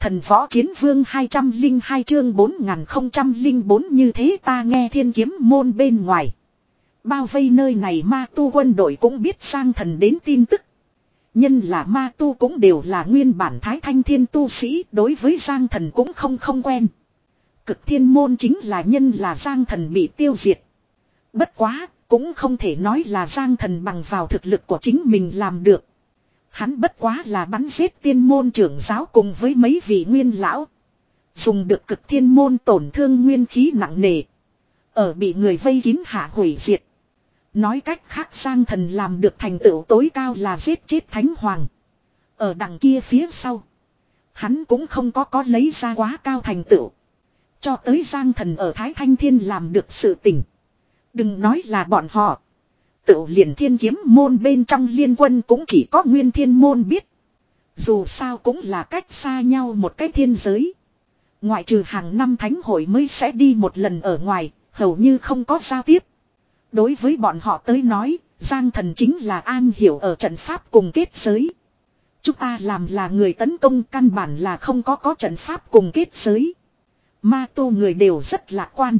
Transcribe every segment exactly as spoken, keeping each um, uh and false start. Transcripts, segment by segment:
Thần võ chiến vương hai trăm lẻ hai chương bốn nghìn không trăm lẻ bốn như thế ta nghe thiên kiếm môn bên ngoài. Bao vây nơi này ma tu quân đội cũng biết Giang Thần đến tin tức. Nhân là ma tu cũng đều là nguyên bản thái thanh thiên tu sĩ, đối với Giang Thần cũng không không quen. Cực thiên môn chính là nhân là Giang Thần bị tiêu diệt. Bất quá, cũng không thể nói là Giang Thần bằng vào thực lực của chính mình làm được. Hắn bất quá là bắn giết tiên môn trưởng giáo cùng với mấy vị nguyên lão. Dùng được cực thiên môn tổn thương nguyên khí nặng nề. Ở bị người vây kín hạ hủy diệt. Nói cách khác Giang Thần làm được thành tựu tối cao là giết chết Thánh Hoàng. Ở đằng kia phía sau. Hắn cũng không có có lấy ra quá cao thành tựu. Cho tới Giang Thần ở Thái Thanh Thiên làm được sự tình. Đừng nói là bọn họ. Tựu liền thiên kiếm môn bên trong liên quân cũng chỉ có nguyên thiên môn biết. Dù sao cũng là cách xa nhau một cái thiên giới. Ngoại trừ hàng năm thánh hội mới sẽ đi một lần ở ngoài, hầu như không có giao tiếp. Đối với bọn họ tới nói, Giang Thần chính là an hiểu ở trận pháp cùng kết giới. Chúng ta làm là người tấn công căn bản là không có có trận pháp cùng kết giới. Ma tu người đều rất lạc quan.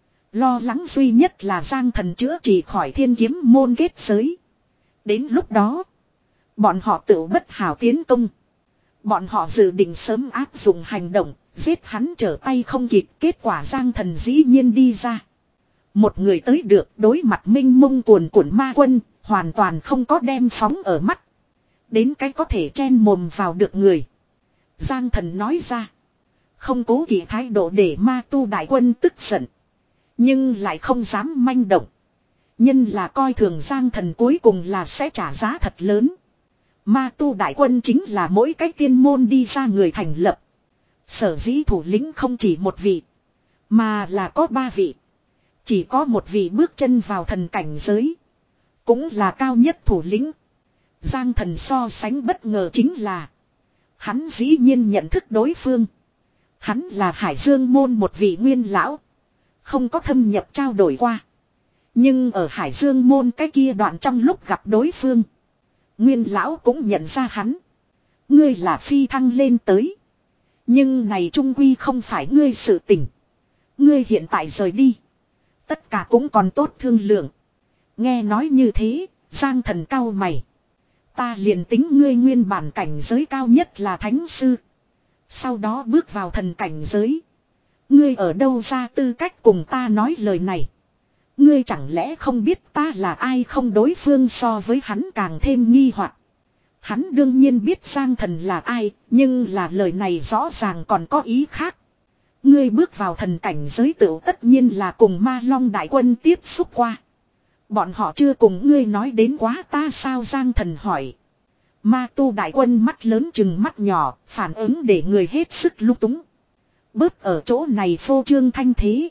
Lo lắng duy nhất là Giang Thần chữa trị khỏi thiên kiếm môn kết giới. Đến lúc đó, bọn họ tự bất hảo tiến công. Bọn họ dự định sớm áp dụng hành động, giết hắn trở tay không kịp, kết quả Giang Thần dĩ nhiên đi ra. Một người tới được đối mặt minh mông cuồn cuộn ma quân, hoàn toàn không có đem phóng ở mắt. Đến cái có thể chen mồm vào được người. Giang Thần nói ra. Không cố kỵ thái độ để ma tu đại quân tức giận. Nhưng lại không dám manh động. Nhân là coi thường Giang Thần cuối cùng là sẽ trả giá thật lớn. Ma tu đại quân chính là mỗi cái tiên môn đi ra người thành lập. Sở dĩ thủ lĩnh không chỉ một vị. Mà là có ba vị. Chỉ có một vị bước chân vào thần cảnh giới. Cũng là cao nhất thủ lĩnh. Giang Thần so sánh bất ngờ chính là. Hắn dĩ nhiên nhận thức đối phương. Hắn là Hải Dương môn một vị nguyên lão. Không có thâm nhập trao đổi qua. Nhưng ở Hải Dương môn cái kia đoạn trong lúc gặp đối phương. Nguyên lão cũng nhận ra hắn. Ngươi là phi thăng lên tới. Nhưng này trung quy không phải ngươi sự tình. Ngươi hiện tại rời đi. Tất cả cũng còn tốt thương lượng. Nghe nói như thế, Giang Thần cau mày. Ta liền tính ngươi nguyên bản cảnh giới cao nhất là thánh sư. Sau đó bước vào thần cảnh giới. Ngươi ở đâu ra tư cách cùng ta nói lời này. Ngươi chẳng lẽ không biết ta là ai không, đối phương so với hắn càng thêm nghi hoặc. Hắn đương nhiên biết Giang Thần là ai, nhưng là lời này rõ ràng còn có ý khác. Ngươi bước vào thần cảnh giới tựu tất nhiên là cùng Ma Long đại quân tiếp xúc qua. Bọn họ chưa cùng ngươi nói đến quá ta sao, Giang Thần hỏi. Ma tu đại quân mắt lớn chừng mắt nhỏ, phản ứng để người hết sức lung túng. Bớt ở chỗ này phô trương thanh thế.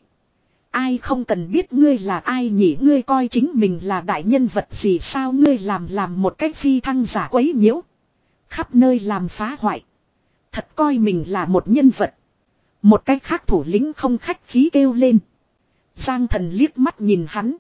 Ai không cần biết ngươi là ai nhỉ, ngươi coi chính mình là đại nhân vật gì sao, ngươi làm làm một cách phi thăng giả quấy nhiễu. Khắp nơi làm phá hoại. Thật coi mình là một nhân vật. Một cách khác thủ lĩnh không khách khí kêu lên. Giang Thần liếc mắt nhìn hắn.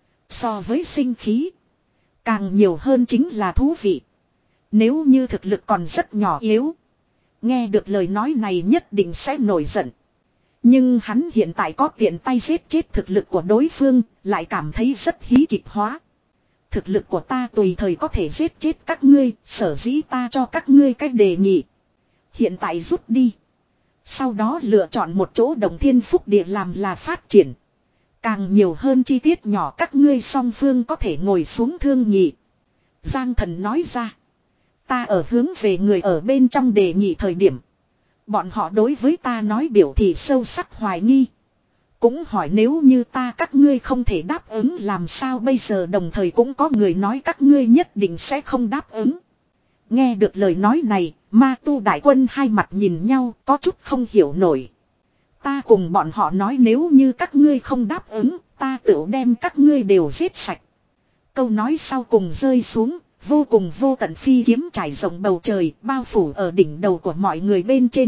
So với sinh khí. Càng nhiều hơn chính là thú vị. Nếu như thực lực còn rất nhỏ yếu. Nghe được lời nói này nhất định sẽ nổi giận. Nhưng hắn hiện tại có tiện tay giết chết thực lực của đối phương. Lại cảm thấy rất hí kịch hóa. Thực lực của ta tùy thời có thể giết chết các ngươi. Sở dĩ ta cho các ngươi cách đề nghị. Hiện tại rút đi. Sau đó lựa chọn một chỗ Đồng Thiên Phúc Địa làm là phát triển. Càng nhiều hơn chi tiết nhỏ các ngươi song phương có thể ngồi xuống thương nghị. Giang Thần nói ra. Ta ở hướng về người ở bên trong đề nghị thời điểm. Bọn họ đối với ta nói biểu thị sâu sắc hoài nghi. Cũng hỏi nếu như ta các ngươi không thể đáp ứng làm sao bây giờ, đồng thời cũng có người nói các ngươi nhất định sẽ không đáp ứng. Nghe được lời nói này, ma tu đại quân hai mặt nhìn nhau có chút không hiểu nổi. Ta cùng bọn họ nói nếu như các ngươi không đáp ứng, ta tự đem các ngươi đều giết sạch. Câu nói sau cùng rơi xuống, vô cùng vô tận phi kiếm trải rộng bầu trời, bao phủ ở đỉnh đầu của mọi người bên trên.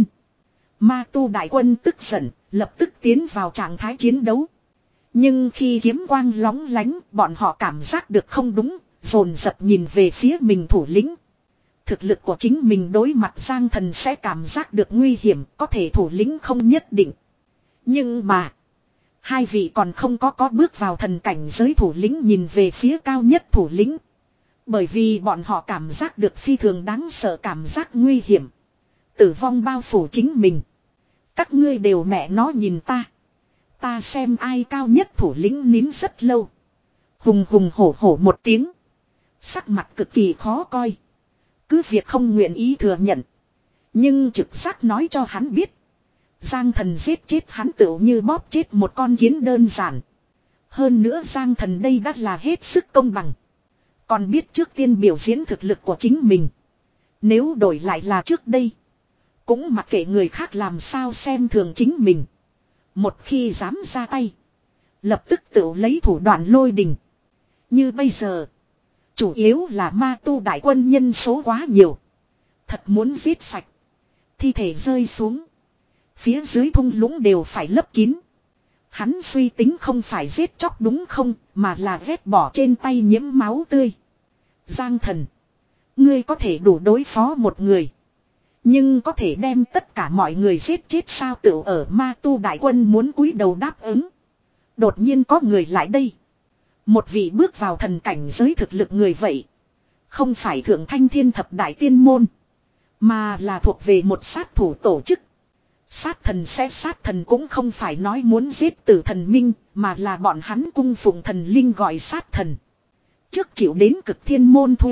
Ma tu đại quân tức giận, lập tức tiến vào trạng thái chiến đấu. Nhưng khi kiếm quang lóng lánh, bọn họ cảm giác được không đúng, dồn dập nhìn về phía mình thủ lĩnh. Thực lực của chính mình đối mặt Giang Thần sẽ cảm giác được nguy hiểm, có thể thủ lĩnh không nhất định. Nhưng mà, hai vị còn không có có bước vào thần cảnh giới thủ lĩnh nhìn về phía cao nhất thủ lĩnh. Bởi vì bọn họ cảm giác được phi thường đáng sợ cảm giác nguy hiểm. Tử vong bao phủ chính mình. Các ngươi đều mẹ nó nhìn ta. Ta xem ai cao nhất thủ lĩnh nín rất lâu. Hùng hùng hổ hổ một tiếng. Sắc mặt cực kỳ khó coi. Cứ việc không nguyện ý thừa nhận. Nhưng trực giác nói cho hắn biết. Giang Thần giết chết hắn tựu như bóp chết một con kiến đơn giản. Hơn nữa Giang Thần đây đã là hết sức công bằng. Còn biết trước tiên biểu diễn thực lực của chính mình. Nếu đổi lại là trước đây. Cũng mặc kệ người khác làm sao xem thường chính mình. Một khi dám ra tay. Lập tức tự lấy thủ đoạn lôi đình. Như bây giờ. Chủ yếu là ma tu đại quân nhân số quá nhiều. Thật muốn giết sạch. Thi thể rơi xuống. Phía dưới thung lũng đều phải lấp kín. Hắn suy tính không phải giết chóc đúng không, mà là vét bỏ trên tay nhiễm máu tươi. Giang Thần. Ngươi có thể đủ đối phó một người. Nhưng có thể đem tất cả mọi người giết chết sao tựu ở ma tu đại quân muốn cúi đầu đáp ứng. Đột nhiên có người lại đây. Một vị bước vào thần cảnh giới thực lực người vậy. Không phải thượng thanh thiên thập đại tiên môn. Mà là thuộc về một sát thủ tổ chức. Sát thần sẽ sát thần cũng không phải nói muốn giết tử thần minh. Mà là bọn hắn cung phụng thần linh gọi sát thần. Trước chịu đến cực thiên môn thu.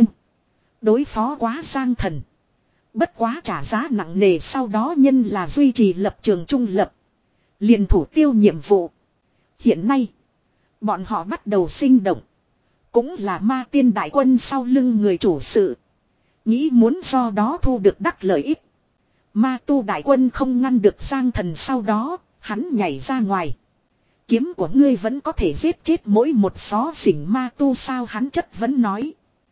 Đối phó quá Giang Thần. Bất quá trả giá nặng nề sau đó nhân là duy trì lập trường trung lập. Liền thủ tiêu nhiệm vụ. Hiện nay. Bọn họ bắt đầu sinh động. Cũng là ma tiên đại quân sau lưng người chủ sự. Nghĩ muốn do đó thu được đắc lợi ích. Ma tu đại quân không ngăn được Giang Thần sau đó. Hắn nhảy ra ngoài. Kiếm của ngươi vẫn có thể giết chết mỗi một xó xỉnh ma tu sao hắn chất vẫn nói.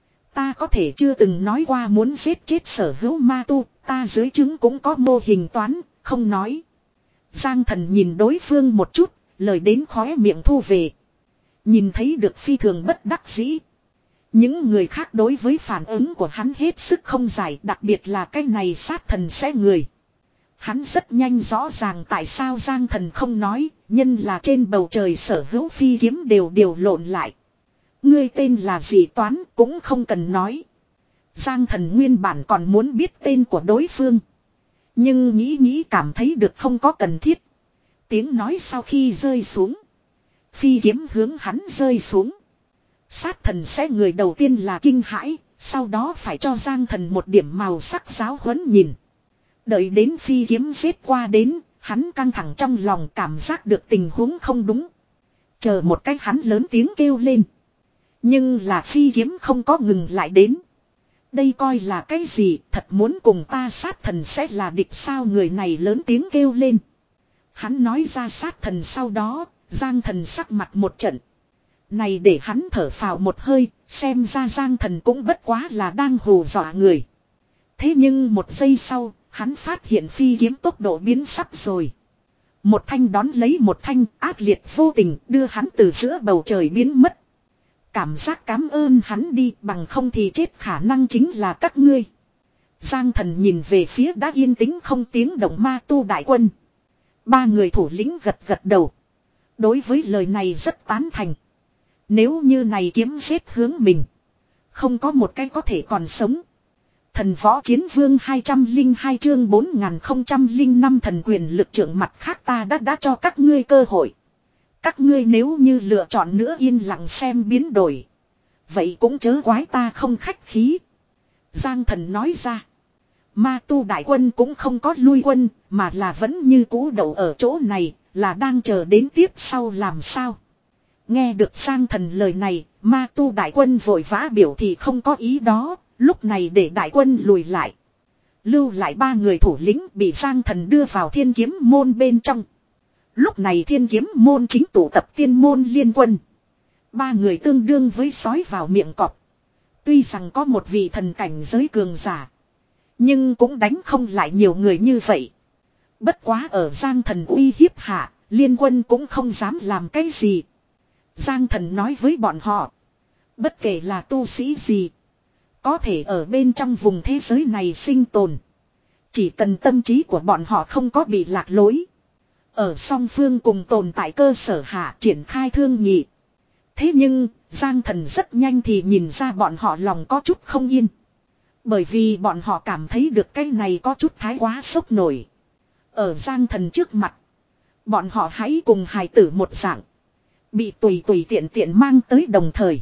Ta có thể chưa từng nói qua muốn giết chết sở hữu ma tu. Ta dưới chứng cũng có mô hình toán. Không nói. Giang Thần nhìn đối phương một chút. Lời đến khóe miệng thu về. Nhìn thấy được phi thường bất đắc dĩ. Những người khác đối với phản ứng của hắn hết sức không giải. Đặc biệt là cái này sát thần sẽ người. Hắn rất nhanh rõ ràng tại sao Giang Thần không nói. Nhân là trên bầu trời sở hữu phi kiếm đều điều lộn lại. Ngươi tên là gì toán cũng không cần nói. Giang Thần nguyên bản còn muốn biết tên của đối phương. Nhưng nghĩ nghĩ cảm thấy được không có cần thiết. Tiếng nói sau khi rơi xuống. Phi kiếm hướng hắn rơi xuống. Sát thần sẽ người đầu tiên là kinh hãi. Sau đó phải cho Giang Thần một điểm màu sắc giáo huấn nhìn. Đợi đến phi kiếm giết qua đến. Hắn căng thẳng trong lòng cảm giác được tình huống không đúng. Chờ một cách hắn lớn tiếng kêu lên. Nhưng là phi kiếm không có ngừng lại đến. Đây coi là cái gì thật muốn cùng ta sát thần sẽ là địch sao người này lớn tiếng kêu lên. Hắn nói ra sát thần sau đó. Giang Thần sắc mặt một trận. Này để hắn thở phào một hơi. Xem ra Giang Thần cũng bất quá là đang hù dọa người. Thế nhưng một giây sau. Hắn phát hiện phi kiếm tốc độ biến sắp rồi. Một thanh đón lấy một thanh ác liệt vô tình đưa hắn từ giữa bầu trời biến mất. Cảm giác cảm ơn hắn đi bằng không thì chết khả năng chính là các ngươi. Giang Thần nhìn về phía đã yên tĩnh không tiếng động ma tu đại quân. Ba người thủ lĩnh gật gật đầu. Đối với lời này rất tán thành. Nếu như này kiếm giết hướng mình. Không có một cái có thể còn sống. Thần võ chiến vương hai trăm lẻ hai chương bốn nghìn không trăm lẻ năm thần quyền lực trưởng mặt khác ta đã đã cho các ngươi cơ hội. Các ngươi nếu như lựa chọn nữa yên lặng xem biến đổi. Vậy cũng chớ quái ta không khách khí. Giang Thần nói ra. Ma tu đại quân cũng không có lui quân mà là vẫn như cũ đậu ở chỗ này là đang chờ đến tiếp sau làm sao. Nghe được Giang Thần lời này ma tu đại quân vội vã biểu thì không có ý đó. Lúc này để đại quân lùi lại. Lưu lại ba người thủ lĩnh bị Giang Thần đưa vào thiên kiếm môn bên trong. Lúc này thiên kiếm môn chính tụ tập tiên môn liên quân. Ba người tương đương với sói vào miệng cọp. Tuy rằng có một vị thần cảnh giới cường giả. Nhưng cũng đánh không lại nhiều người như vậy. Bất quá ở Giang Thần uy hiếp hạ. Liên quân cũng không dám làm cái gì. Giang Thần nói với bọn họ. Bất kể là tu sĩ gì. Có thể ở bên trong vùng thế giới này sinh tồn. Chỉ cần tâm trí của bọn họ không có bị lạc lối. Ở song phương cùng tồn tại cơ sở hạ triển khai thương nghị. Thế nhưng, Giang Thần rất nhanh thì nhìn ra bọn họ lòng có chút không yên. Bởi vì bọn họ cảm thấy được cái này có chút thái quá sốc nổi. Ở Giang Thần trước mặt, bọn họ hãy cùng hài tử một dạng. Bị tùy tùy tiện tiện mang tới đồng thời.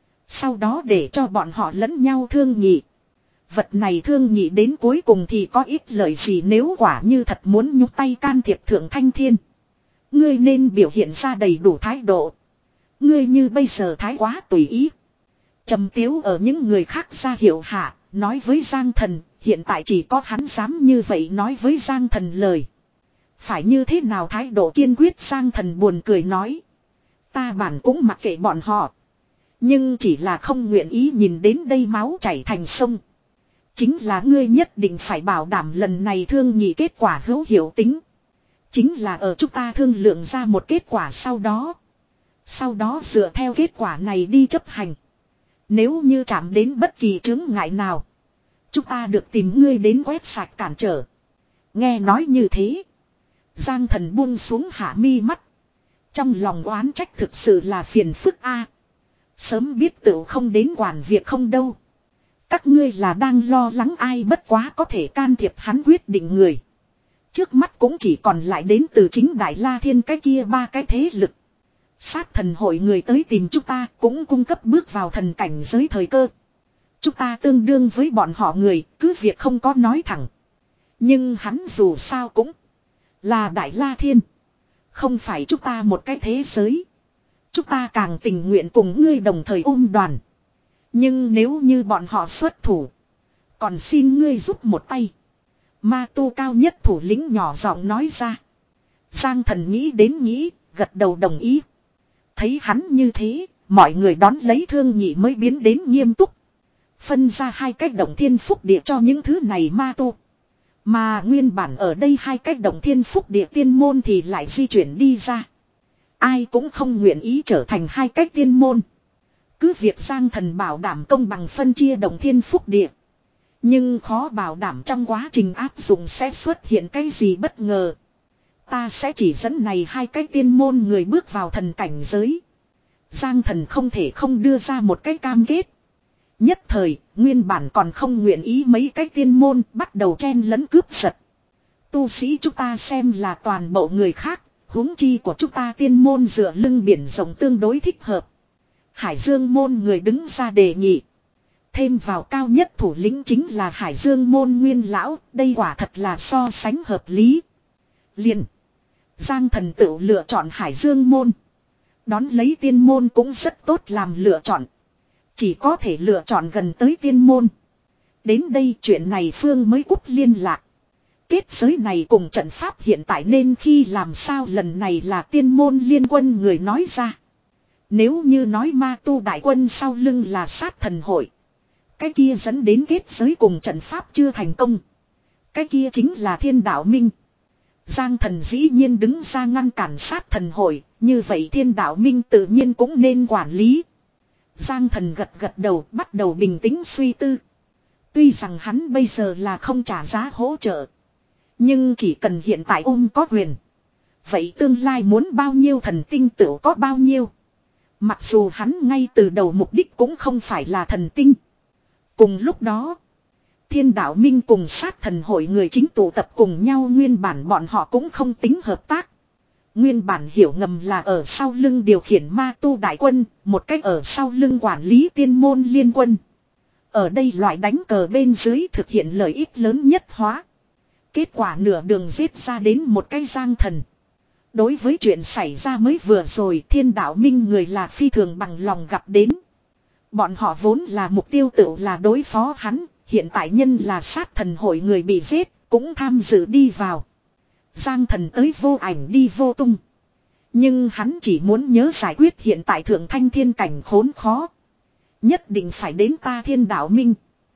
Sau đó để cho bọn họ lẫn nhau thương nghị. Vật này thương nghị đến cuối cùng thì có ít lợi gì nếu quả như thật muốn nhúc tay can thiệp Thượng Thanh Thiên. Ngươi nên biểu hiện ra đầy đủ thái độ. Ngươi như bây giờ thái quá tùy ý. Trầm Tiếu ở những người khác ra hiệu hạ, nói với Giang Thần, hiện tại chỉ có hắn dám như vậy nói với Giang Thần lời. Phải như thế nào thái độ kiên quyết Giang Thần buồn cười nói. Ta bản cũng mặc kệ bọn họ. Nhưng chỉ là không nguyện ý nhìn đến đây máu chảy thành sông. Chính là ngươi nhất định phải bảo đảm lần này thương nghị kết quả hữu hiệu tính. Chính là ở chúng ta thương lượng ra một kết quả sau đó. Sau đó dựa theo kết quả này đi chấp hành. Nếu như chạm đến bất kỳ chướng ngại nào. Chúng ta được tìm ngươi đến quét sạch cản trở. Nghe nói như thế. Giang Thần buông xuống hạ mi mắt. Trong lòng oán trách thực sự là phiền phức a. Sớm biết tựu không đến quản việc không đâu. Các ngươi là đang lo lắng ai bất quá có thể can thiệp hắn quyết định người. Trước mắt cũng chỉ còn lại đến từ chính Đại La Thiên cái kia ba cái thế lực. Sát thần hội người tới tìm chúng ta cũng cung cấp bước vào thần cảnh giới thời cơ. Chúng ta tương đương với bọn họ người, cứ việc không có nói thẳng. Nhưng hắn dù sao cũng là Đại La Thiên. Không phải chúng ta một cái thế giới. Chúng ta càng tình nguyện cùng ngươi đồng thời ôm đoàn. Nhưng nếu như bọn họ xuất thủ. Còn xin ngươi giúp một tay. Ma tu cao nhất thủ lĩnh nhỏ giọng nói ra. Giang Thần nghĩ đến nghĩ, gật đầu đồng ý. Thấy hắn như thế, mọi người đón lấy thương nhị mới biến đến nghiêm túc. Phân ra hai cách động thiên phúc địa cho những thứ này ma tu. Mà nguyên bản ở đây hai cách động thiên phúc địa tiên môn thì lại di chuyển đi ra. Ai cũng không nguyện ý trở thành hai cách tiên môn. Cứ việc Giang Thần bảo đảm công bằng phân chia động thiên phúc địa. Nhưng khó bảo đảm trong quá trình áp dụng sẽ xuất hiện cái gì bất ngờ. Ta sẽ chỉ dẫn này hai cái tiên môn người bước vào thần cảnh giới. Giang Thần không thể không đưa ra một cái cam kết. Nhất thời, nguyên bản còn không nguyện ý mấy cái tiên môn bắt đầu chen lẫn cướp giật. Tu sĩ chúng ta xem là toàn bộ người khác, huống chi của chúng ta tiên môn dựa lưng biển rộng tương đối thích hợp. Hải Dương môn người đứng ra đề nghị. Thêm vào cao nhất thủ lĩnh chính là Hải Dương môn nguyên lão, đây quả thật là so sánh hợp lý. Liền. Giang Thần tự lựa chọn Hải Dương môn. Đón lấy tiên môn cũng rất tốt làm lựa chọn. Chỉ có thể lựa chọn gần tới tiên môn. Đến đây chuyện này Phương mới cúp liên lạc. Kết giới này cùng trận pháp hiện tại nên khi làm sao lần này là tiên môn liên quân người nói ra. Nếu như nói ma tu đại quân sau lưng là sát thần hội. Cái kia dẫn đến kết giới cùng trận pháp chưa thành công. Cái kia chính là Thiên Đạo Minh. Giang Thần dĩ nhiên đứng ra ngăn cản sát thần hội. Như vậy Thiên Đạo Minh tự nhiên cũng nên quản lý. Giang Thần gật gật đầu bắt đầu bình tĩnh suy tư. Tuy rằng hắn bây giờ là không trả giá hỗ trợ. Nhưng chỉ cần hiện tại ôm có quyền. Vậy tương lai muốn bao nhiêu thần tinh tựu có bao nhiêu. Mặc dù hắn ngay từ đầu mục đích cũng không phải là thần tinh. Cùng lúc đó, Thiên Đạo Minh cùng sát thần hội người chính tụ tập cùng nhau nguyên bản bọn họ cũng không tính hợp tác. Nguyên bản hiểu ngầm là ở sau lưng điều khiển ma tu đại quân, một cách ở sau lưng quản lý tiên môn liên quân. Ở đây loại đánh cờ bên dưới thực hiện lợi ích lớn nhất hóa. Kết quả nửa đường giết ra đến một cái Giang Thần. Đối với chuyện xảy ra mới vừa rồi Thiên Đạo Minh người là phi thường bằng lòng gặp đến. Bọn họ vốn là mục tiêu tự là đối phó hắn, hiện tại nhân là sát thần hội người bị giết, cũng tham dự đi vào. Giang Thần tới vô ảnh đi vô tung. Nhưng hắn chỉ muốn nhớ giải quyết hiện tại Thượng Thanh Thiên cảnh khốn khó. Nhất định phải đến ta Thiên Đạo Minh.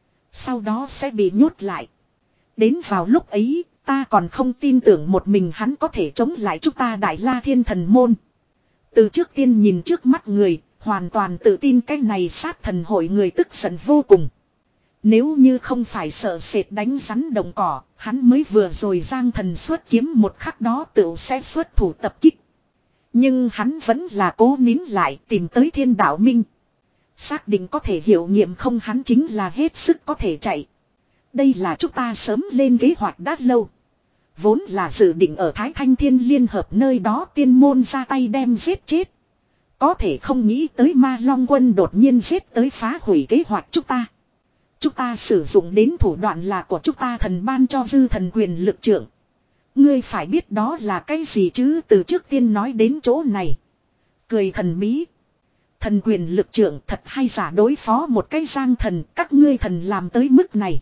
Sau đó sẽ bị nhốt lại. Đến vào lúc ấy, ta còn không tin tưởng một mình hắn có thể chống lại chúng ta Đại La Thiên Thần Môn. Từ trước tiên nhìn trước mắt người, hoàn toàn tự tin cái này sát thần hội người tức giận vô cùng. Nếu như không phải sợ sệt đánh rắn đồng cỏ, hắn mới vừa rồi Giang Thần xuất kiếm một khắc đó tựu sẽ xuất thủ tập kích. Nhưng hắn vẫn là cố nín lại tìm tới Thiên Đạo Minh. Xác định có thể hiệu nghiệm không, hắn chính là hết sức có thể chạy. Đây là chúng ta sớm lên kế hoạch đã lâu. Vốn là dự định ở Thái Thanh Thiên Liên Hợp nơi đó tiên môn ra tay đem giết chết. Có thể không nghĩ tới Ma Long Quân đột nhiên giết tới phá hủy kế hoạch chúng ta. Chúng ta sử dụng đến thủ đoạn là của chúng ta thần ban cho dư thần quyền lực trưởng. Ngươi phải biết đó là cái gì chứ, từ trước tiên nói đến chỗ này. Cười thần bí. Thần quyền lực trưởng thật hay giả đối phó một cái Giang Thần, các ngươi thần làm tới mức này.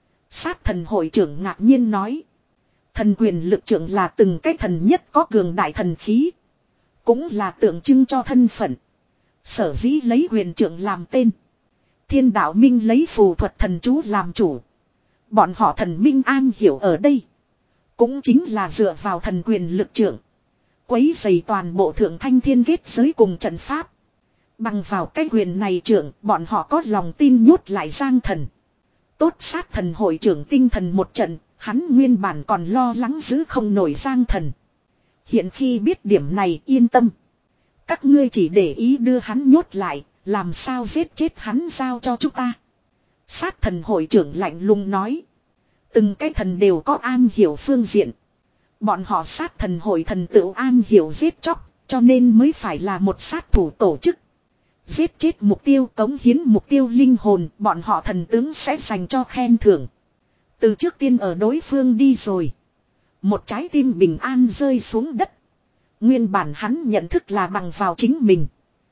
Sát thần hội trưởng ngạc nhiên nói. Thần quyền lực trưởng là từng cái thần nhất có cường đại thần khí. Cũng là tượng trưng cho thân phận. Sở dĩ lấy quyền trưởng làm tên. Thiên Đạo Minh lấy phù thuật thần chú làm chủ. Bọn họ thần minh an hiểu ở đây. Cũng chính là dựa vào thần quyền lực trưởng. Quấy dày toàn bộ thượng thanh thiên kết giới cùng trận pháp. Bằng vào cái quyền này trưởng, bọn họ có lòng tin nhốt lại Giang Thần. Tốt sát thần hội trưởng tinh thần một trận, hắn nguyên bản còn lo lắng giữ không nổi Giang Thần. Hiện khi biết điểm này yên tâm. Các ngươi chỉ để ý đưa hắn nhốt lại, làm sao giết chết hắn giao cho chúng ta. Sát thần hội trưởng lạnh lùng nói. Từng cái thần đều có an hiểu phương diện. Bọn họ sát thần hội thần tự an hiểu giết chóc, cho nên mới phải là một sát thủ tổ chức. Giết chết mục tiêu, cống hiến mục tiêu linh hồn, bọn họ thần tướng sẽ dành cho khen thưởng. Từ trước tiên ở đối phương đi rồi. Một trái tim bình an rơi xuống đất. Nguyên bản hắn nhận thức là bằng vào chính mình.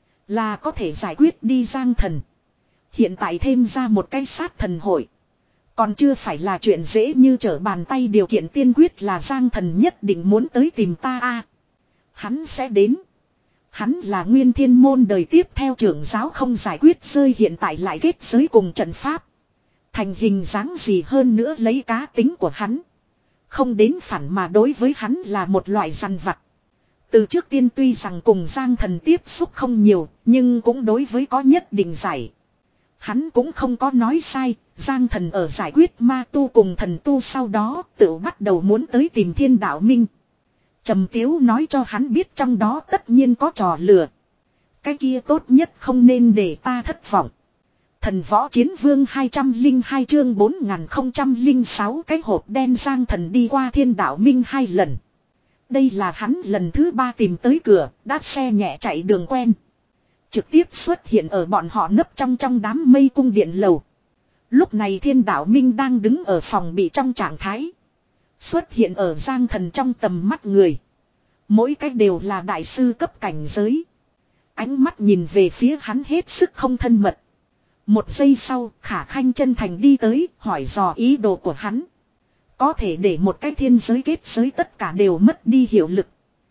Là có thể giải quyết đi Giang Thần. Hiện tại thêm ra một cái sát thần hội. Còn chưa phải là chuyện dễ như trở bàn tay, điều kiện tiên quyết là Giang Thần nhất định muốn tới tìm ta a. Hắn sẽ đến. Hắn là Nguyên Thiên Môn đời tiếp theo trưởng giáo, không giải quyết rơi hiện tại lại kết giới cùng trận pháp. Thành hình dáng gì hơn nữa lấy cá tính của hắn. Không đến phản mà đối với hắn là một loại rằn vặt. Từ trước tiên tuy rằng cùng Giang Thần tiếp xúc không nhiều, nhưng cũng đối với có nhất định giải. Hắn cũng không có nói sai, Giang Thần ở giải quyết ma tu cùng thần tu sau đó tự bắt đầu muốn tới tìm Thiên Đạo Minh. Trầm Tiếu nói cho hắn biết trong đó tất nhiên có trò lừa. Cái kia tốt nhất không nên để ta thất vọng. Thần Võ Chiến Vương hai trăm lẻ hai chương bốn nghìn không trăm lẻ sáu cái hộp đen. Giang Thần đi qua Thiên Đạo Minh hai lần. Đây là hắn lần thứ ba tìm tới cửa, đáp xe nhẹ chạy đường quen. Trực tiếp xuất hiện ở bọn họ nấp trong trong đám mây cung điện lầu. Lúc này Thiên Đạo Minh đang đứng ở phòng bị trong trạng thái. Xuất hiện ở Giang Thần trong tầm mắt người. Mỗi cách đều là đại sư cấp cảnh giới. Ánh mắt nhìn về phía hắn hết sức không thân mật. Một giây sau, Khả Khanh chân thành đi tới, hỏi dò ý đồ của hắn. Có thể để một cái thiên giới kết giới tất cả đều mất đi hiệu lực.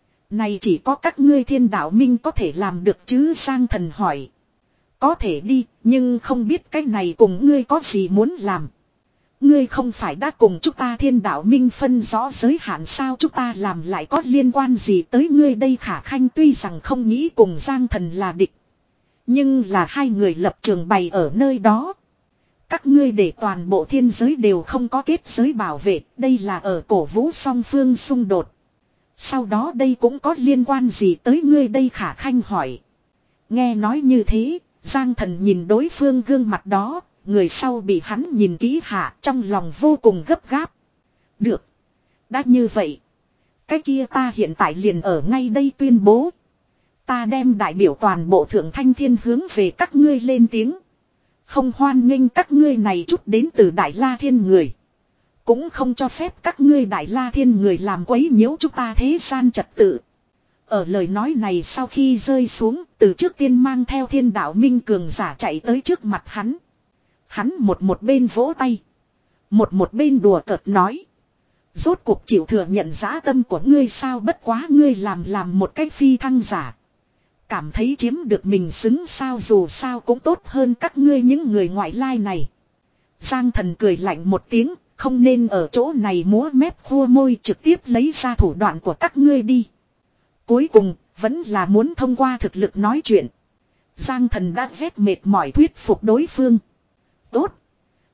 Này chỉ có các ngươi Thiên Đạo Minh có thể làm được chứ? Giang Thần hỏi. Có thể đi, nhưng không biết cái này cùng ngươi có gì muốn làm. Ngươi không phải đã cùng chúng ta Thiên Đạo Minh phân rõ giới hạn sao, chúng ta làm lại có liên quan gì tới ngươi đây? Khả Khanh tuy rằng không nghĩ cùng Giang Thần là địch. Nhưng là hai người lập trường bày ở nơi đó. Các ngươi để toàn bộ thiên giới đều không có kết giới bảo vệ, đây là ở cổ vũ song phương xung đột. Sau đó đây cũng có liên quan gì tới ngươi đây? Khả Khanh hỏi. Nghe nói như thế, Giang Thần nhìn đối phương gương mặt đó, người sau bị hắn nhìn kỹ hạ, trong lòng vô cùng gấp gáp. Được. Đã như vậy. Cái kia ta hiện tại liền ở ngay đây tuyên bố. Ta đem đại biểu toàn bộ thượng thanh thiên hướng về các ngươi lên tiếng. Không hoan nghênh các ngươi này chút đến từ Đại La Thiên người. Cũng không cho phép các ngươi Đại La Thiên người làm quấy nhiễu chúng ta thế gian trật tự. Ở lời nói này sau khi rơi xuống, từ trước tiên mang theo Thiên Đạo Minh cường giả chạy tới trước mặt hắn. Hắn một một bên vỗ tay. Một một bên đùa cợt nói. Rốt cuộc chịu thừa nhận dã tâm của ngươi sao? Bất quá ngươi làm làm một cách phi thăng giả. Cảm thấy chiếm được mình xứng sao? Dù sao cũng tốt hơn các ngươi những người ngoại lai này. Giang Thần cười lạnh một tiếng. Không nên ở chỗ này múa mép khua môi, trực tiếp lấy ra thủ đoạn của các ngươi đi. Cuối cùng, vẫn là muốn thông qua thực lực nói chuyện. Giang Thần đã ghét mệt mỏi thuyết phục đối phương. Tốt.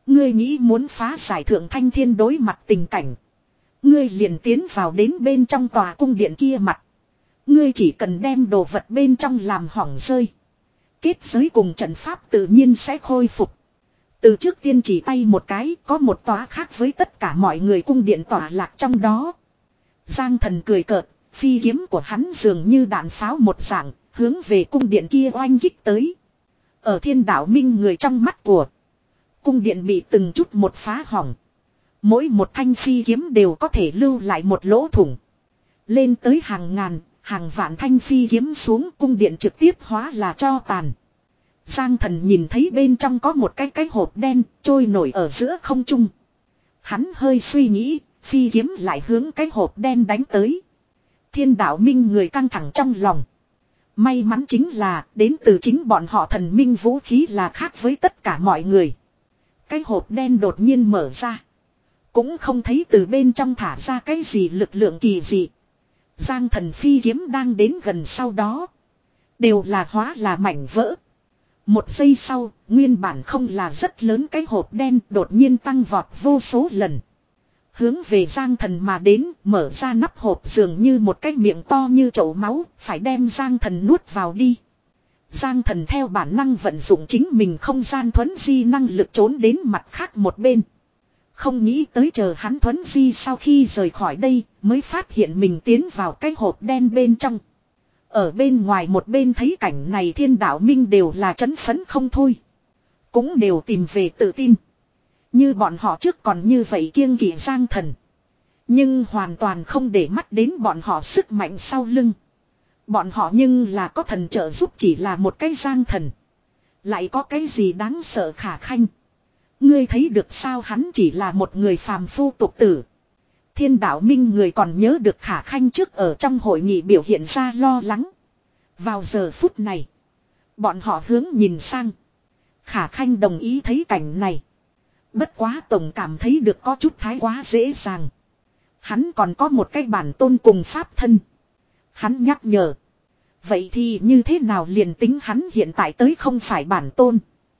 Ngươi nghĩ muốn phá giải thượng thanh thiên đối mặt tình cảnh. Ngươi liền tiến vào đến bên trong tòa cung điện kia mặt. Ngươi chỉ cần đem đồ vật bên trong làm hỏng rơi. Kết giới cùng trận pháp tự nhiên sẽ khôi phục. Từ trước tiên chỉ tay một cái, có một tòa khác với tất cả mọi người cung điện tỏa lạc trong đó. Giang Thần cười cợt, phi kiếm của hắn dường như đạn pháo một dạng, hướng về cung điện kia oanh kích tới. Ở Thiên Đạo Minh người trong mắt của cung điện bị từng chút một phá hỏng. Mỗi một thanh phi kiếm đều có thể lưu lại một lỗ thủng. Lên tới hàng ngàn, hàng vạn thanh phi kiếm xuống, cung điện trực tiếp hóa là tro tàn. Giang Thần nhìn thấy bên trong có một cái cái hộp đen trôi nổi ở giữa không trung. Hắn hơi suy nghĩ, phi kiếm lại hướng cái hộp đen đánh tới. Thiên Đạo Minh người căng thẳng trong lòng. May mắn chính là đến từ chính bọn họ thần minh vũ khí là khác với tất cả mọi người. Cái hộp đen đột nhiên mở ra. Cũng không thấy từ bên trong thả ra cái gì lực lượng kỳ dị. Giang Thần phi kiếm đang đến gần sau đó. Đều là hóa là mảnh vỡ. Một giây sau, nguyên bản không là rất lớn cái hộp đen đột nhiên tăng vọt vô số lần. Hướng về Giang Thần mà đến, mở ra nắp hộp dường như một cái miệng to như chậu máu, phải đem Giang Thần nuốt vào đi. Giang Thần theo bản năng vận dụng chính mình không gian thuấn di năng lực trốn đến mặt khác một bên. Không nghĩ tới chờ hắn thuấn di sau khi rời khỏi đây, mới phát hiện mình tiến vào cái hộp đen bên trong. Ở bên ngoài một bên thấy cảnh này Thiên Đạo Minh đều là chấn phấn không thôi. Cũng đều tìm về tự tin. Như bọn họ trước còn như vậy kiêng kỵ Giang Thần. Nhưng hoàn toàn không để mắt đến bọn họ sức mạnh sau lưng. Bọn họ nhưng là có thần trợ giúp chỉ là một cái Giang Thần. Lại có cái gì đáng sợ Khả Khanh. Ngươi thấy được sao hắn chỉ là một người phàm phu tục tử. Thiên Đạo Minh người còn nhớ được Khả Khanh trước ở trong hội nghị biểu hiện ra lo lắng. Vào giờ phút này. Bọn họ hướng nhìn sang. Khả Khanh đồng ý thấy cảnh này. Bất quá tổng cảm thấy được có chút thái quá dễ dàng. Hắn còn có một cái bản tôn cùng pháp thân. Hắn nhắc nhở. Vậy thì như thế nào liền tính hắn hiện tại tới không phải bản tôn.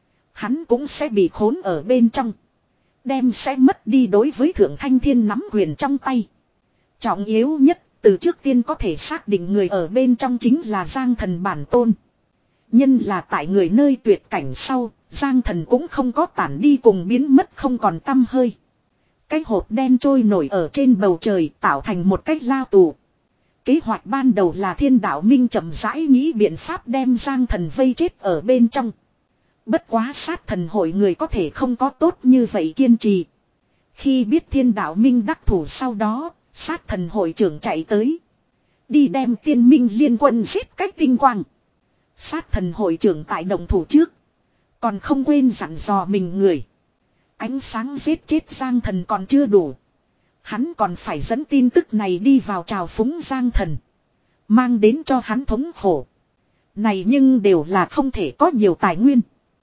Hắn cũng sẽ bị khốn ở bên trong. Đem sẽ mất đi đối với Thượng Thanh Thiên nắm quyền trong tay. Trọng yếu nhất, từ trước tiên có thể xác định người ở bên trong chính là Giang Thần bản tôn. Nhân là tại người nơi tuyệt cảnh sau, Giang Thần cũng không có tản đi cùng biến mất không còn tăm hơi. Cái hộp đen trôi nổi ở trên bầu trời tạo thành một cách lao tù. Kế hoạch ban đầu là Thiên Đạo Minh chậm rãi nghĩ biện pháp đem Giang Thần vây chết ở bên trong. Bất quá sát thần hội người có thể không có tốt như vậy kiên trì. Khi biết Thiên Đạo Minh đắc thủ sau đó, sát thần hội trưởng chạy tới. Đi đem tiên minh liên quân giết cách tinh quang. Sát thần hội trưởng tại động thủ trước. Còn không quên dặn dò mình người. Ánh sáng giết chết Giang Thần còn chưa đủ. Hắn còn phải dẫn tin tức này đi vào trào phúng Giang Thần. Mang đến cho hắn thống khổ. Này nhưng đều là không thể có nhiều tài nguyên.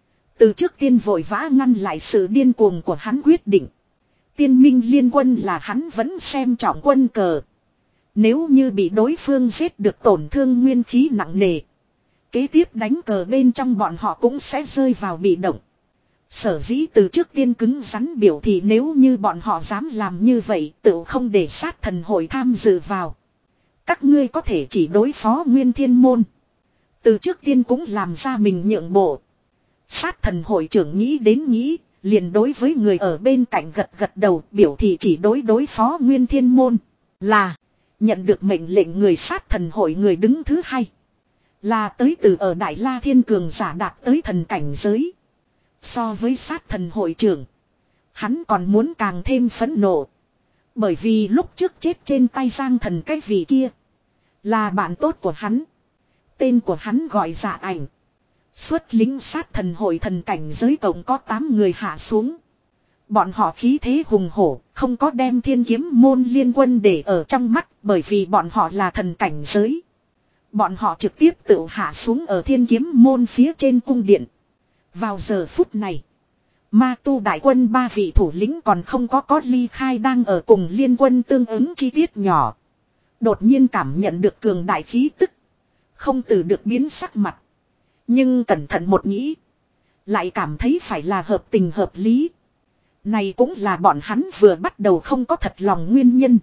Từ trước tiên vội vã ngăn lại sự điên cuồng của hắn quyết định. Tiên minh liên quân là hắn vẫn xem trọng quân cờ. Nếu như bị đối phương giết được tổn thương nguyên khí nặng nề. Kế tiếp đánh cờ bên trong bọn họ cũng sẽ rơi vào bị động. Sở dĩ từ trước tiên cứng rắn biểu thì nếu như bọn họ dám làm như vậy tự không để sát thần hội tham dự vào. Các ngươi có thể chỉ đối phó nguyên thiên môn. Từ trước tiên cũng làm ra mình nhượng bộ. Sát thần hội trưởng nghĩ đến nghĩ, liền đối với người ở bên cạnh gật gật đầu biểu thị chỉ đối đối phó nguyên thiên môn. Là, nhận được mệnh lệnh người sát thần hội người đứng thứ hai. Là tới từ ở Đại La Thiên Cường giả đạt tới thần cảnh giới. So với sát thần hội trưởng, hắn còn muốn càng thêm phẫn nộ. Bởi vì lúc trước chết trên tay Giang Thần cái vị kia, là bạn tốt của hắn. Tên của hắn gọi Dạ Ảnh. Xuất lính sát thần hội thần cảnh giới tổng có tám người hạ xuống. Bọn họ khí thế hùng hổ, không có đem thiên kiếm môn liên quân để ở trong mắt bởi vì bọn họ là thần cảnh giới. Bọn họ trực tiếp tự hạ xuống ở thiên kiếm môn phía trên cung điện. Vào giờ phút này, ma tu đại quân ba vị thủ lĩnh còn không có có ly khai đang ở cùng liên quân tương ứng chi tiết nhỏ. Đột nhiên cảm nhận được cường đại khí tức. Không từ được biến sắc mặt. Nhưng cẩn thận một nghĩ. Lại cảm thấy phải là hợp tình hợp lý. Này cũng là bọn hắn vừa bắt đầu không có thật lòng nguyên nhân.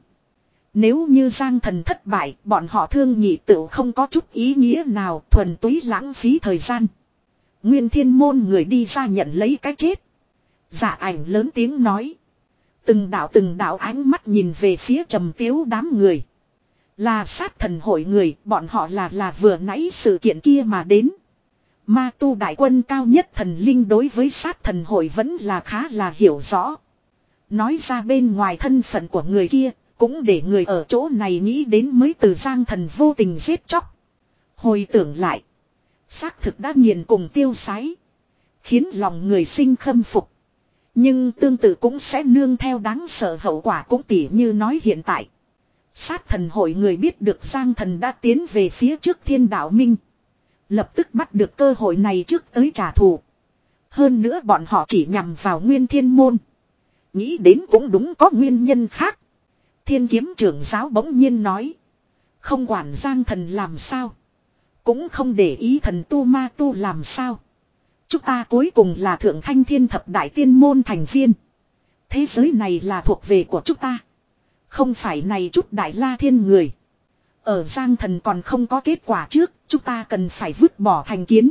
Nếu như Giang Thần thất bại, bọn họ thương nhị tự không có chút ý nghĩa nào, thuần túy lãng phí thời gian. Nguyên Thiên Môn người đi ra nhận lấy cái chết. Dạ Ảnh lớn tiếng nói. Từng đạo từng đạo ánh mắt nhìn về phía Trầm Tiếu đám người. Là sát thần hội người, bọn họ là là vừa nãy sự kiện kia mà đến. Ma tu đại quân cao nhất thần linh đối với sát thần hội vẫn là khá là hiểu rõ. Nói ra bên ngoài thân phận của người kia, cũng để người ở chỗ này nghĩ đến mới từ Giang Thần vô tình giết chóc. Hồi tưởng lại, xác thực đã nghiền cùng tiêu sái, khiến lòng người sinh khâm phục. Nhưng tương tự cũng sẽ nương theo đáng sợ hậu quả, cũng tỉ như nói hiện tại. Sát thần hội người biết được Giang Thần đã tiến về phía trước Thiên Đạo Minh. Lập tức bắt được cơ hội này trước tới trả thù. Hơn nữa bọn họ chỉ nhằm vào Nguyên Thiên Môn. Nghĩ đến cũng đúng có nguyên nhân khác. Thiên kiếm trưởng giáo bỗng nhiên nói. Không quản Giang Thần làm sao. Cũng không để ý thần tu ma tu làm sao. Chúng ta cuối cùng là thượng thanh thiên thập đại tiên môn thành viên. Thế giới này là thuộc về của chúng ta. Không phải này chút đại la thiên người. Ở Giang Thần còn không có kết quả trước, chúng ta cần phải vứt bỏ thành kiến.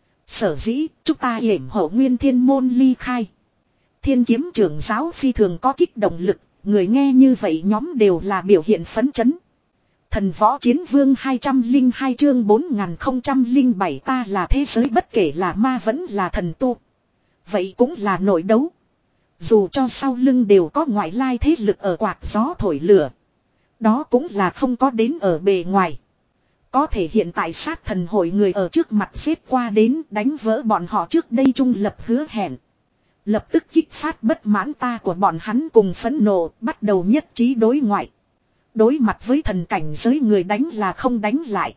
Sở dĩ, chúng ta yểm hộ Nguyên Thiên Môn ly khai. Thiên kiếm trưởng giáo phi thường có kích động lực, người nghe như vậy nhóm đều là biểu hiện phấn chấn. Thần võ chiến vương hai trăm lẻ hai chương bốn nghìn không trăm lẻ bảy ta là thế giới bất kể là ma vẫn là thần tu. Vậy cũng là nội đấu. Dù cho sau lưng đều có ngoại lai thế lực ở quạt gió thổi lửa. Đó cũng là không có đến ở bề ngoài. Có thể hiện tại sát thần hội người ở trước mặt xếp qua đến đánh vỡ bọn họ trước đây trung lập hứa hẹn. Lập tức kích phát bất mãn ta của bọn hắn cùng phẫn nộ, bắt đầu nhất trí đối ngoại. Đối mặt với thần cảnh giới người đánh là không đánh lại.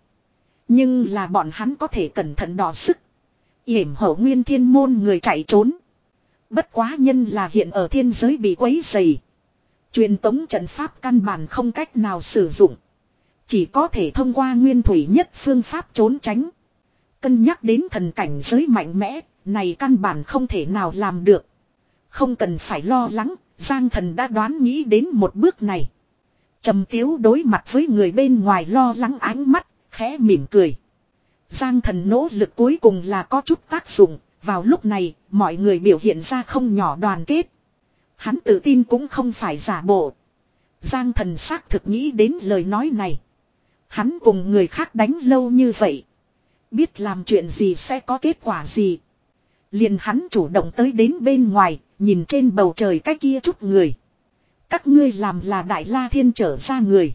Nhưng là bọn hắn có thể cẩn thận đọ sức. Yểm hộ Nguyên Thiên Môn người chạy trốn. Bất quá nhân là hiện ở thiên giới bị quấy dày. Truyền tống trận pháp căn bản không cách nào sử dụng. Chỉ có thể thông qua nguyên thủy nhất phương pháp trốn tránh. Cân nhắc đến thần cảnh giới mạnh mẽ, này căn bản không thể nào làm được. Không cần phải lo lắng, Giang Thần đã đoán nghĩ đến một bước này. Trầm Tiếu đối mặt với người bên ngoài lo lắng ánh mắt, khẽ mỉm cười. Giang Thần nỗ lực cuối cùng là có chút tác dụng, vào lúc này, mọi người biểu hiện ra không nhỏ đoàn kết. Hắn tự tin cũng không phải giả bộ. Giang Thần xác thực nghĩ đến lời nói này. Hắn cùng người khác đánh lâu như vậy. Biết làm chuyện gì sẽ có kết quả gì. Liền hắn chủ động tới đến bên ngoài, nhìn trên bầu trời cái kia chút người. Các ngươi làm là Đại La Thiên trở ra người.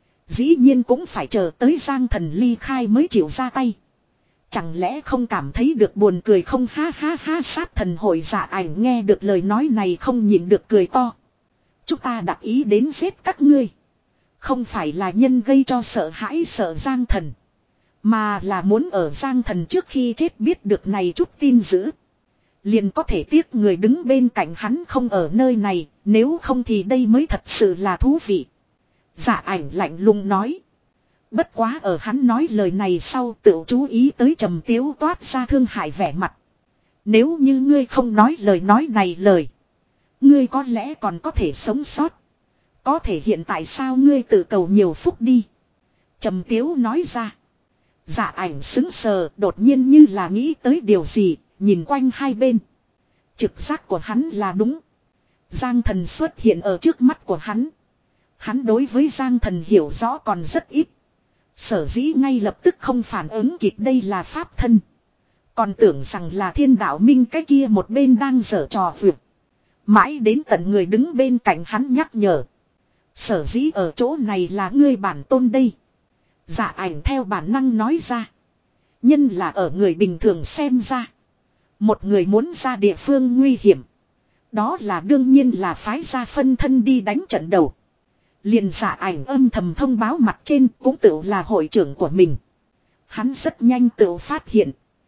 Dĩ nhiên cũng phải chờ tới Giang Thần ly khai mới chịu ra tay. Chẳng lẽ không cảm thấy được buồn cười không, ha ha ha. Sát thần hội Dạ Ảnh nghe được lời nói này không nhịn được cười to. Chúng ta đặt ý đến giết các ngươi. Không phải là nhân gây cho sợ hãi sợ Giang Thần. Mà là muốn ở Giang Thần trước khi chết biết được này chút tin dữ. Liền có thể tiếc người đứng bên cạnh hắn không ở nơi này. Nếu không thì đây mới thật sự là thú vị. Dạ Ảnh lạnh lùng nói. Bất quá ở hắn nói lời này sau tự chú ý tới Trầm Tiếu toát ra thương hại vẻ mặt. Nếu như ngươi không nói lời nói này lời. Ngươi có lẽ còn có thể sống sót. Có thể hiện tại sao ngươi tự cầu nhiều phúc đi. Trầm Tiếu nói ra. Dạ Ảnh sững sờ đột nhiên như là nghĩ tới điều gì. Nhìn quanh hai bên. Trực giác của hắn là đúng. Giang Thần xuất hiện ở trước mắt của hắn. Hắn đối với Giang Thần hiểu rõ còn rất ít. Sở dĩ ngay lập tức không phản ứng kịp đây là pháp thân. Còn tưởng rằng là Thiên Đạo Minh cái kia một bên đang giở trò vượt. Mãi đến tận người đứng bên cạnh hắn nhắc nhở. Sở dĩ ở chỗ này là ngươi bản tôn đây. Dạ Ảnh theo bản năng nói ra. Nhân là ở người bình thường xem ra. Một người muốn ra địa phương nguy hiểm. Đó là đương nhiên là phái ra phân thân đi đánh trận đầu. Liền Dạ Ảnh âm thầm thông báo mặt trên cũng tự là hội trưởng của mình. Hắn rất nhanh tự phát hiện.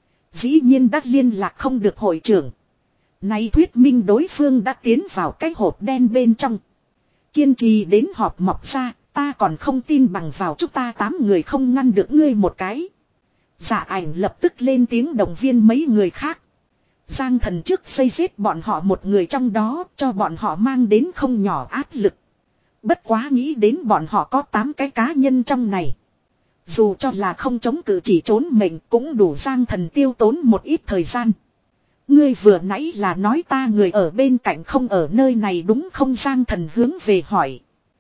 Dĩ nhiên đã liên lạc không được hội trưởng. Nay thuyết minh đối phương đã tiến vào cái hộp đen bên trong. Kiên trì đến họp mọc ra, ta còn không tin bằng vào chúng ta tám người không ngăn được ngươi một cái. Dạ Ảnh lập tức lên tiếng động viên mấy người khác. Giang thần trước xây giết bọn họ một người trong đó cho bọn họ mang đến không nhỏ áp lực. Bất quá nghĩ đến bọn họ có tám cái cá nhân trong này. Dù cho là không chống cự chỉ trốn mệnh cũng đủ Giang thần tiêu tốn một ít thời gian. Ngươi vừa nãy là nói ta người ở bên cạnh không ở nơi này đúng không? Giang thần hướng về hỏi.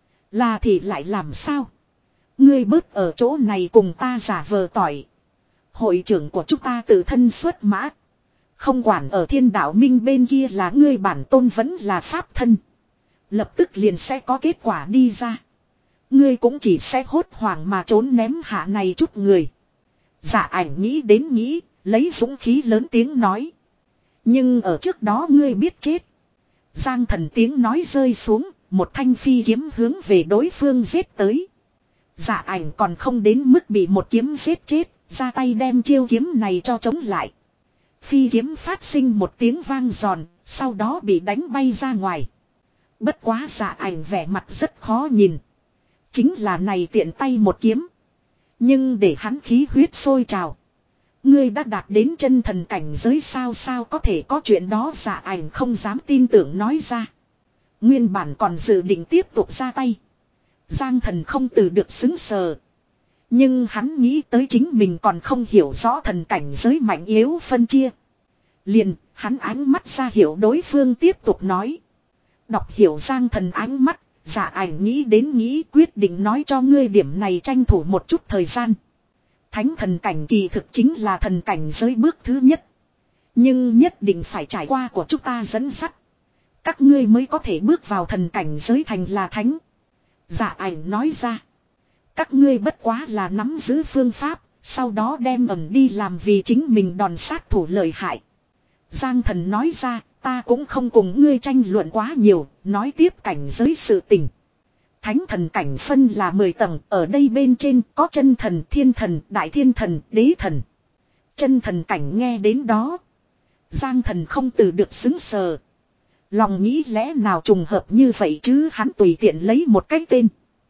Là thì lại làm sao? Ngươi bớt ở chỗ này cùng ta giả vờ tỏi. Hội trưởng của chúng ta tự thân xuất mã. Không quản ở thiên đạo minh bên kia là ngươi bản tôn vẫn là pháp thân. Lập tức liền sẽ có kết quả đi ra. Ngươi cũng chỉ sẽ hốt hoảng mà trốn ném hạ này chút người. Dạ ảnh nghĩ đến nghĩ, lấy dũng khí lớn tiếng nói. Nhưng ở trước đó ngươi biết chết. Giang thần tiếng nói rơi xuống, một thanh phi kiếm hướng về đối phương giết tới. Dạ ảnh còn không đến mức bị một kiếm giết chết, ra tay đem chiêu kiếm này cho chống lại. Phi kiếm phát sinh một tiếng vang giòn, sau đó bị đánh bay ra ngoài. Bất quá dạ ảnh vẻ mặt rất khó nhìn. Chính là này tiện tay một kiếm. Nhưng để hắn khí huyết sôi trào. Ngươi đã đạt đến chân thần cảnh giới sao sao có thể có chuyện đó dạ ảnh không dám tin tưởng nói ra. Nguyên bản còn dự định tiếp tục ra tay. Giang thần không từ được xứng sờ. Nhưng hắn nghĩ tới chính mình còn không hiểu rõ thần cảnh giới mạnh yếu phân chia. Liền, hắn ánh mắt ra hiểu đối phương tiếp tục nói. Đọc hiểu Giang thần ánh mắt, dạ ảnh nghĩ đến nghĩ quyết định nói cho ngươi điểm này tranh thủ một chút thời gian. Thánh thần cảnh kỳ thực chính là thần cảnh giới bước thứ nhất. Nhưng nhất định phải trải qua của chúng ta dẫn dắt. Các ngươi mới có thể bước vào thần cảnh giới thành là thánh. Dạ ảnh nói ra. Các ngươi bất quá là nắm giữ phương pháp, sau đó đem ẩn đi làm vì chính mình đòn sát thủ lợi hại. Giang thần nói ra, ta cũng không cùng ngươi tranh luận quá nhiều, nói tiếp cảnh giới sự tình. Thánh thần cảnh phân là mười tầng, ở đây bên trên có chân thần, thiên thần, đại thiên thần, đế thần. Chân thần cảnh nghe đến đó. Giang thần không từ được xứng sờ. Lòng nghĩ lẽ nào trùng hợp như vậy chứ hắn tùy tiện lấy một cái tên.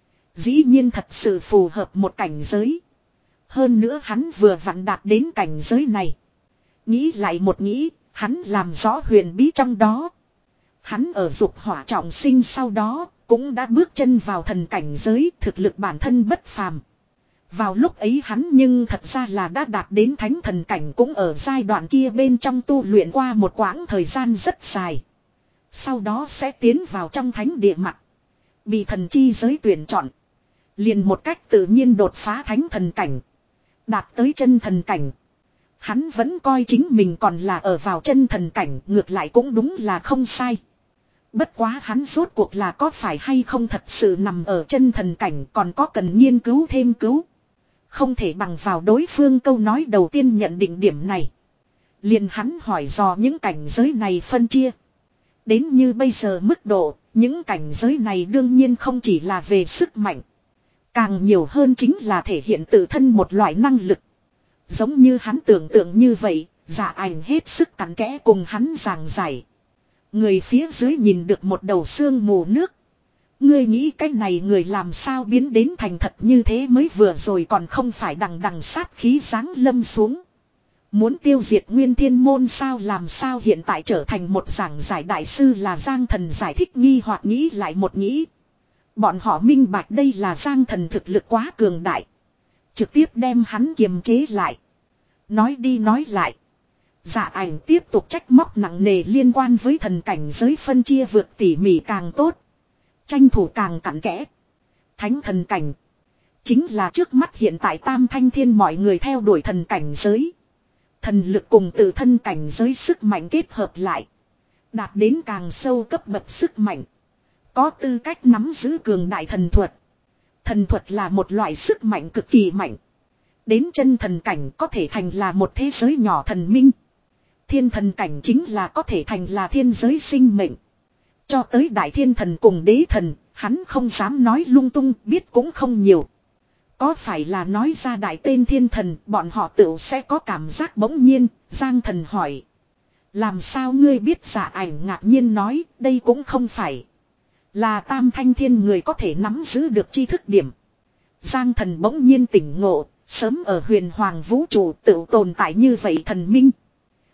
Dĩ nhiên thật sự phù hợp một cảnh giới. Hơn nữa hắn vừa vặn đạt đến cảnh giới này. Nghĩ lại một nghĩ, hắn làm rõ huyền bí trong đó. Hắn ở dục hỏa trọng sinh sau đó, cũng đã bước chân vào thần cảnh giới, thực lực bản thân bất phàm. Vào lúc ấy hắn nhưng thật ra là đã đạt đến thánh thần cảnh cũng ở giai đoạn kia bên trong tu luyện qua một quãng thời gian rất dài. Sau đó sẽ tiến vào trong thánh địa mặt. Bị thần chi giới tuyển chọn. Liền một cách tự nhiên đột phá thánh thần cảnh. Đạt tới chân thần cảnh. Hắn vẫn coi chính mình còn là ở vào chân thần cảnh, ngược lại cũng đúng là không sai. Bất quá hắn rốt cuộc là có phải hay không thật sự nằm ở chân thần cảnh còn có cần nghiên cứu thêm cứu. Không thể bằng vào đối phương câu nói đầu tiên nhận định điểm này. Liền hắn hỏi dò những cảnh giới này phân chia. Đến như bây giờ mức độ, những cảnh giới này đương nhiên không chỉ là về sức mạnh. Càng nhiều hơn chính là thể hiện tự thân một loại năng lực. Giống như hắn tưởng tượng như vậy, dạ ảnh hết sức cặn kẽ cùng hắn giảng giải. Người phía dưới nhìn được một đầu sương mù nước. Ngươi nghĩ cái này người làm sao biến đến thành thật như thế mới vừa rồi còn không phải đằng đằng sát khí giáng lâm xuống. Muốn tiêu diệt nguyên thiên môn sao làm sao hiện tại trở thành một giảng giải đại sư là Giang thần giải thích nghi hoặc nghĩ lại một nghĩ. Bọn họ minh bạch đây là Giang thần thực lực quá cường đại. Trực tiếp đem hắn kiềm chế lại. Nói đi nói lại. Dạ ảnh tiếp tục trách móc nặng nề liên quan với thần cảnh giới phân chia vượt tỉ mỉ càng tốt. Tranh thủ càng cặn kẽ. Thánh thần cảnh. Chính là trước mắt hiện tại tam thanh thiên mọi người theo đuổi thần cảnh giới. Thần lực cùng tự thân cảnh giới sức mạnh kết hợp lại. Đạt đến càng sâu cấp bậc sức mạnh. Có tư cách nắm giữ cường đại thần thuật. Thần thuật là một loại sức mạnh cực kỳ mạnh. Đến chân thần cảnh có thể thành là một thế giới nhỏ thần minh. Thiên thần cảnh chính là có thể thành là thiên giới sinh mệnh. Cho tới đại thiên thần cùng đế thần, hắn không dám nói lung tung, biết cũng không nhiều. Có phải là nói ra đại tên thiên thần, bọn họ tự sẽ có cảm giác bỗng nhiên, Giang thần hỏi. Làm sao ngươi biết giả ảnh ngạc nhiên nói, đây cũng không phải. Là tam thanh thiên người có thể nắm giữ được tri thức điểm. Giang thần bỗng nhiên tỉnh ngộ, sớm ở huyền hoàng vũ trụ tự tồn tại như vậy thần minh.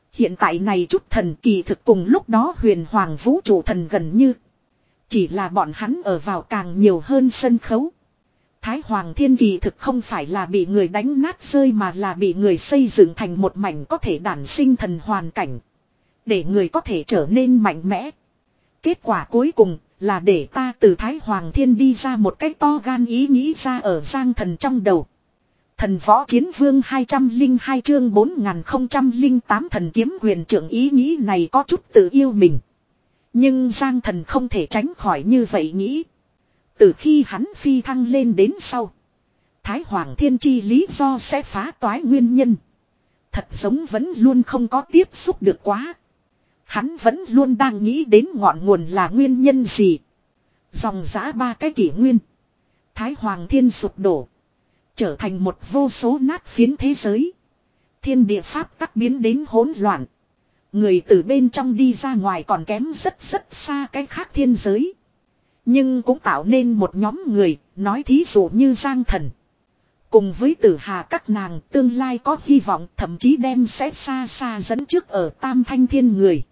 Hiện tại này chút thần kỳ thực cùng lúc đó huyền hoàng vũ trụ thần gần như. Chỉ là bọn hắn ở vào càng nhiều hơn sân khấu. Thái Hoàng Thiên kỳ thực không phải là bị người đánh nát rơi mà là bị người xây dựng thành một mảnh có thể đản sinh thần hoàn cảnh. Để người có thể trở nên mạnh mẽ. Kết quả cuối cùng là để ta từ Thái Hoàng Thiên đi ra một cách to gan ý nghĩ ra ở Giang Thần trong đầu. Thần Võ Chiến Vương hai trăm lẻ hai chương bốn nghìn không trăm lẻ tám thần kiếm huyền trưởng ý nghĩ này có chút tự yêu mình. Nhưng Giang Thần không thể tránh khỏi như vậy nghĩ. Từ khi hắn phi thăng lên đến sau. Thái Hoàng Thiên chi lý do sẽ phá toái nguyên nhân. Thật giống vẫn luôn không có tiếp xúc được quá. Hắn vẫn luôn đang nghĩ đến ngọn nguồn là nguyên nhân gì. Dòng dã ba cái kỷ nguyên. Thái Hoàng Thiên sụp đổ. Trở thành một vô số nát phiến thế giới. Thiên địa pháp tắc biến đến hỗn loạn. Người từ bên trong đi ra ngoài còn kém rất rất xa cái khác thiên giới. Nhưng cũng tạo nên một nhóm người, nói thí dụ như Giang Thần. Cùng với Tử Hà các nàng tương lai có hy vọng thậm chí đem sẽ xa xa dẫn trước ở Tam Thanh Thiên người.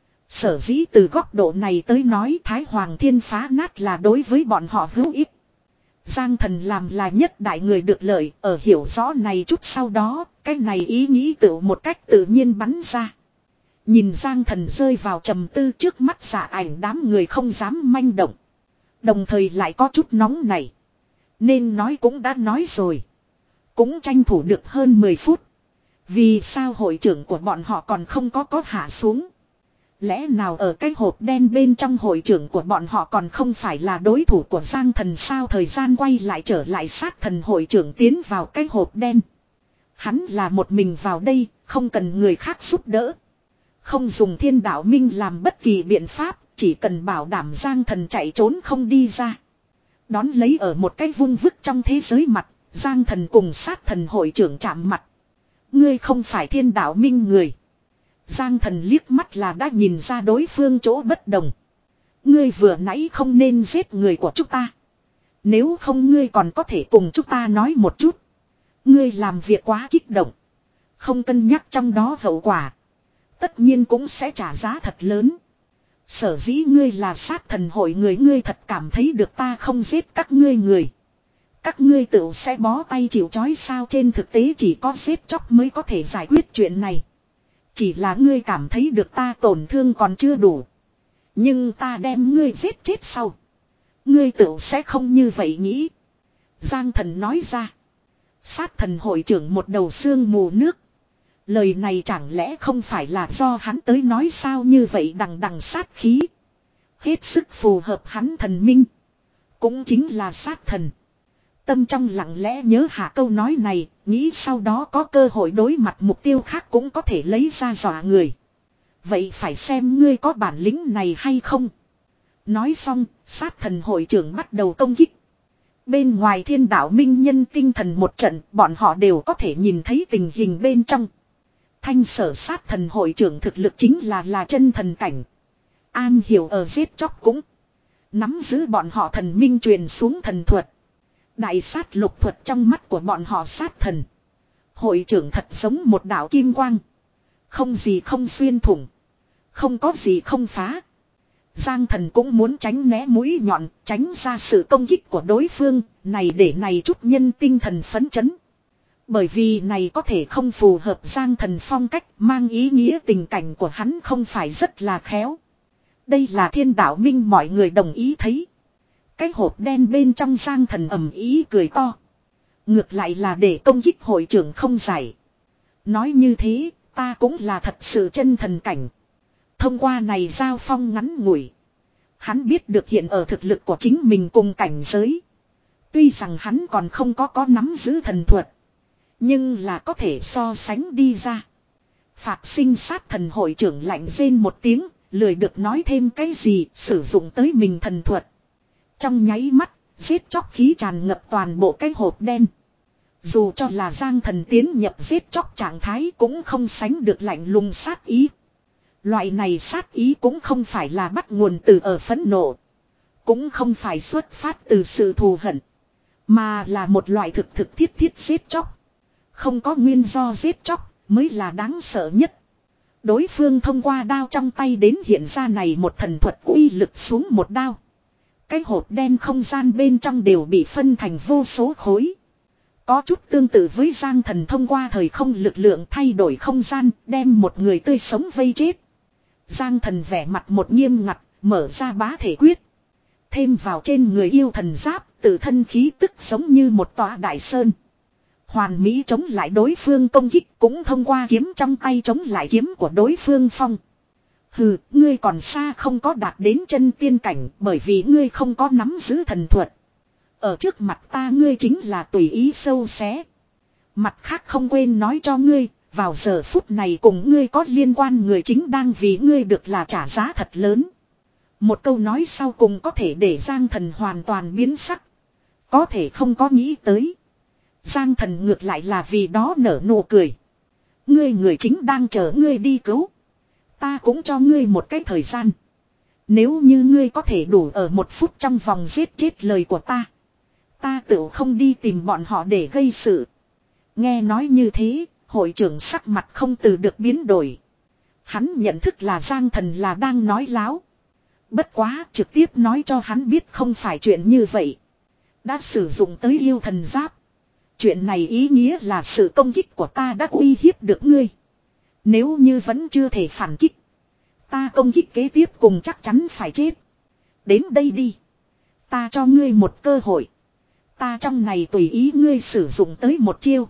Sở dĩ từ góc độ này tới nói Thái Hoàng Thiên phá nát là đối với bọn họ hữu ích. Giang Thần làm là nhất đại người được lợi ở hiểu rõ này chút sau đó, cái này ý nghĩ tự một cách tự nhiên bắn ra. Nhìn Giang Thần rơi vào trầm tư trước mắt giả ảnh đám người không dám manh động. Đồng thời lại có chút nóng này. Nên nói cũng đã nói rồi. Cũng tranh thủ được hơn mười phút. Vì sao hội trưởng của bọn họ còn không có có hạ xuống. Lẽ nào ở cái hộp đen bên trong hội trưởng của bọn họ còn không phải là đối thủ của Giang Thần sao thời gian quay lại trở lại sát thần hội trưởng tiến vào cái hộp đen. Hắn là một mình vào đây, không cần người khác giúp đỡ. Không dùng thiên đạo minh làm bất kỳ biện pháp, chỉ cần bảo đảm Giang Thần chạy trốn không đi ra. Đón lấy ở một cái vung vức trong thế giới mặt, Giang Thần cùng sát thần hội trưởng chạm mặt. Ngươi không phải thiên đạo minh người. Giang Thần liếc mắt là đã nhìn ra đối phương chỗ bất đồng. Ngươi vừa nãy không nên giết người của chúng ta. Nếu không ngươi còn có thể cùng chúng ta nói một chút. Ngươi làm việc quá kích động. Không cân nhắc trong đó hậu quả. Tất nhiên cũng sẽ trả giá thật lớn. Sở dĩ ngươi là sát thần hội người ngươi thật cảm thấy được ta không giết các ngươi người. Các ngươi tự sẽ bó tay chịu trói sao trên thực tế chỉ có giết chóc mới có thể giải quyết chuyện này. Chỉ là ngươi cảm thấy được ta tổn thương còn chưa đủ. Nhưng ta đem ngươi giết chết sau. Ngươi tự sẽ không như vậy nghĩ. Giang Thần nói ra. Sát thần hội trưởng một đầu xương mù nước. Lời này chẳng lẽ không phải là do hắn tới nói sao như vậy đằng đằng sát khí. Hết sức phù hợp hắn thần minh. Cũng chính là sát thần. Tâm trong lặng lẽ nhớ hạ câu nói này, nghĩ sau đó có cơ hội đối mặt mục tiêu khác cũng có thể lấy ra dọa người. Vậy phải xem ngươi có bản lĩnh này hay không. Nói xong, sát thần hội trưởng bắt đầu công kích. Bên ngoài thiên đạo minh nhân tinh thần một trận, bọn họ đều có thể nhìn thấy tình hình bên trong. Thanh sở sát thần hội trưởng thực lực chính là là chân thần cảnh. An hiểu ở giết chóc cũng. Nắm giữ bọn họ thần minh truyền xuống thần thuật. Đại sát lục thuật trong mắt của bọn họ sát thần. Hội trưởng thật giống một đạo kim quang. Không gì không xuyên thủng. Không có gì không phá. Giang Thần cũng muốn tránh né mũi nhọn, tránh ra sự công kích của đối phương, này để này chút nhân tinh thần phấn chấn. Bởi vì này có thể không phù hợp Giang Thần phong cách, mang ý nghĩa tình cảnh của hắn không phải rất là khéo. Đây là thiên đạo minh mọi người đồng ý thấy. Cái hộp đen bên trong Giang Thần ầm ý cười to. Ngược lại là để công kích hội trưởng không giải. Nói như thế, ta cũng là thật sự chân thần cảnh. Thông qua này giao phong ngắn ngủi. Hắn biết được hiện ở thực lực của chính mình cùng cảnh giới. Tuy rằng hắn còn không có có nắm giữ thần thuật. Nhưng là có thể so sánh đi ra. Phạt sinh sát thần hội trưởng lạnh rên một tiếng. Lười được nói thêm cái gì sử dụng tới mình thần thuật. Trong nháy mắt, giết chóc khí tràn ngập toàn bộ cái hộp đen. Dù cho là Giang Thần tiến nhập giết chóc trạng thái cũng không sánh được lạnh lùng sát ý. Loại này sát ý cũng không phải là bắt nguồn từ ở phẫn nộ. Cũng không phải xuất phát từ sự thù hận. Mà là một loại thực thực thiết thiết giết chóc. Không có nguyên do giết chóc mới là đáng sợ nhất. Đối phương thông qua đao trong tay đến hiện ra này một thần thuật uy lực xuống một đao. Cái hộp đen không gian bên trong đều bị phân thành vô số khối. Có chút tương tự với Giang Thần thông qua thời không lực lượng thay đổi không gian, đem một người tươi sống vây chết. Giang Thần vẻ mặt một nghiêm ngặt, mở ra bá thể quyết. Thêm vào trên người yêu thần giáp, tự thân khí tức giống như một tòa đại sơn. Hoàn mỹ chống lại đối phương công kích, cũng thông qua kiếm trong tay chống lại kiếm của đối phương phong. Hừ, ngươi còn xa không có đạt đến chân tiên cảnh, bởi vì ngươi không có nắm giữ thần thuật. Ở trước mặt ta ngươi chính là tùy ý sâu xé. Mặt khác không quên nói cho ngươi, vào giờ phút này cùng ngươi có liên quan người chính đang vì ngươi được là trả giá thật lớn. Một câu nói sau cùng có thể để Giang Thần hoàn toàn biến sắc. Có thể không có nghĩ tới. Giang Thần ngược lại là vì đó nở nụ cười. Ngươi người chính đang chờ ngươi đi cứu. Ta cũng cho ngươi một cái thời gian. Nếu như ngươi có thể đủ ở một phút trong vòng giết chết lời của ta. Ta tự không đi tìm bọn họ để gây sự. Nghe nói như thế, hội trưởng sắc mặt không từ được biến đổi. Hắn nhận thức là Giang Thần là đang nói láo. Bất quá trực tiếp nói cho hắn biết không phải chuyện như vậy. Đã sử dụng tới yêu thần giáp. Chuyện này ý nghĩa là sự công kích của ta đã uy hiếp được ngươi. Nếu như vẫn chưa thể phản kích. Ta công kích kế tiếp cùng chắc chắn phải chết. Đến đây đi. Ta cho ngươi một cơ hội. Ta trong này tùy ý ngươi sử dụng tới một chiêu.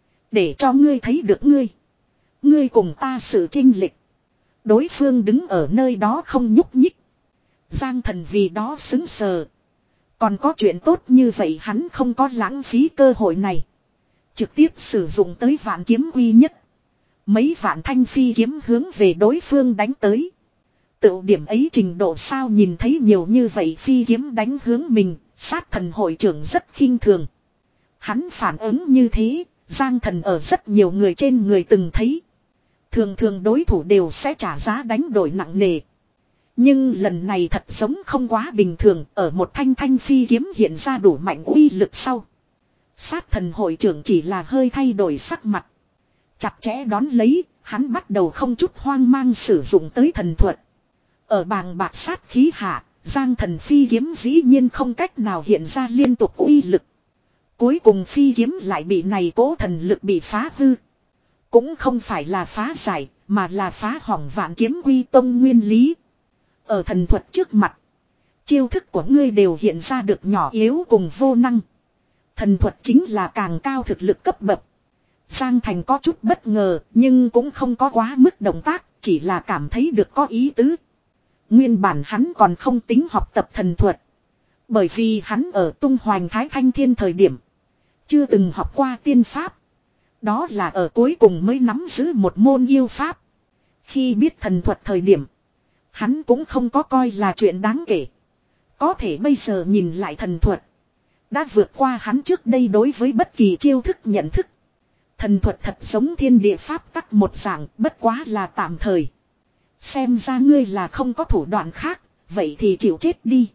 Để cho ngươi thấy được ngươi. Ngươi cùng ta sự chênh lệch. Đối phương đứng ở nơi đó không nhúc nhích. Giang Thần vì đó xứng sờ. Còn có chuyện tốt như vậy hắn không có lãng phí cơ hội này. Trực tiếp sử dụng tới vạn kiếm quy nhất. Mấy vạn thanh phi kiếm hướng về đối phương đánh tới. Tự điểm ấy trình độ sao nhìn thấy nhiều như vậy phi kiếm đánh hướng mình, sát thần hội trưởng rất khinh thường. Hắn phản ứng như thế, Giang Thần ở rất nhiều người trên người từng thấy. Thường thường đối thủ đều sẽ trả giá đánh đổi nặng nề. Nhưng lần này thật giống không quá bình thường, ở một thanh thanh phi kiếm hiện ra đủ mạnh uy lực sau. Sát thần hội trưởng chỉ là hơi thay đổi sắc mặt. Chặt chẽ đón lấy, hắn bắt đầu không chút hoang mang sử dụng tới thần thuật. Ở bàng bạc sát khí hạ, Giang Thần phi kiếm dĩ nhiên không cách nào hiện ra liên tục uy lực. Cuối cùng phi kiếm lại bị này cố thần lực bị phá hư. Cũng không phải là phá giải, mà là phá hỏng vạn kiếm quy tông nguyên lý. Ở thần thuật trước mặt, chiêu thức của ngươi đều hiện ra được nhỏ yếu cùng vô năng. Thần thuật chính là càng cao thực lực cấp bậc. Giang Thành có chút bất ngờ, nhưng cũng không có quá mức động tác, chỉ là cảm thấy được có ý tứ. Nguyên bản hắn còn không tính học tập thần thuật. Bởi vì hắn ở tung hoành Thái Thanh Thiên thời điểm chưa từng học qua tiên pháp. Đó là ở cuối cùng mới nắm giữ một môn yêu pháp. Khi biết thần thuật thời điểm, hắn cũng không có coi là chuyện đáng kể. Có thể bây giờ nhìn lại thần thuật, đã vượt qua hắn trước đây đối với bất kỳ chiêu thức nhận thức. Thần thuật thật giống thiên địa pháp tắc một dạng, bất quá là tạm thời. Xem ra ngươi là không có thủ đoạn khác, vậy thì chịu chết đi.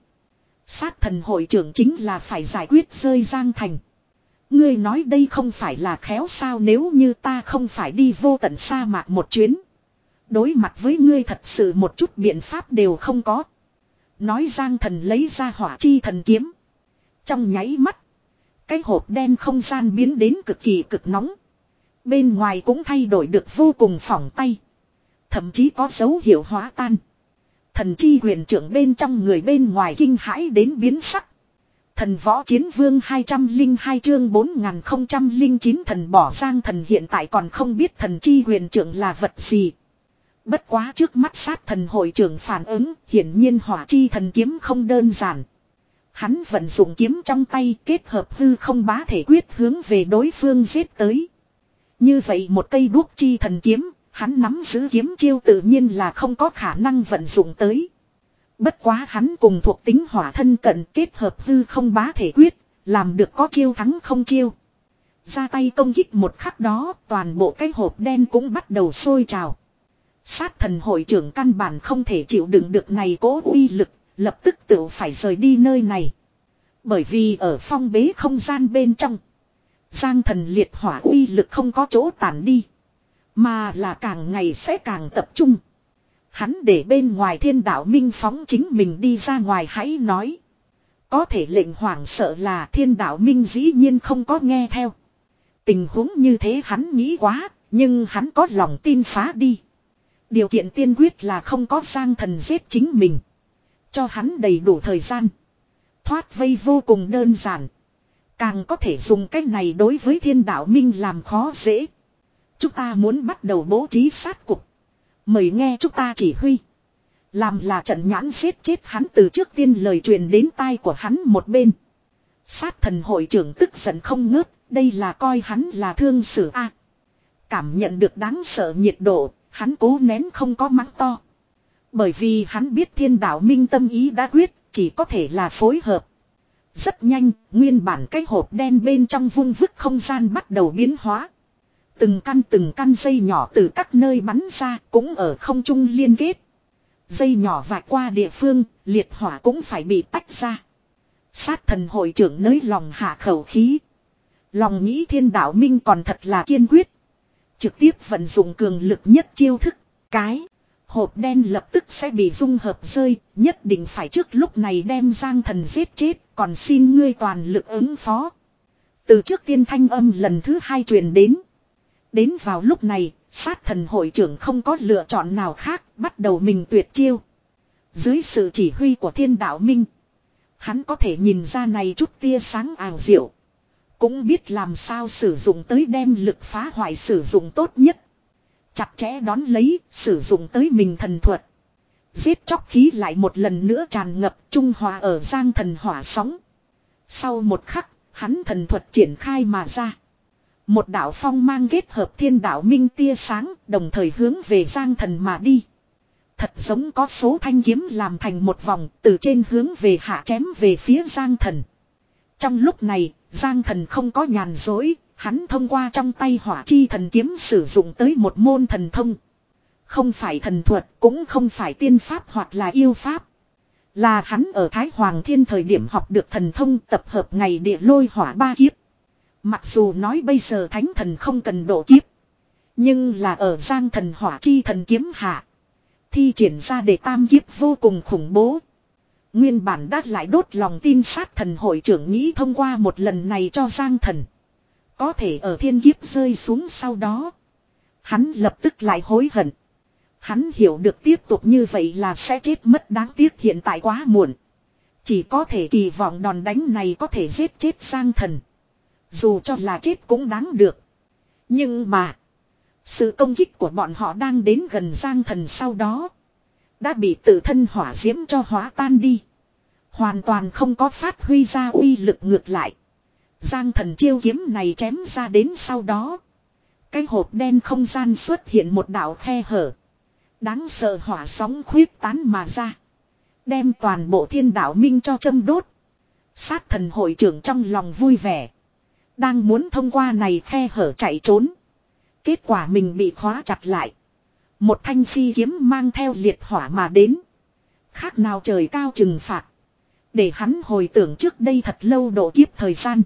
Sát thần hội trưởng chính là phải giải quyết rơi Giang Thành. Ngươi nói đây không phải là khéo sao, nếu như ta không phải đi vô tận sa mạc một chuyến. Đối mặt với ngươi thật sự một chút biện pháp đều không có. Nói Giang Thần lấy ra hỏa chi thần kiếm. Trong nháy mắt, cái hộp đen không gian biến đến cực kỳ cực nóng. Bên ngoài cũng thay đổi được vô cùng phỏng tay. Thậm chí có dấu hiệu hóa tan. Thần chi huyền trưởng bên trong người bên ngoài kinh hãi đến biến sắc. Thần võ chiến vương hai trăm lẻ hai chương bốn nghìn không trăm lẻ chín thần bỏ Giang Thần hiện tại còn không biết thần chi huyền trưởng là vật gì. Bất quá trước mắt sát thần hội trưởng phản ứng, hiển nhiên hỏa chi thần kiếm không đơn giản. Hắn vận dụng kiếm trong tay kết hợp hư không bá thể quyết hướng về đối phương giết tới. Như vậy một cây đuốc chi thần kiếm, hắn nắm giữ kiếm chiêu tự nhiên là không có khả năng vận dụng tới. Bất quá hắn cùng thuộc tính hỏa thân cận kết hợp hư không bá thể quyết, làm được có chiêu thắng không chiêu. Ra tay công kích một khắc đó, toàn bộ cái hộp đen cũng bắt đầu sôi trào. Sát thần hội trưởng căn bản không thể chịu đựng được này cố uy lực, lập tức tự phải rời đi nơi này. Bởi vì ở phong bế không gian bên trong, Giang Thần liệt hỏa uy lực không có chỗ tản đi, Mà là càng ngày sẽ càng tập trung. Hắn để bên ngoài thiên đạo minh phóng chính mình đi ra ngoài hãy nói. Có thể lệnh hoảng sợ là thiên đạo minh dĩ nhiên không có nghe theo. Tình huống như thế hắn nghĩ quá, nhưng hắn có lòng tin phá đi. Điều kiện tiên quyết là không có Giang Thần giết chính mình. Cho hắn đầy đủ thời gian. Thoát vây vô cùng đơn giản. Càng có thể dùng cách này đối với thiên đạo minh làm khó dễ. Chúng ta muốn bắt đầu bố trí sát cục. Mời nghe chúng ta chỉ huy. Làm là trận nhãn giết chết hắn từ trước tiên lời truyền đến tai của hắn một bên. Sát thần hội trưởng tức giận không ngớt. Đây là coi hắn là thương xử a. À, cảm nhận được đáng sợ nhiệt độ. Hắn cố nén không có mắng to. Bởi vì hắn biết thiên đạo minh tâm ý đã quyết. Chỉ có thể là phối hợp. Rất nhanh, nguyên bản cái hộp đen bên trong vung vức không gian bắt đầu biến hóa. Từng căn từng căn dây nhỏ từ các nơi bắn ra cũng ở không trung liên kết. Dây nhỏ vạch qua địa phương, liệt hỏa cũng phải bị tách ra. Sát thần hội trưởng nới lòng hạ khẩu khí. Lòng nghĩ thiên đạo minh còn thật là kiên quyết. Trực tiếp vận dụng cường lực nhất chiêu thức. Cái hộp đen lập tức sẽ bị dung hợp rơi. Nhất định phải trước lúc này đem Giang Thần giết chết. Còn xin ngươi toàn lực ứng phó. Từ trước tiên thanh âm lần thứ hai truyền đến. Đến vào lúc này, sát thần hội trưởng không có lựa chọn nào khác, bắt đầu mình tuyệt chiêu. Dưới sự chỉ huy của thiên đạo minh, hắn có thể nhìn ra này chút tia sáng ảo diệu. Cũng biết làm sao sử dụng tới đem lực phá hoại sử dụng tốt nhất. Chặt chẽ đón lấy, sử dụng tới mình thần thuật. Giết chóc khí lại một lần nữa tràn ngập trung hòa ở Giang Thần hỏa sóng. Sau một khắc, hắn thần thuật triển khai mà ra. Một đạo phong mang kết hợp thiên đạo minh tia sáng, đồng thời hướng về Giang Thần mà đi. Thật giống có số thanh kiếm làm thành một vòng, từ trên hướng về hạ chém về phía Giang Thần. Trong lúc này, Giang Thần không có nhàn dối, hắn thông qua trong tay hỏa chi thần kiếm sử dụng tới một môn thần thông. Không phải thần thuật, cũng không phải tiên pháp hoặc là yêu pháp. Là hắn ở Thái Hoàng Thiên thời điểm học được thần thông tập hợp ngày địa lôi hỏa ba kiếp. Mặc dù nói bây giờ thánh thần không cần độ kiếp. Nhưng là ở Giang Thần hỏa chi thần kiếm hạ. Thi triển ra để tam kiếp vô cùng khủng bố. Nguyên bản đã lại đốt lòng tin sát thần hội trưởng nghĩ thông qua một lần này cho Giang Thần. Có thể ở thiên kiếp rơi xuống sau đó. Hắn lập tức lại hối hận. Hắn hiểu được tiếp tục như vậy là sẽ chết mất, đáng tiếc hiện tại quá muộn. Chỉ có thể kỳ vọng đòn đánh này có thể giết chết Giang Thần. Dù cho là chết cũng đáng được. Nhưng mà, sự công kích của bọn họ đang đến gần Giang Thần sau đó. Đã bị tự thân hỏa diễm cho hóa tan đi. Hoàn toàn không có phát huy ra uy lực ngược lại. Giang Thần chiêu kiếm này chém ra đến sau đó. Cái hộp đen không gian xuất hiện một đạo khe hở. Đáng sợ hỏa sóng khuyết tán mà ra. Đem toàn bộ thiên đạo minh cho châm đốt. Sát thần hội trưởng trong lòng vui vẻ. Đang muốn thông qua này khe hở chạy trốn. Kết quả mình bị khóa chặt lại. Một thanh phi kiếm mang theo liệt hỏa mà đến. Khác nào trời cao trừng phạt. Để hắn hồi tưởng trước đây thật lâu độ kiếp thời gian.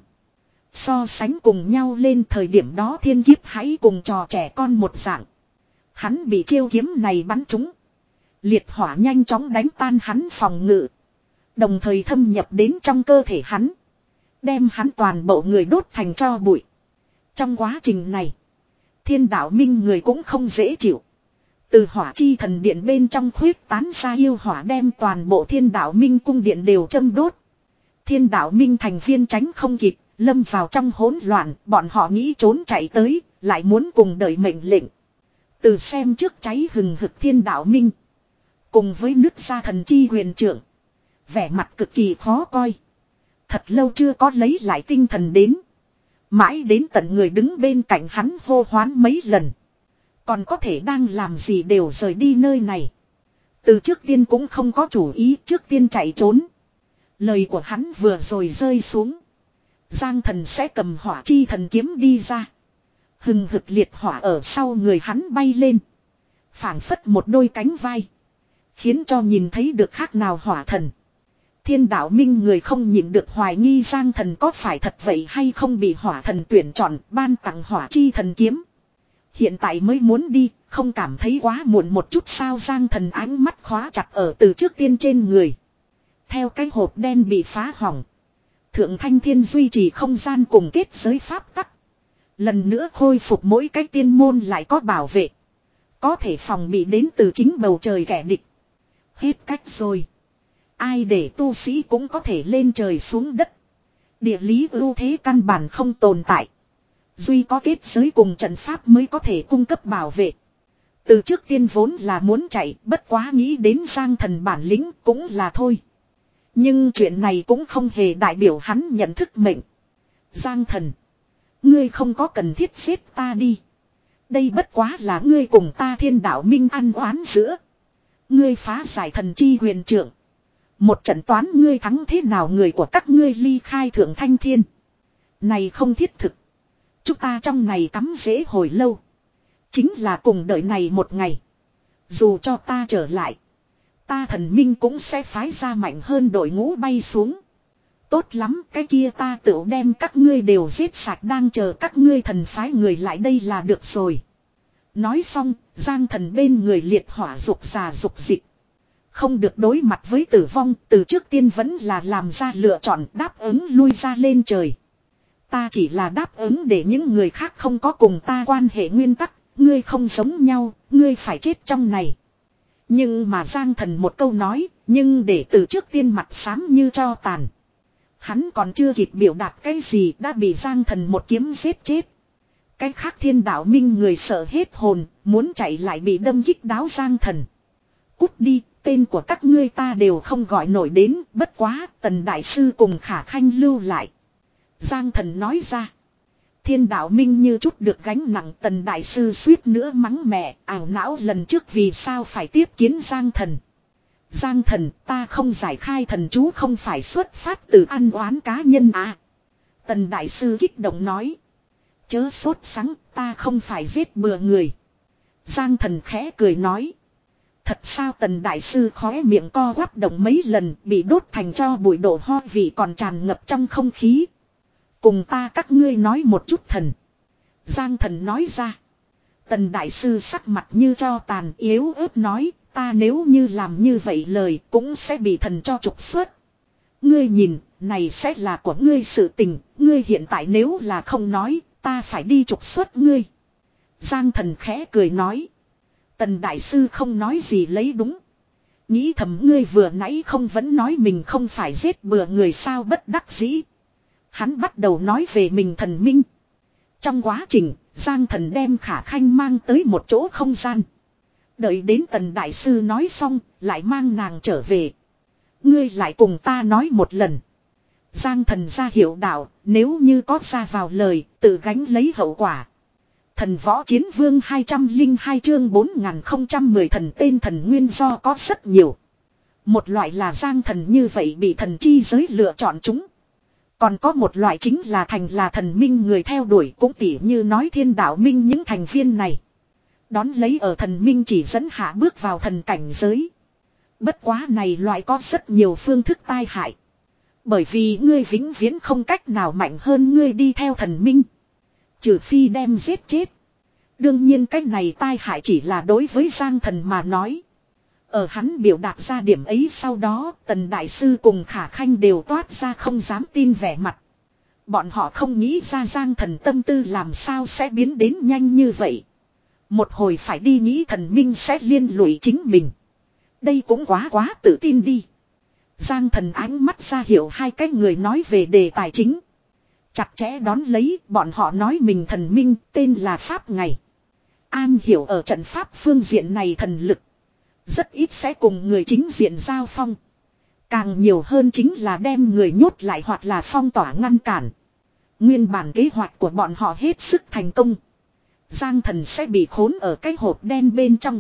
So sánh cùng nhau lên thời điểm đó thiên kiếp hãy cùng trò trẻ con một dạng. Hắn bị chiêu kiếm này bắn trúng. Liệt hỏa nhanh chóng đánh tan hắn phòng ngự. Đồng thời thâm nhập đến trong cơ thể hắn. Đem hắn toàn bộ người đốt thành tro bụi. Trong quá trình này, thiên đạo minh người cũng không dễ chịu. Từ hỏa chi thần điện bên trong khuyết tán ra yêu hỏa đem toàn bộ thiên đạo minh cung điện đều châm đốt. Thiên đạo minh thành viên tránh không kịp, lâm vào trong hỗn loạn, bọn họ nghĩ trốn chạy tới, lại muốn cùng đợi mệnh lệnh. Từ xem trước cháy hừng hực thiên đạo minh. Cùng với nước gia thần chi huyền trưởng. Vẻ mặt cực kỳ khó coi. Thật lâu chưa có lấy lại tinh thần đến. Mãi đến tận người đứng bên cạnh hắn hô hoán mấy lần. Còn có thể đang làm gì đều rời đi nơi này. Từ trước tiên cũng không có chủ ý, trước tiên chạy trốn. Lời của hắn vừa rồi rơi xuống. Giang Thần sẽ cầm hỏa chi thần kiếm đi ra. Hừng hực liệt hỏa ở sau người hắn bay lên. Phảng phất một đôi cánh vai. Khiến cho nhìn thấy được khác nào hỏa thần. Thiên đạo minh người không nhìn được hoài nghi Giang Thần có phải thật vậy hay không bị hỏa thần tuyển chọn ban tặng hỏa chi thần kiếm. Hiện tại mới muốn đi, không cảm thấy quá muộn một chút sao? Giang Thần ánh mắt khóa chặt ở từ trước tiên trên người. Theo cái hộp đen bị phá hỏng. Thượng Thanh Thiên duy trì không gian cùng kết giới pháp tắc. Lần nữa khôi phục mỗi cái tiên môn lại có bảo vệ. Có thể phòng bị đến từ chính bầu trời kẻ địch. Hết cách rồi. Ai để tu sĩ cũng có thể lên trời xuống đất. Địa lý ưu thế căn bản không tồn tại. Duy có kết giới cùng trận pháp mới có thể cung cấp bảo vệ. Từ trước tiên vốn là muốn chạy, bất quá nghĩ đến Giang Thần bản lĩnh cũng là thôi. Nhưng chuyện này cũng không hề đại biểu hắn nhận thức mệnh. Giang Thần, ngươi không có cần thiết giết ta đi. Đây bất quá là ngươi cùng ta Thiên Đạo Minh ăn oán giữa. Ngươi phá giải thần chi huyền trưởng. Một trận toán ngươi thắng thế nào người của các ngươi ly khai Thượng Thanh Thiên. Này không thiết thực. Chúng ta trong này cắm rễ hồi lâu. Chính là cùng đợi này một ngày. Dù cho ta trở lại. Ta thần minh cũng sẽ phái ra mạnh hơn đội ngũ bay xuống. Tốt lắm, cái kia ta tự đem các ngươi đều giết sạch, đang chờ các ngươi thần phái người lại đây là được rồi. Nói xong, Giang Thần bên người liệt hỏa dục già dục dịch. Không được đối mặt với tử vong, từ trước tiên vẫn là làm ra lựa chọn đáp ứng lui ra lên trời. Ta chỉ là đáp ứng để những người khác không có cùng ta quan hệ nguyên tắc, ngươi không giống nhau, ngươi phải chết trong này. Nhưng mà Giang Thần một câu nói, nhưng để từ trước tiên mặt xám như tro tàn. Hắn còn chưa kịp biểu đạt cái gì đã bị Giang Thần một kiếm giết chết. Cái khác Thiên Đạo Minh người sợ hết hồn, muốn chạy lại bị đâm kích đáo Giang Thần. Cút đi, tên của các ngươi ta đều không gọi nổi đến, bất quá, Tần Đại Sư cùng Khả Khanh lưu lại. Giang Thần nói ra. Thiên Đạo Minh như chút được gánh nặng, Tần Đại Sư suýt nữa mắng mẹ, ảo não lần trước vì sao phải tiếp kiến Giang Thần. Giang Thần, ta không giải khai thần chú không phải xuất phát từ ăn oán cá nhân à. Tần Đại Sư kích động nói. Chớ sốt sắng, ta không phải giết bừa người. Giang Thần khẽ cười nói. Thật sao? Tần Đại Sư khóe miệng co quắp động mấy lần, bị đốt thành cho bụi đổ ho vị còn tràn ngập trong không khí. Cùng ta các ngươi nói một chút thần. Giang Thần nói ra. Tần Đại Sư sắc mặt như cho tàn yếu ớt nói. Ta nếu như làm như vậy lời cũng sẽ bị thần cho trục xuất. Ngươi nhìn, này sẽ là của ngươi sự tình. Ngươi hiện tại nếu là không nói, ta phải đi trục xuất ngươi. Giang Thần khẽ cười nói. Tần Đại Sư không nói gì lấy đúng. Nghĩ thầm ngươi vừa nãy không vẫn nói mình không phải giết bừa người sao? Bất đắc dĩ. Hắn bắt đầu nói về mình thần minh. Trong quá trình, Giang Thần đem Khả Khanh mang tới một chỗ không gian. Đợi đến Tần Đại Sư nói xong, lại mang nàng trở về. Ngươi lại cùng ta nói một lần. Giang Thần ra hiệu đạo, nếu như có ra vào lời, tự gánh lấy hậu quả. Thần Võ Chiến Vương hai trăm lẻ hai chương bốn nghìn không trăm mười thần tên thần nguyên do có rất nhiều. Một loại là Giang Thần như vậy bị thần chi giới lựa chọn chúng. Còn có một loại chính là thành là thần minh người theo đuổi, cũng tỉ như nói Thiên Đạo Minh những thành viên này. Đón lấy ở thần minh chỉ dẫn hạ bước vào thần cảnh giới. Bất quá này loại có rất nhiều phương thức tai hại. Bởi vì ngươi vĩnh viễn không cách nào mạnh hơn ngươi đi theo thần minh. Trừ phi đem giết chết. Đương nhiên cách này tai hại chỉ là đối với Giang Thần mà nói. Ở hắn biểu đạt ra điểm ấy sau đó, Tần Đại Sư cùng Khả Khanh đều toát ra không dám tin vẻ mặt. Bọn họ không nghĩ ra Giang Thần tâm tư làm sao sẽ biến đến nhanh như vậy. Một hồi phải đi nghĩ thần minh sẽ liên lụy chính mình. Đây cũng quá quá tự tin đi. Giang Thần ánh mắt ra hiệu hai cái người nói về đề tài chính. Chặt chẽ đón lấy, bọn họ nói mình thần minh tên là Pháp Ngày. An hiểu ở trận pháp phương diện này thần lực. Rất ít sẽ cùng người chính diện giao phong. Càng nhiều hơn chính là đem người nhốt lại hoặc là phong tỏa ngăn cản. Nguyên bản kế hoạch của bọn họ hết sức thành công. Giang Thần sẽ bị khốn ở cái hộp đen bên trong.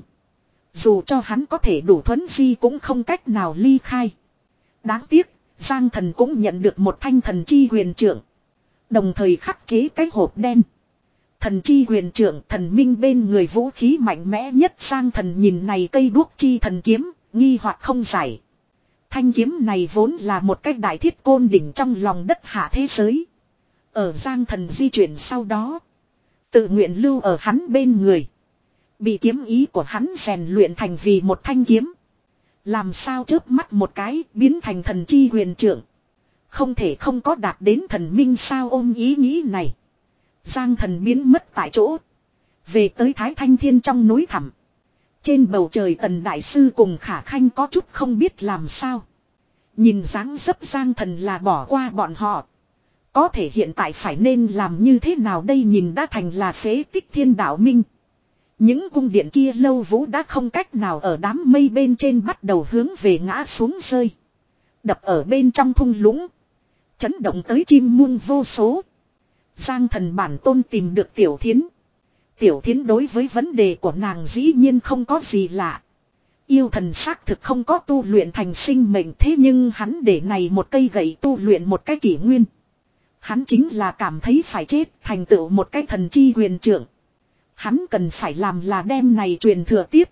Dù cho hắn có thể đủ thuấn di cũng không cách nào ly khai. Đáng tiếc, Giang Thần cũng nhận được một thanh thần chi huyền trượng. Đồng thời khắc chế cái hộp đen. Thần chi huyền trượng, thần minh bên người vũ khí mạnh mẽ nhất. Giang Thần nhìn này cây đuốc chi thần kiếm, nghi hoặc không giải. Thanh kiếm này vốn là một cái đại thiết côn đỉnh trong lòng đất hạ thế giới. Ở Giang Thần di chuyển sau đó, Tự nguyện lưu ở hắn bên người. Bị kiếm ý của hắn rèn luyện thành vì một thanh kiếm. Làm sao chớp mắt một cái biến thành thần chi huyền trưởng. Không thể không có đạt đến thần minh sao ôm ý nghĩ này. Giang thần biến mất tại chỗ. Về tới Thái Thanh Thiên trong núi thẳm. Trên bầu trời Tần Đại Sư cùng Khả Khanh có chút không biết làm sao. Nhìn dáng dấp Giang thần là bỏ qua bọn họ. Có thể hiện tại phải nên làm như thế nào đây nhìn đã thành là phế tích thiên đạo minh. Những cung điện kia lâu vũ đã không cách nào ở đám mây bên trên bắt đầu hướng về ngã xuống rơi. Đập ở bên trong thung lũng. Chấn động tới chim muông vô số. Giang thần bản tôn tìm được Tiểu Thiến. Tiểu Thiến đối với vấn đề của nàng dĩ nhiên không có gì lạ. Yêu thần xác thực không có tu luyện thành sinh mệnh thế nhưng hắn để này một cây gậy tu luyện một cái kỷ nguyên. Hắn chính là cảm thấy phải chết thành tựu một cái thần chi huyền trưởng. Hắn cần phải làm là đem này truyền thừa tiếp.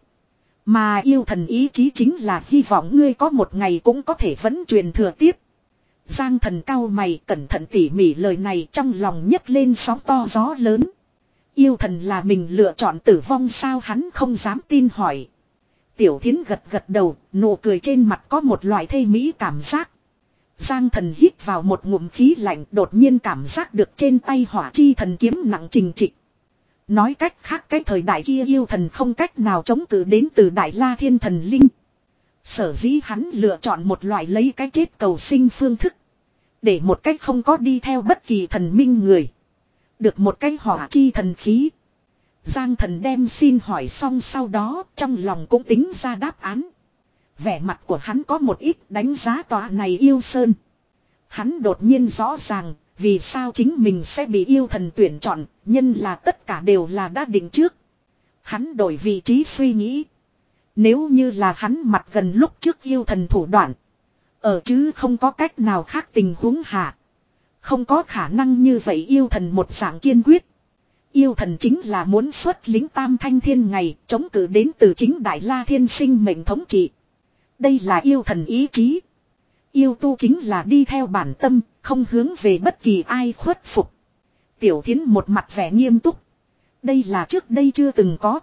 Mà yêu thần ý chí chính là hy vọng ngươi có một ngày cũng có thể vẫn truyền thừa tiếp. Giang thần cao mày cẩn thận tỉ mỉ lời này trong lòng nhấc lên sóng to gió lớn. Yêu thần là mình lựa chọn tử vong sao hắn không dám tin hỏi. Tiểu Thiến gật gật đầu, nụ cười trên mặt có một loại thê mỹ cảm giác. Giang thần hít vào một ngụm khí lạnh đột nhiên cảm giác được trên tay hỏa chi thần kiếm nặng trình trịch. Nói cách khác cái thời đại kia yêu thần không cách nào chống cự đến từ Đại La Thiên Thần Linh. Sở dĩ hắn lựa chọn một loại lấy cái chết cầu sinh phương thức. Để một cách không có đi theo bất kỳ thần minh người. Được một cái hỏa chi thần khí. Giang thần đem xin hỏi xong sau đó trong lòng cũng tính ra đáp án. Vẻ mặt của hắn có một ít đánh giá tòa này yêu sơn. Hắn đột nhiên rõ ràng vì sao chính mình sẽ bị yêu thần tuyển chọn, nhân là tất cả đều là đã định trước. Hắn đổi vị trí suy nghĩ. Nếu như là hắn mặt gần lúc trước yêu thần thủ đoạn. Ở chứ không có cách nào khác tình huống hạ. Không có khả năng như vậy yêu thần một dạng kiên quyết. Yêu thần chính là muốn xuất lính tam thanh thiên ngày chống cự đến từ chính Đại La Thiên sinh mệnh thống trị. Đây là yêu thần ý chí. Yêu tu chính là đi theo bản tâm, không hướng về bất kỳ ai khuất phục. Tiểu Thiến một mặt vẻ nghiêm túc. Đây là trước đây chưa từng có.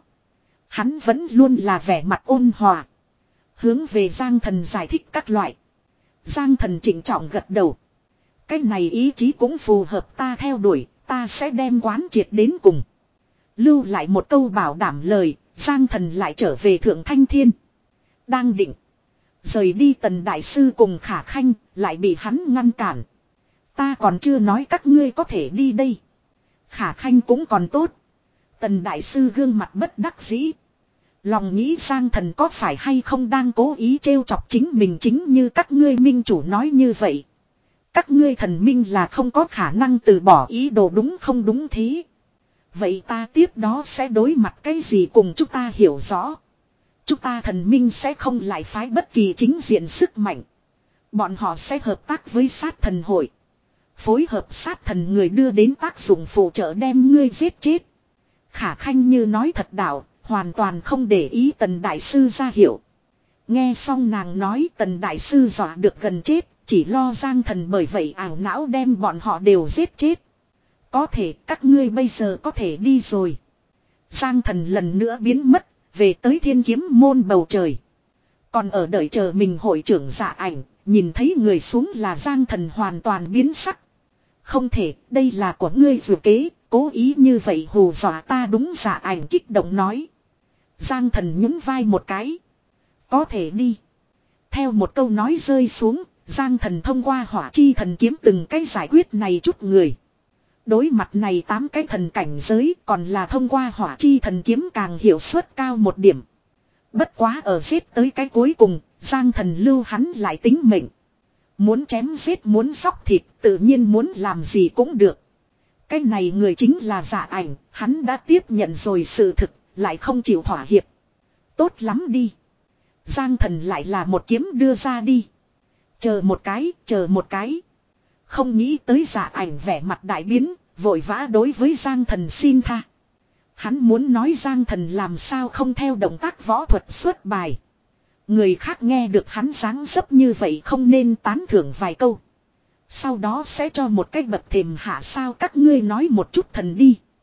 Hắn vẫn luôn là vẻ mặt ôn hòa. Hướng về Giang thần giải thích các loại. Giang thần trịnh trọng gật đầu. Cái này ý chí cũng phù hợp ta theo đuổi, ta sẽ đem quán triệt đến cùng. Lưu lại một câu bảo đảm lời, Giang thần lại trở về Thượng Thanh Thiên. Đang định. Rời đi Tần Đại Sư cùng Khả Khanh, lại bị hắn ngăn cản. Ta còn chưa nói các ngươi có thể đi đây. Khả Khanh cũng còn tốt. Tần Đại Sư gương mặt bất đắc dĩ. Lòng nghĩ Giang thần có phải hay không đang cố ý trêu chọc chính mình chính như các ngươi minh chủ nói như vậy. Các ngươi thần minh là không có khả năng từ bỏ ý đồ đúng không đúng thế. Vậy ta tiếp đó sẽ đối mặt cái gì cùng chúng ta hiểu rõ. Chúng ta thần minh sẽ không lại phái bất kỳ chính diện sức mạnh. Bọn họ sẽ hợp tác với sát thần hội. Phối hợp sát thần người đưa đến tác dụng phụ trợ đem ngươi giết chết. Khả Khanh như nói thật đạo, hoàn toàn không để ý Tần Đại Sư ra hiểu. Nghe xong nàng nói Tần Đại Sư dọa được gần chết, chỉ lo Giang thần bởi vậy ảo não đem bọn họ đều giết chết. Có thể các ngươi bây giờ có thể đi rồi. Giang thần lần nữa biến mất, về tới Thiên Kiếm môn bầu trời. Còn ở đợi chờ mình hội trưởng Dạ Ảnh, nhìn thấy người xuống là Giang thần hoàn toàn biến sắc. Không thể, đây là của ngươi vừa kế, cố ý như vậy hù dọa ta đúng Dạ Ảnh kích động nói. Giang thần nhún vai một cái. Có thể đi. Theo một câu nói rơi xuống, Giang thần thông qua hỏa chi thần kiếm từng cái giải quyết này chút người. Đối mặt này tám cái thần cảnh giới còn là thông qua hỏa chi thần kiếm càng hiệu suất cao một điểm. Bất quá ở giết tới cái cuối cùng, Giang thần lưu hắn lại tính mệnh. Muốn chém giết muốn sóc thịt tự nhiên muốn làm gì cũng được. Cái này người chính là Dạ Ảnh, hắn đã tiếp nhận rồi sự thực, lại không chịu thỏa hiệp. Tốt lắm đi. Giang thần lại là một kiếm đưa ra đi. Chờ một cái, chờ một cái. Không nghĩ tới Dạ Ảnh vẻ mặt đại biến, vội vã đối với Giang thần xin tha. Hắn muốn nói Giang thần làm sao không theo động tác võ thuật xuất bài. Người khác nghe được hắn dáng dấp như vậy không nên tán thưởng vài câu. Sau đó sẽ cho một cách bậc thềm hạ sao các ngươi nói một chút thần đi.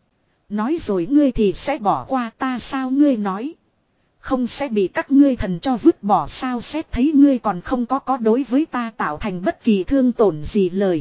Nói rồi ngươi thì sẽ bỏ qua ta sao, ngươi nói. Không sẽ bị các ngươi thần cho vứt bỏ sao, xét thấy ngươi còn không có có đối với ta tạo thành bất kỳ thương tổn gì lời.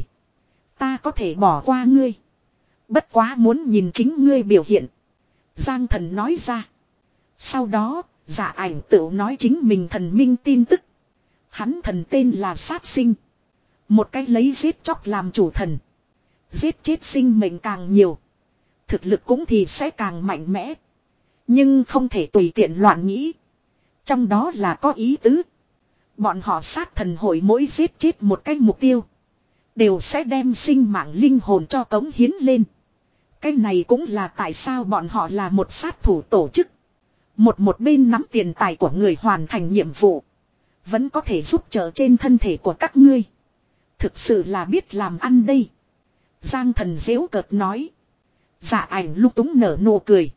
Ta có thể bỏ qua ngươi. Bất quá muốn nhìn chính ngươi biểu hiện. Giang Thần nói ra. Sau đó, Dạ Ảnh tự nói chính mình thần minh tin tức. Hắn thần tên là Sát Sinh. Một cái lấy giết chóc làm chủ thần. Giết chết sinh mệnh càng nhiều, thực lực cũng thì sẽ càng mạnh mẽ. Nhưng không thể tùy tiện loạn nghĩ. Trong đó là có ý tứ. Bọn họ sát thần hội mỗi giết chết một cái mục tiêu, đều sẽ đem sinh mạng linh hồn cho cống hiến lên. Cái này cũng là tại sao bọn họ là một sát thủ tổ chức. Một một bên nắm tiền tài của người hoàn thành nhiệm vụ, vẫn có thể giúp trợ trên thân thể của các ngươi. Thực sự là biết làm ăn đây. Giang Thần giễu cợt nói. Dạ Ảnh lúc túng nở nụ cười.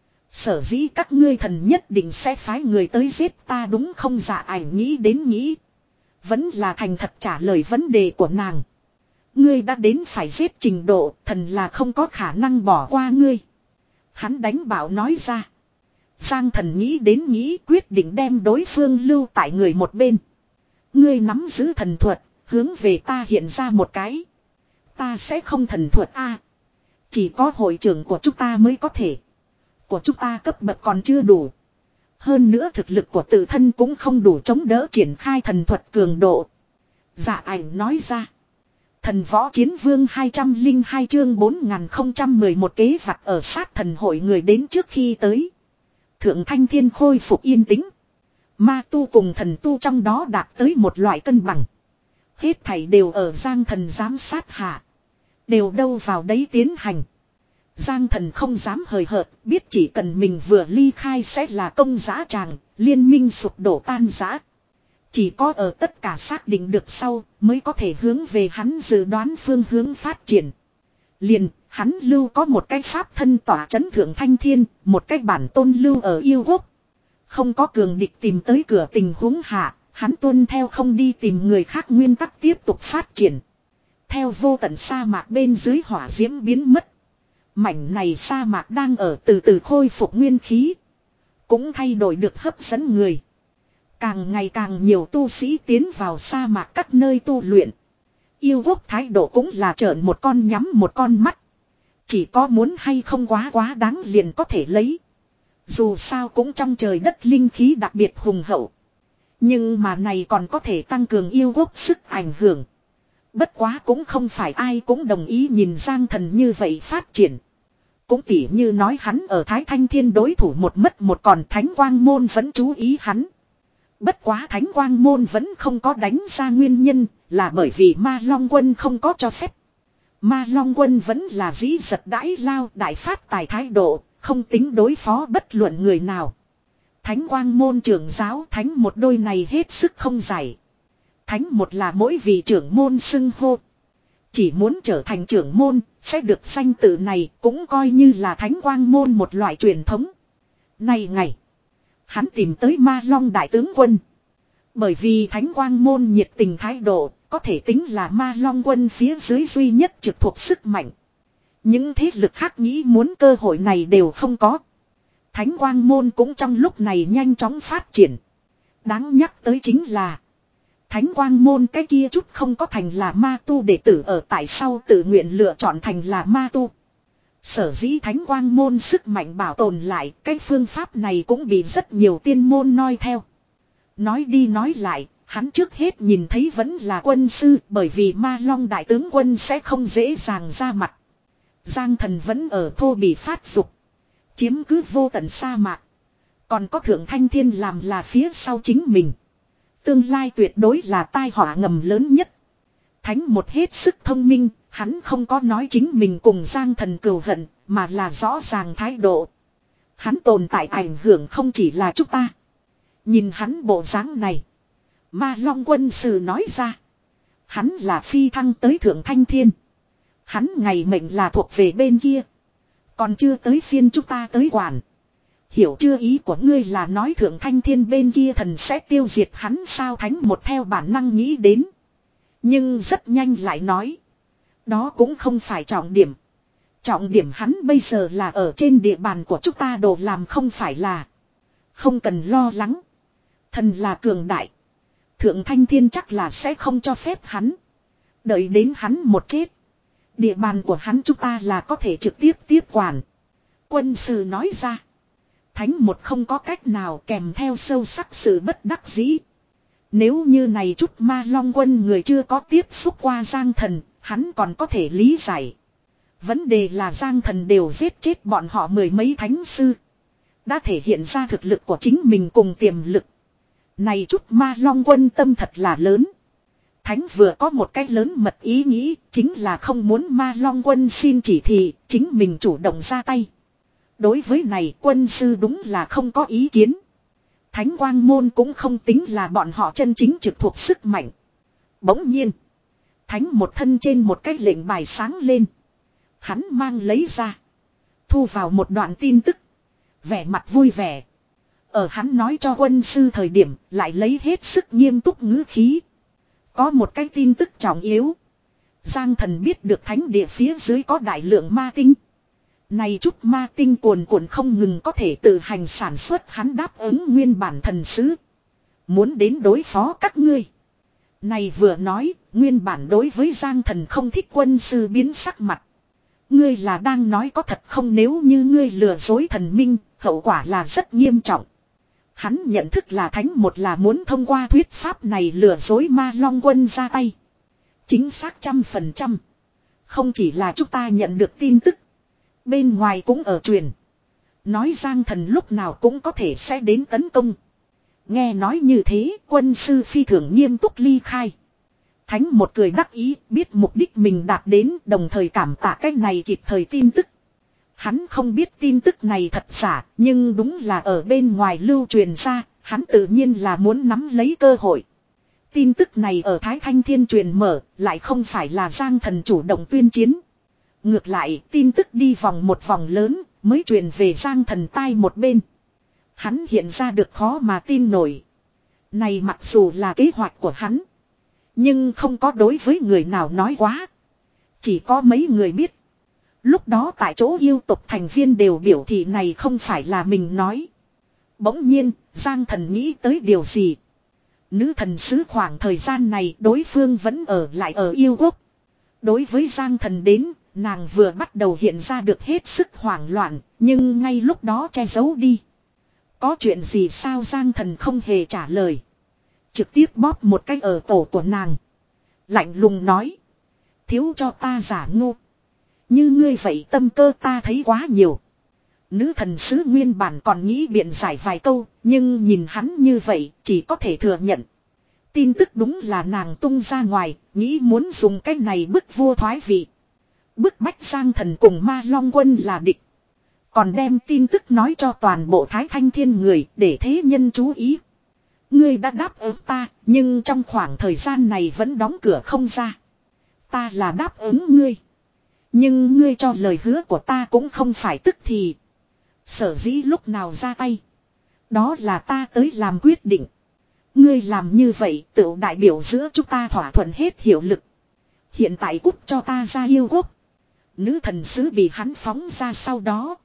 Sở dĩ các ngươi thần nhất định sẽ phái người tới giết ta đúng không? Dạ Ảnh nghĩ đến nghĩ, vẫn là thành thật trả lời vấn đề của nàng. Ngươi đã đến phải giết trình độ, thần là không có khả năng bỏ qua ngươi. Hắn đánh bảo nói ra. Giang Thần nghĩ đến nghĩ, quyết định đem đối phương lưu tại người một bên. Ngươi nắm giữ thần thuật, hướng về ta hiện ra một cái. Ta sẽ không thần thuật a, chỉ có hội trưởng của chúng ta mới có thể. Của chúng ta cấp bậc còn chưa đủ. Hơn nữa thực lực của tự thân cũng không đủ chống đỡ triển khai thần thuật cường độ. Dạ Ảnh nói ra. Thần võ chiến vương hai trăm lẻ hai chương bốn nghìn không trăm mười một kế vặt ở sát thần hội người đến trước khi tới. Thượng Thanh Thiên khôi phục yên tĩnh. Ma tu cùng thần tu trong đó đạt tới một loại cân bằng. Hết thảy đều ở Giang Thần giám sát hạ. Đều đâu vào đấy tiến hành. Giang Thần không dám hời hợt, biết chỉ cần mình vừa ly khai sẽ là công dã tràng, liên minh sụp đổ tan rã. Chỉ có ở tất cả xác định được sau, mới có thể hướng về hắn dự đoán phương hướng phát triển. Liền, hắn lưu có một cái pháp thân tỏa chấn Thượng Thanh Thiên, một cái bản tôn lưu ở yêu quốc. Không có cường địch tìm tới cửa tình huống hạ, hắn tuân theo không đi tìm người khác nguyên tắc tiếp tục phát triển. Theo vô tận sa mạc bên dưới hỏa diễm biến mất. Mảnh này sa mạc đang ở từ từ khôi phục nguyên khí. Cũng thay đổi được hấp dẫn người. Càng ngày càng nhiều tu sĩ tiến vào sa mạc các nơi tu luyện. Yêu quốc thái độ cũng là trợn một con nhắm một con mắt. Chỉ có muốn hay không quá quá đáng liền có thể lấy. Dù sao cũng trong trời đất linh khí đặc biệt hùng hậu. Nhưng mà này còn có thể tăng cường yêu quốc sức ảnh hưởng. Bất quá cũng không phải ai cũng đồng ý nhìn Giang Thần như vậy phát triển. Cũng tỉ như nói hắn ở Thái Thanh Thiên đối thủ một mất một còn Thánh Quang Môn vẫn chú ý hắn. Bất quá Thánh Quang Môn vẫn không có đánh ra nguyên nhân là bởi vì Ma Long Quân không có cho phép. Ma Long Quân vẫn là dĩ giật đãi lao đại phát tài thái độ, không tính đối phó bất luận người nào. Thánh Quang Môn trưởng giáo Thánh một đôi này hết sức không giải. Thánh một là mỗi vị trưởng môn xưng hô. Chỉ muốn trở thành trưởng môn, sẽ được danh tự này cũng coi như là Thánh Quang Môn một loại truyền thống. Này ngày, hắn tìm tới Ma Long Đại tướng quân. Bởi vì Thánh Quang Môn nhiệt tình thái độ, có thể tính là Ma Long Quân phía dưới duy nhất trực thuộc sức mạnh. Những thế lực khác nghĩ muốn cơ hội này đều không có. Thánh Quang Môn cũng trong lúc này nhanh chóng phát triển. Đáng nhắc tới chính là Thánh Quang Môn cái kia chút không có thành là ma tu đệ tử ở tại sau tự nguyện lựa chọn thành là ma tu. Sở dĩ Thánh Quang Môn sức mạnh bảo tồn lại, cái phương pháp này cũng bị rất nhiều tiên môn noi theo. Nói đi nói lại, hắn trước hết nhìn thấy vẫn là quân sư, bởi vì Ma Long Đại tướng quân sẽ không dễ dàng ra mặt. Giang Thần vẫn ở thô bỉ phát dục, chiếm cứ vô tận sa mạc. Còn có Thượng Thanh Thiên làm là phía sau chính mình. Tương lai tuyệt đối là tai họa ngầm lớn nhất. Thánh một hết sức thông minh, hắn không có nói chính mình cùng Giang Thần cừu hận, mà là rõ ràng thái độ. Hắn tồn tại ảnh hưởng không chỉ là chúng ta. Nhìn hắn bộ dáng này. Ma Long quân sư nói ra. Hắn là phi thăng tới Thượng Thanh Thiên. Hắn ngày mệnh là thuộc về bên kia. Còn chưa tới phiên chúng ta tới quản. Hiểu chưa, ý của ngươi là nói Thượng Thanh Thiên bên kia thần sẽ tiêu diệt hắn sao? Thánh một theo bản năng nghĩ đến. Nhưng rất nhanh lại nói. Đó cũng không phải trọng điểm. Trọng điểm hắn bây giờ là ở trên địa bàn của chúng ta đồ làm không phải là. Không cần lo lắng. Thần là cường đại. Thượng Thanh Thiên chắc là sẽ không cho phép hắn. Đợi đến hắn một chết. Địa bàn của hắn chúng ta là có thể trực tiếp tiếp quản. Quân sư nói ra. Thánh một không có cách nào kèm theo sâu sắc sự bất đắc dĩ. Nếu như này chút ma long quân người chưa có tiếp xúc qua Giang Thần, hắn còn có thể lý giải. Vấn đề là Giang Thần đều giết chết bọn họ mười mấy thánh sư. Đã thể hiện ra thực lực của chính mình cùng tiềm lực. Này chút ma long quân tâm thật là lớn. Thánh vừa có một cách lớn mật ý nghĩ, chính là không muốn ma long quân xin chỉ thị, chính mình chủ động ra tay. Đối với này quân sư đúng là không có ý kiến. Thánh quang môn cũng không tính là bọn họ chân chính trực thuộc sức mạnh. Bỗng nhiên, Thánh một thân trên một cái lệnh bài sáng lên. Hắn mang lấy ra, thu vào một đoạn tin tức, vẻ mặt vui vẻ. Ở hắn nói cho quân sư thời điểm, lại lấy hết sức nghiêm túc ngữ khí. Có một cái tin tức trọng yếu. Giang Thần biết được thánh địa phía dưới có đại lượng ma tinh. Này chút ma tinh cuồn cuộn không ngừng có thể tự hành sản xuất, hắn đáp ứng nguyên bản thần sứ. Muốn đến đối phó các ngươi. Này vừa nói, nguyên bản đối với Giang Thần không thích quân sư biến sắc mặt. Ngươi là đang nói có thật không, nếu như ngươi lừa dối thần minh, hậu quả là rất nghiêm trọng. Hắn nhận thức là thánh một là muốn thông qua thuyết pháp này lừa dối ma long quân ra tay. Chính xác trăm phần trăm. Không chỉ là chúng ta nhận được tin tức. Bên ngoài cũng ở truyền. Nói Giang Thần lúc nào cũng có thể sẽ đến tấn công. Nghe nói như thế, quân sư phi thường nghiêm túc ly khai. Thánh một cười đắc ý, biết mục đích mình đạt đến, đồng thời cảm tạ cái này kịp thời tin tức. Hắn không biết tin tức này thật giả, nhưng đúng là ở bên ngoài lưu truyền ra, hắn tự nhiên là muốn nắm lấy cơ hội. Tin tức này ở Thái Thanh Thiên truyền mở, lại không phải là Giang Thần chủ động tuyên chiến. Ngược lại, tin tức đi vòng một vòng lớn, mới truyền về Giang Thần tai một bên. Hắn hiện ra được khó mà tin nổi. Này mặc dù là kế hoạch của hắn, nhưng không có đối với người nào nói quá. Chỉ có mấy người biết. Lúc đó tại chỗ yêu tộc thành viên đều biểu thị này không phải là mình nói. Bỗng nhiên, Giang Thần nghĩ tới điều gì. Nữ thần sứ khoảng thời gian này đối phương vẫn ở lại ở yêu quốc. Đối với Giang Thần đến, nàng vừa bắt đầu hiện ra được hết sức hoảng loạn, nhưng ngay lúc đó che giấu đi. Có chuyện gì sao? Giang Thần không hề trả lời. Trực tiếp bóp một cái ở cổ của nàng. Lạnh lùng nói. Thiếu cho ta giả ngu. Như ngươi vậy tâm cơ ta thấy quá nhiều. Nữ thần sứ nguyên bản còn nghĩ biện giải vài câu, nhưng nhìn hắn như vậy chỉ có thể thừa nhận. Tin tức đúng là nàng tung ra ngoài, nghĩ muốn dùng cách này bức vua thoái vị. Bức bách Giang Thần cùng ma long quân là địch. Còn đem tin tức nói cho toàn bộ Thái Thanh Thiên người để thế nhân chú ý. Ngươi đã đáp ứng ta, nhưng trong khoảng thời gian này vẫn đóng cửa không ra. Ta là đáp ứng ngươi. Nhưng ngươi cho lời hứa của ta cũng không phải tức thì. Sở dĩ lúc nào ra tay. Đó là ta tới làm quyết định. Ngươi làm như vậy tự đại biểu giữa chúng ta thỏa thuận hết hiệu lực. Hiện tại cút cho ta ra yêu quốc. Nữ thần sứ bị hắn phóng ra sau đó.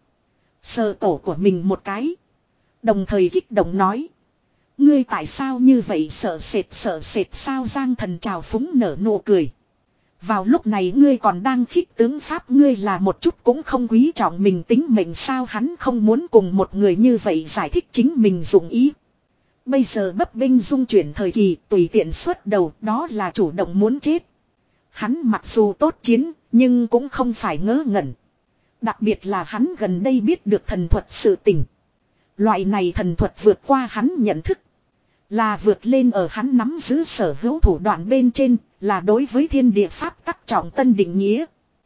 Sờ cổ của mình một cái. Đồng thời kích động nói. Ngươi tại sao như vậy, sợ sệt sợ sệt sao? Giang Thần trào phúng nở nụ cười. Vào lúc này ngươi còn đang khích tướng pháp, ngươi là một chút cũng không quý trọng mình tính mệnh sao? Hắn không muốn cùng một người như vậy giải thích chính mình dụng ý. Bây giờ bấp bênh dung chuyển thời kỳ, tùy tiện xuất đầu, đó là chủ động muốn chết. Hắn mặc dù tốt chiến, nhưng cũng không phải ngớ ngẩn. Đặc biệt là hắn gần đây biết được thần thuật sự tình. Loại này thần thuật vượt qua hắn nhận thức. Là vượt lên ở hắn nắm giữ sở hữu thủ đoạn bên trên, là đối với thiên địa pháp tắc trọng tân định nghĩa.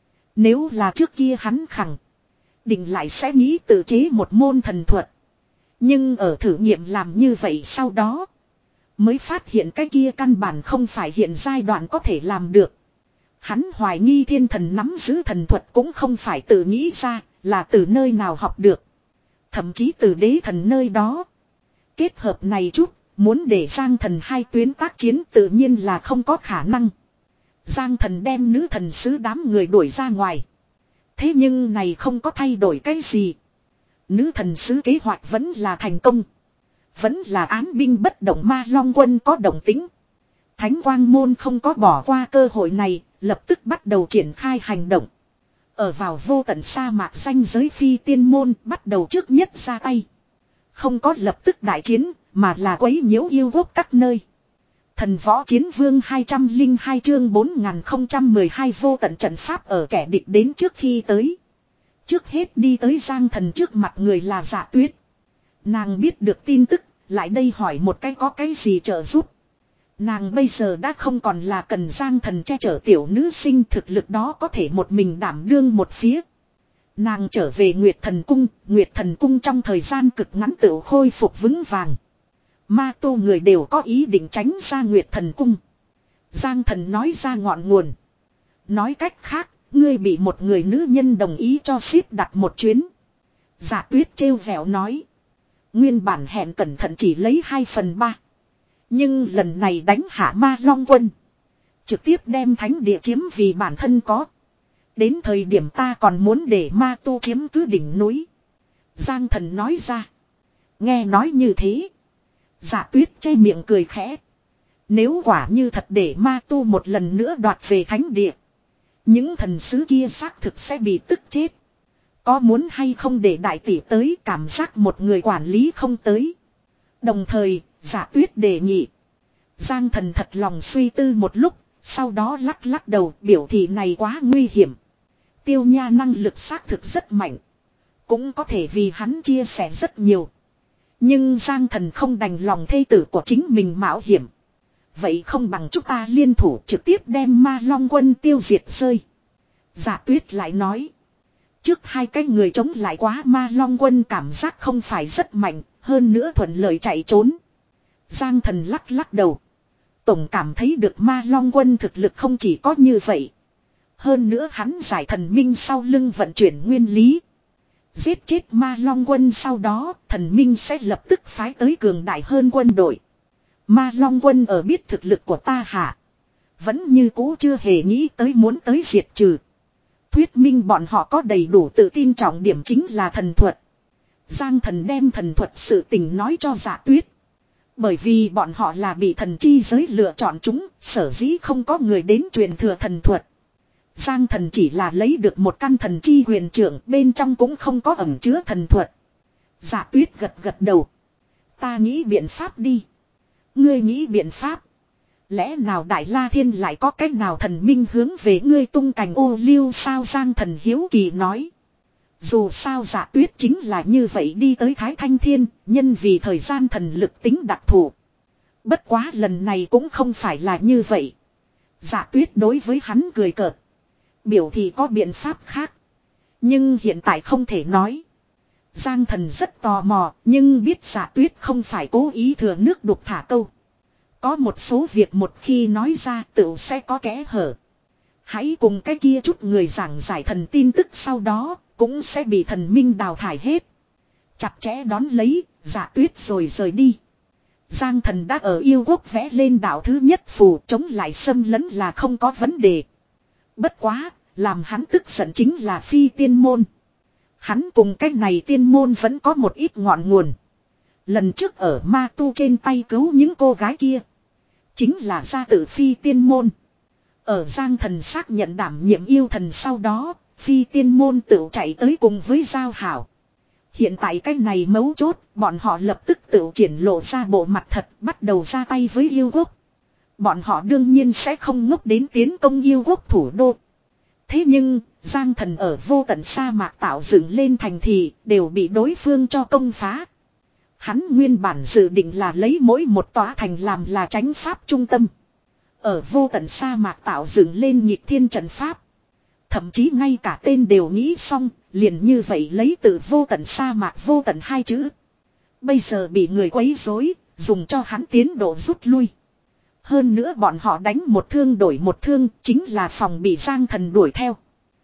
Nếu là trước kia hắn khẳng định lại sẽ nghĩ tự chế một môn thần thuật. Nhưng ở thử nghiệm làm như vậy sau đó, mới phát hiện cái kia căn bản không phải hiện giai đoạn có thể làm được. Hắn hoài nghi thiên thần nắm giữ thần thuật cũng không phải tự nghĩ ra, là từ nơi nào học được. Thậm chí từ đế thần nơi đó. Kết hợp này chút, muốn để Giang Thần hai tuyến tác chiến tự nhiên là không có khả năng. Giang Thần đem nữ thần sứ đám người đuổi ra ngoài. Thế nhưng này không có thay đổi cái gì. Nữ thần sứ kế hoạch vẫn là thành công. Vẫn là án binh bất động, Ma Long quân có động tĩnh. Thánh Quang Môn không có bỏ qua cơ hội này, lập tức bắt đầu triển khai hành động. Ở vào vô tận sa mạc ranh giới Phi Tiên Môn bắt đầu trước nhất ra tay. Không có lập tức đại chiến, mà là quấy nhiễu yêu quốc các nơi. Thần võ chiến vương hai trăm lẻ hai chương bốn nghìn không trăm mười hai vô tận trận pháp ở kẻ địch đến trước khi tới. Trước hết đi tới Giang Thần trước mặt người là Dạ Tuyết. Nàng biết được tin tức, lại đây hỏi một cái có cái gì trợ giúp. Nàng bây giờ đã không còn là cần Giang Thần che chở tiểu nữ sinh, thực lực đó có thể một mình đảm đương một phía. Nàng trở về Nguyệt Thần Cung, Nguyệt Thần Cung trong thời gian cực ngắn tự khôi phục vững vàng. Ma tu người đều có ý định tránh ra Nguyệt Thần Cung. Giang Thần nói ra ngọn nguồn. Nói cách khác, ngươi bị một người nữ nhân đồng ý cho ship đặt một chuyến. Dạ Tuyết trêu vẻo nói. Nguyên bản hẹn cẩn thận chỉ lấy hai phần ba. Nhưng lần này đánh hạ Ma Long quân. Trực tiếp đem thánh địa chiếm vì bản thân có. Đến thời điểm ta còn muốn để ma tu chiếm cứ đỉnh núi. Giang Thần nói ra. Nghe nói như thế. Dạ Tuyết che miệng cười khẽ. Nếu quả như thật để ma tu một lần nữa đoạt về thánh địa. Những thần sứ kia xác thực sẽ bị tức chết. Có muốn hay không để đại tỷ tới, cảm giác một người quản lý không tới. Đồng thời, Dạ Tuyết đề nghị. Giang Thần thật lòng suy tư một lúc, sau đó lắc lắc đầu, biểu thị này quá nguy hiểm. Tiêu Nha năng lực xác thực rất mạnh. Cũng có thể vì hắn chia sẻ rất nhiều. Nhưng Giang Thần không đành lòng thê tử của chính mình mạo hiểm. Vậy không bằng chúng ta liên thủ trực tiếp đem Ma Long quân tiêu diệt rơi. Dạ Tuyết lại nói. Trước hai cái người chống lại quá Ma Long quân cảm giác không phải rất mạnh, hơn nữa thuận lợi chạy trốn. Giang Thần lắc lắc đầu. Tổng cảm thấy được Ma Long quân thực lực không chỉ có như vậy. Hơn nữa hắn giải thần minh sau lưng vận chuyển nguyên lý. Giết chết Ma Long quân sau đó, thần minh sẽ lập tức phái tới cường đại hơn quân đội. Ma Long quân ở biết thực lực của ta hả? Vẫn như cũ chưa hề nghĩ tới muốn tới diệt trừ. Thuyết minh bọn họ có đầy đủ tự tin, trọng điểm chính là thần thuật. Giang Thần đem thần thuật sự tình nói cho Dạ Tuyết. Bởi vì bọn họ là bị thần chi giới lựa chọn chúng, sở dĩ không có người đến truyền thừa thần thuật. Giang Thần chỉ là lấy được một căn thần chi huyền trưởng, bên trong cũng không có ẩn chứa thần thuật. Dạ Tuyết gật gật đầu. Ta nghĩ biện pháp đi. Ngươi nghĩ biện pháp. Lẽ nào Đại La Thiên lại có cách nào thần minh hướng về ngươi tung cành ô liu sao? Giang Thần hiếu kỳ nói. Dù sao Dạ Tuyết chính là như vậy đi tới Thái Thanh Thiên, nhân vì thời gian thần lực tính đặc thù. Bất quá lần này cũng không phải là như vậy. Dạ Tuyết đối với hắn cười cợt. Biểu thì có biện pháp khác. Nhưng hiện tại không thể nói. Giang Thần rất tò mò, nhưng biết Dạ Tuyết không phải cố ý thừa nước đục thả câu. Có một số việc một khi nói ra tựu sẽ có kẽ hở. Hãy cùng cái kia chút người giảng giải thần tin tức, sau đó cũng sẽ bị thần minh đào thải hết. Chặt chẽ đón lấy, Dạ Tuyết rồi rời đi. Giang Thần đã ở yêu quốc vẽ lên đạo thứ nhất phù, chống lại xâm lấn là không có vấn đề. Bất quá, làm hắn tức giận chính là Phi Tiên Môn. Hắn cùng cái này tiên môn vẫn có một ít ngọn nguồn. Lần trước ở ma tu trên tay cứu những cô gái kia, chính là gia tử Phi Tiên Môn. Ở Giang Thần xác nhận đảm nhiệm yêu thần sau đó, Phi Tiên Môn tự chạy tới cùng với Giao Hảo. Hiện tại cái này mấu chốt, bọn họ lập tức tự triển lộ ra bộ mặt thật, bắt đầu ra tay với yêu quốc. Bọn họ đương nhiên sẽ không ngốc đến tiến công yêu quốc thủ đô. Thế nhưng, Giang Thần ở vô tận sa mạc tạo dựng lên thành thị, đều bị đối phương cho công phá. Hắn nguyên bản dự định là lấy mỗi một tòa thành làm là tránh pháp trung tâm. Ở vô tận sa mạc tạo dựng lên nhịp thiên trận pháp. Thậm chí ngay cả tên đều nghĩ xong, liền như vậy lấy từ vô tận sa mạc vô tận hai chữ. Bây giờ bị người quấy rối, dùng cho hắn tiến độ rút lui. Hơn nữa bọn họ đánh một thương đổi một thương, chính là phòng bị Giang Thần đuổi theo.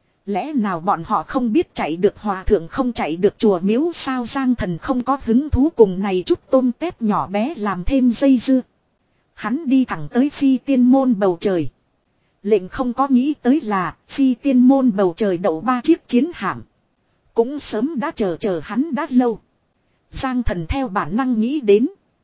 Lẽ nào bọn họ không biết chạy được hòa thượng không chạy được chùa miếu sao? Giang Thần không có hứng thú cùng này chút tôm tép nhỏ bé làm thêm dây dưa. Hắn đi thẳng tới Phi Tiên Môn bầu trời. Lệnh không có nghĩ tới là phi tiên môn bầu trời đậu ba chiếc chiến hạm. Cũng sớm đã chờ chờ hắn đã lâu. Giang Thần theo bản năng nghĩ đến.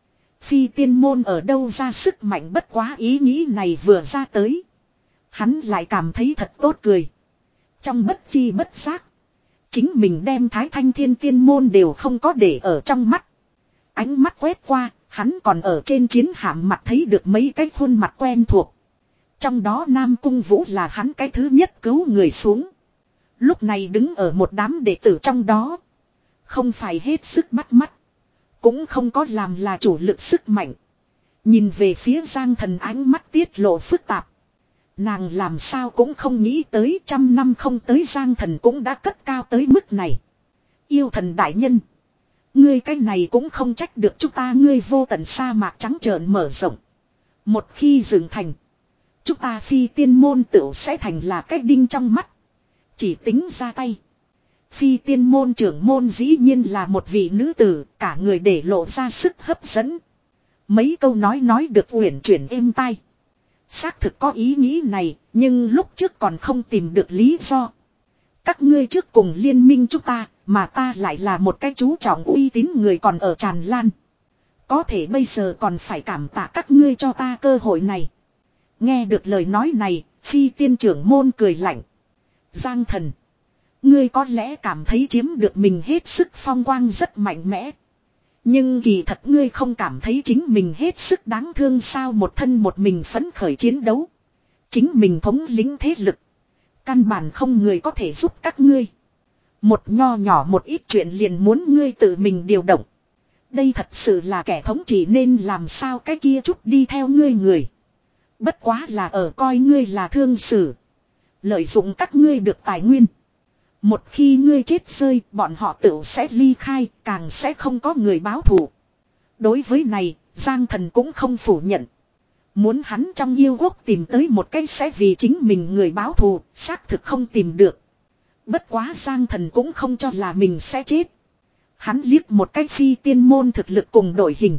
Phi tiên môn ở đâu ra sức mạnh, bất quá ý nghĩ này vừa ra tới. Hắn lại cảm thấy thật tốt cười. Trong bất chi bất giác. Chính mình đem Thái Thanh Thiên Tiên môn đều không có để ở trong mắt. Ánh mắt quét qua, hắn còn ở trên chiến hạm mặt thấy được mấy cái khuôn mặt quen thuộc. Trong đó Nam Cung Vũ là hắn cái thứ nhất cứu người xuống. Lúc này đứng ở một đám đệ tử trong đó. Không phải hết sức bắt mắt. Cũng không có làm là chủ lực sức mạnh. Nhìn về phía Giang Thần ánh mắt tiết lộ phức tạp. Nàng làm sao cũng không nghĩ tới trăm năm không tới Giang Thần cũng đã cất cao tới mức này. Yêu thần đại nhân. Ngươi cái này cũng không trách được chúng ta, ngươi vô tận sa mạc trắng trợn mở rộng. Một khi dựng thành. Chúng ta phi tiên môn tựu sẽ thành là cái đinh trong mắt. Chỉ tính ra tay. Phi tiên môn trưởng môn dĩ nhiên là một vị nữ tử, cả người để lộ ra sức hấp dẫn. Mấy câu nói nói được uyển chuyển êm tai. Xác thực có ý nghĩ này, nhưng lúc trước còn không tìm được lý do. Các ngươi trước cùng liên minh chúng ta, mà ta lại là một cái chú trọng uy tín người còn ở tràn lan. Có thể bây giờ còn phải cảm tạ các ngươi cho ta cơ hội này. Nghe được lời nói này, phi tiên trưởng môn cười lạnh. Giang Thần, ngươi có lẽ cảm thấy chiếm được mình hết sức phong quang rất mạnh mẽ. Nhưng kỳ thật ngươi không cảm thấy chính mình hết sức đáng thương sao? Một thân một mình phấn khởi chiến đấu. Chính mình thống lĩnh thế lực. Căn bản không người có thể giúp các ngươi. Một nho nhỏ một ít chuyện liền muốn ngươi tự mình điều động. Đây thật sự là kẻ thống trị nên làm sao cái kia chút đi theo ngươi người. Bất quá là ở coi ngươi là thương sử. Lợi dụng các ngươi được tài nguyên. Một khi ngươi chết rơi, bọn họ tự sẽ ly khai, càng sẽ không có người báo thù. Đối với này, Giang Thần cũng không phủ nhận. Muốn hắn trong yêu quốc tìm tới một cái sẽ vì chính mình người báo thù, xác thực không tìm được. Bất quá Giang Thần cũng không cho là mình sẽ chết. Hắn liếc một cái phi tiên môn thực lực cùng đội hình.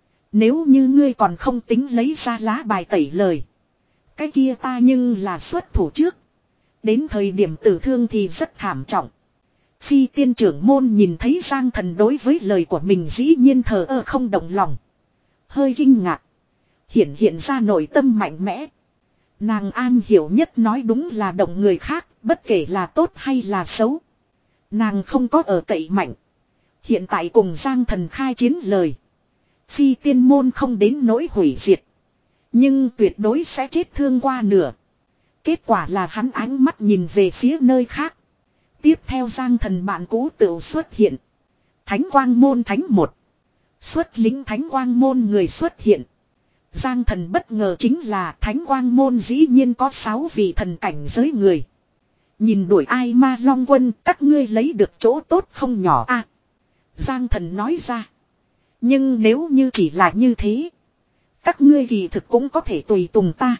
Nếu như ngươi còn không tính lấy ra lá bài tẩy lời. Cái kia ta nhưng là xuất thủ trước. Đến thời điểm tử thương thì rất thảm trọng. Phi tiên trưởng môn nhìn thấy Giang Thần đối với lời của mình dĩ nhiên thờ ơ không động lòng. Hơi kinh ngạc. Hiện hiện ra nội tâm mạnh mẽ. Nàng an hiểu nhất nói đúng là động người khác, bất kể là tốt hay là xấu. Nàng không có ở cậy mạnh. Hiện tại cùng Giang Thần khai chiến lời. Phi tiên môn không đến nỗi hủy diệt. Nhưng tuyệt đối sẽ chết thương qua nửa. Kết quả là hắn ánh mắt nhìn về phía nơi khác. Tiếp theo Giang Thần bạn cũ tự xuất hiện. Thánh quang môn thánh một. Xuất lính thánh quang môn người xuất hiện. Giang Thần bất ngờ chính là thánh quang môn dĩ nhiên có sáu vị thần cảnh giới người. Nhìn đuổi ai ma long quân, các ngươi lấy được chỗ tốt không nhỏ a. Giang Thần nói ra. Nhưng nếu như chỉ là như thế, các ngươi kỳ thực cũng có thể tùy tùng ta.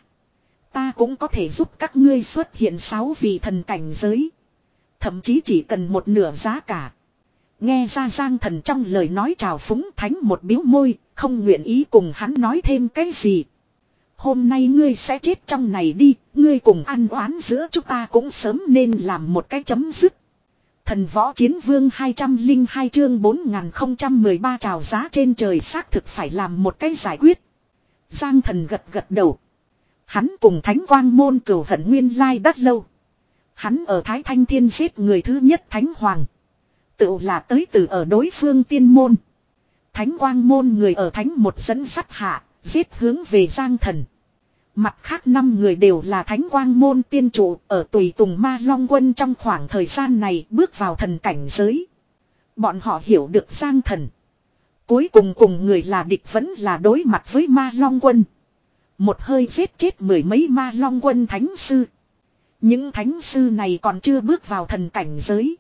Ta cũng có thể giúp các ngươi xuất hiện sáu vị thần cảnh giới. Thậm chí chỉ cần một nửa giá cả. Nghe ra Giang Thần trong lời nói trào phúng, thánh một biếu môi, không nguyện ý cùng hắn nói thêm cái gì. Hôm nay ngươi sẽ chết trong này đi, ngươi cùng ăn oán giữa chúng ta cũng sớm nên làm một cái chấm dứt. Thần võ chiến vương hai trăm lẻ hai chương bốn nghìn không trăm mười ba trào giá trên trời xác thực phải làm một cái giải quyết. Giang Thần gật gật đầu. Hắn cùng thánh quang môn cửu hận nguyên lai đắt lâu. Hắn ở Thái Thanh Thiên giết người thứ nhất thánh hoàng. Tự là tới từ ở đối phương tiên môn. Thánh quang môn người ở thánh một dẫn sắt hạ, giết hướng về Giang Thần. Mặt khác năm người đều là thánh quang môn tiên trụ, ở tùy tùng ma long quân trong khoảng thời gian này bước vào thần cảnh giới. Bọn họ hiểu được Giang Thần. Cuối cùng cùng người là địch vẫn là đối mặt với ma long quân. Một hơi giết chết mười mấy ma long quân thánh sư. Những thánh sư này còn chưa bước vào thần cảnh giới.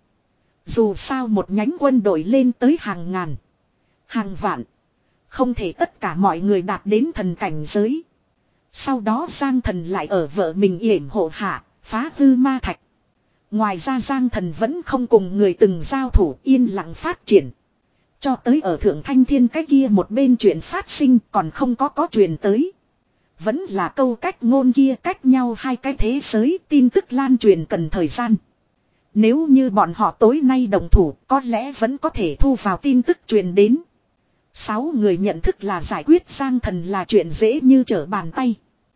Dù sao một nhánh quân đội lên tới hàng ngàn, hàng vạn. Không thể tất cả mọi người đạt đến thần cảnh giới. Sau đó Giang Thần lại ở vợ mình yểm hộ hạ, phá hư ma thạch. Ngoài ra Giang Thần vẫn không cùng người từng giao thủ, yên lặng phát triển. Cho tới ở Thượng Thanh Thiên cái kia một bên chuyện phát sinh còn không có có truyền tới. Vẫn là câu cách ngôn kia, cách nhau hai cái thế giới, tin tức lan truyền cần thời gian. Nếu như bọn họ tối nay đồng thủ, có lẽ vẫn có thể thu vào tin tức truyền đến. Sáu người nhận thức là giải quyết Giang Thần là chuyện dễ như trở bàn tay.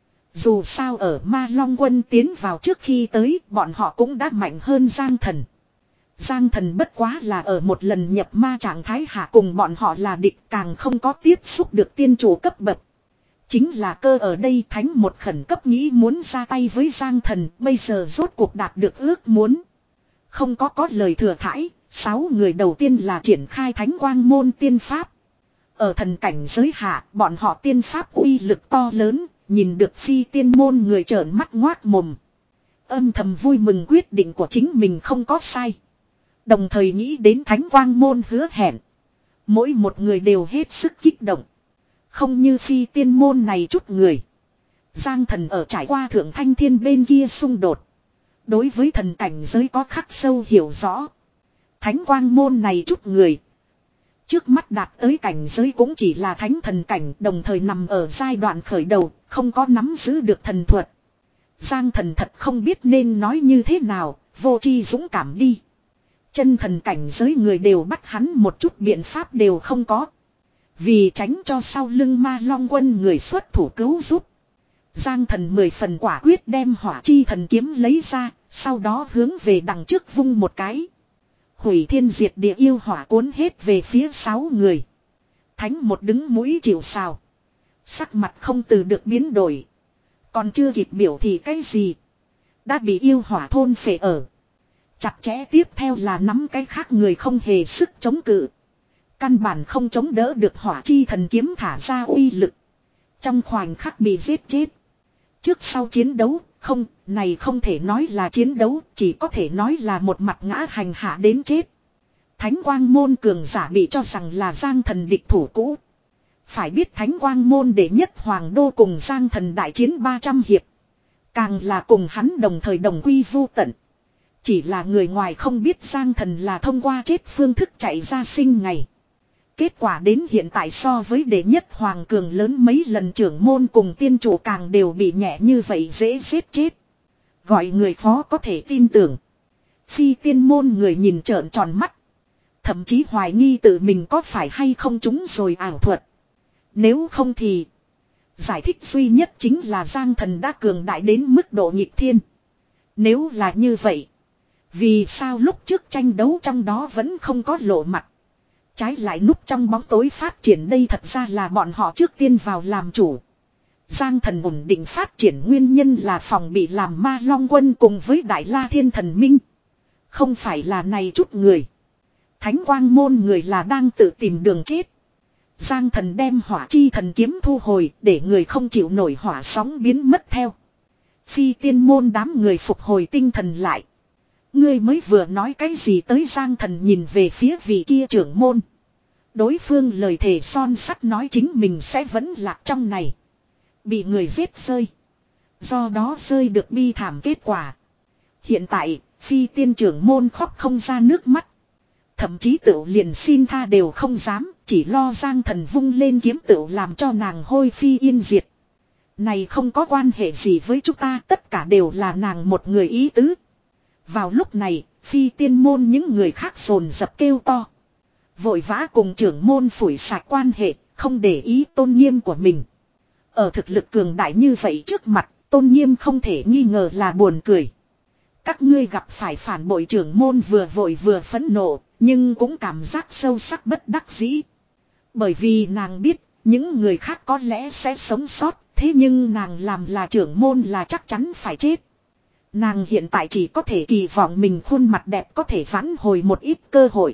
Dù sao ở Ma Long Quân tiến vào trước khi tới, bọn họ cũng đã mạnh hơn Giang Thần. Giang Thần bất quá là ở một lần nhập ma trạng thái hạ cùng bọn họ là địch, càng không có tiếp xúc được tiên chủ cấp bậc. Chính là cơ ở đây Thánh một khẩn cấp nghĩ muốn ra tay với Giang Thần, bây giờ rốt cuộc đạt được ước muốn. Không có có lời thừa thãi, sáu người đầu tiên là triển khai Thánh Quang Môn tiên pháp. Ở thần cảnh giới hạ, bọn họ tiên pháp uy lực to lớn, nhìn được phi tiên môn người trợn mắt ngoác mồm. Âm thầm vui mừng quyết định của chính mình không có sai. Đồng thời nghĩ đến Thánh Quang Môn hứa hẹn. Mỗi một người đều hết sức kích động. Không như phi tiên môn này chút người. Giang Thần ở trải qua thượng thanh thiên bên kia xung đột. Đối với thần cảnh giới có khắc sâu hiểu rõ. Thánh Quang Môn này chút người. Trước mắt đạt tới cảnh giới cũng chỉ là thánh thần cảnh, đồng thời nằm ở giai đoạn khởi đầu, không có nắm giữ được thần thuật. Giang Thần thật không biết nên nói như thế nào, vô tri dũng cảm đi. Chân thần cảnh giới người đều bắt hắn một chút biện pháp đều không có. Vì tránh cho sau lưng Ma Long Quân người xuất thủ cứu giúp. Giang Thần mười phần quả quyết đem hỏa chi thần kiếm lấy ra, sau đó hướng về đằng trước vung một cái. Hủy thiên diệt địa yêu hỏa cuốn hết về phía sáu người. Thánh một đứng mũi chịu sào. Sắc mặt không từ được biến đổi. Còn chưa kịp biểu thị cái gì. Đã bị yêu hỏa thôn phệ ở. Chặt chẽ tiếp theo là nắm cái khác người không hề sức chống cự. Căn bản không chống đỡ được hỏa chi thần kiếm thả ra uy lực. Trong khoảnh khắc bị giết chết. Trước sau chiến đấu, không, này không thể nói là chiến đấu, chỉ có thể nói là một mặt ngã hành hạ đến chết. Thánh Quang Môn cường giả bị cho rằng là Giang Thần địch thủ cũ. Phải biết Thánh Quang Môn đệ nhất Hoàng Đô cùng Giang Thần đại chiến ba trăm hiệp. Càng là cùng hắn đồng thời đồng quy vu tận. Chỉ là người ngoài không biết Giang Thần là thông qua chết phương thức chạy ra sinh ngày. Kết quả đến hiện tại so với đệ nhất Hoàng Cường lớn mấy lần trưởng môn cùng tiên chủ càng đều bị nhẹ như vậy dễ giết chết. Gọi người khó có thể tin tưởng. Phi tiên môn người nhìn trợn tròn mắt. Thậm chí hoài nghi tự mình có phải hay không chúng rồi ảo thuật. Nếu không thì giải thích duy nhất chính là Giang Thần đã cường đại đến mức độ nghịch thiên. Nếu là như vậy, vì sao lúc trước tranh đấu trong đó vẫn không có lộ mặt. Trái lại núp trong bóng tối phát triển, đây thật ra là bọn họ trước tiên vào làm chủ. Giang Thần ổn định phát triển nguyên nhân là phòng bị làm Ma Long Quân cùng với Đại La Thiên Thần Minh. Không phải là này chút người. Thánh Quang Môn người là đang tự tìm đường chết. Giang Thần đem hỏa chi thần kiếm thu hồi để người không chịu nổi hỏa sóng biến mất theo. Phi tiên môn đám người phục hồi tinh thần lại. Ngươi mới vừa nói cái gì tới? Giang Thần nhìn về phía vị kia trưởng môn. Đối phương lời thề son sắt nói chính mình sẽ vẫn lạc trong này. Bị người giết rơi. Do đó rơi được bi thảm kết quả. Hiện tại, phi tiên trưởng môn khóc không ra nước mắt. Thậm chí tựu liền xin tha đều không dám, chỉ lo Giang Thần vung lên kiếm tựu làm cho nàng hôi phi yên diệt. Này không có quan hệ gì với chúng ta, tất cả đều là nàng một người ý tứ. Vào lúc này, phi tiên môn những người khác dồn dập kêu to. Vội vã cùng trưởng môn phủi sạch quan hệ, không để ý tôn nghiêm của mình. Ở thực lực cường đại như vậy trước mặt, tôn nghiêm không thể nghi ngờ là buồn cười. Các ngươi gặp phải phản bội trưởng môn vừa vội vừa phẫn nộ, nhưng cũng cảm giác sâu sắc bất đắc dĩ. Bởi vì nàng biết, những người khác có lẽ sẽ sống sót, thế nhưng nàng làm là trưởng môn là chắc chắn phải chết. Nàng hiện tại chỉ có thể kỳ vọng mình khuôn mặt đẹp có thể vãn hồi một ít cơ hội.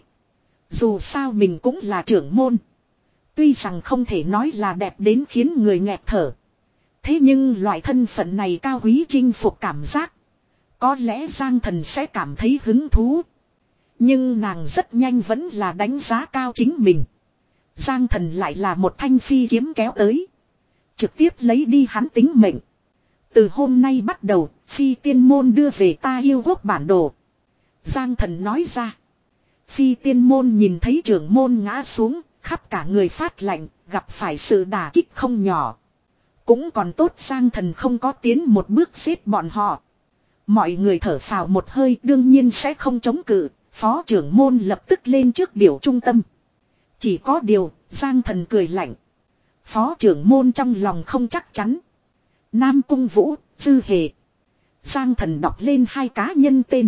Dù sao mình cũng là trưởng môn. Tuy rằng không thể nói là đẹp đến khiến người nghẹt thở. Thế nhưng loại thân phận này cao quý chinh phục cảm giác. Có lẽ Giang Thần sẽ cảm thấy hứng thú. Nhưng nàng rất nhanh vẫn là đánh giá cao chính mình. Giang Thần lại là một thanh phi kiếm kéo tới. Trực tiếp lấy đi hắn tính mệnh. Từ hôm nay bắt đầu, phi tiên môn đưa về ta yêu quốc bản đồ. Giang Thần nói ra. Phi tiên môn nhìn thấy trưởng môn ngã xuống, khắp cả người phát lạnh, gặp phải sự đả kích không nhỏ. Cũng còn tốt Giang Thần không có tiến một bước giết bọn họ. Mọi người thở phào một hơi, đương nhiên sẽ không chống cự. Phó trưởng môn lập tức lên trước biểu trung tâm. Chỉ có điều, Giang Thần cười lạnh. Phó trưởng môn trong lòng không chắc chắn. Nam Cung Vũ, Dư Hề. Giang Thần đọc lên hai cá nhân tên.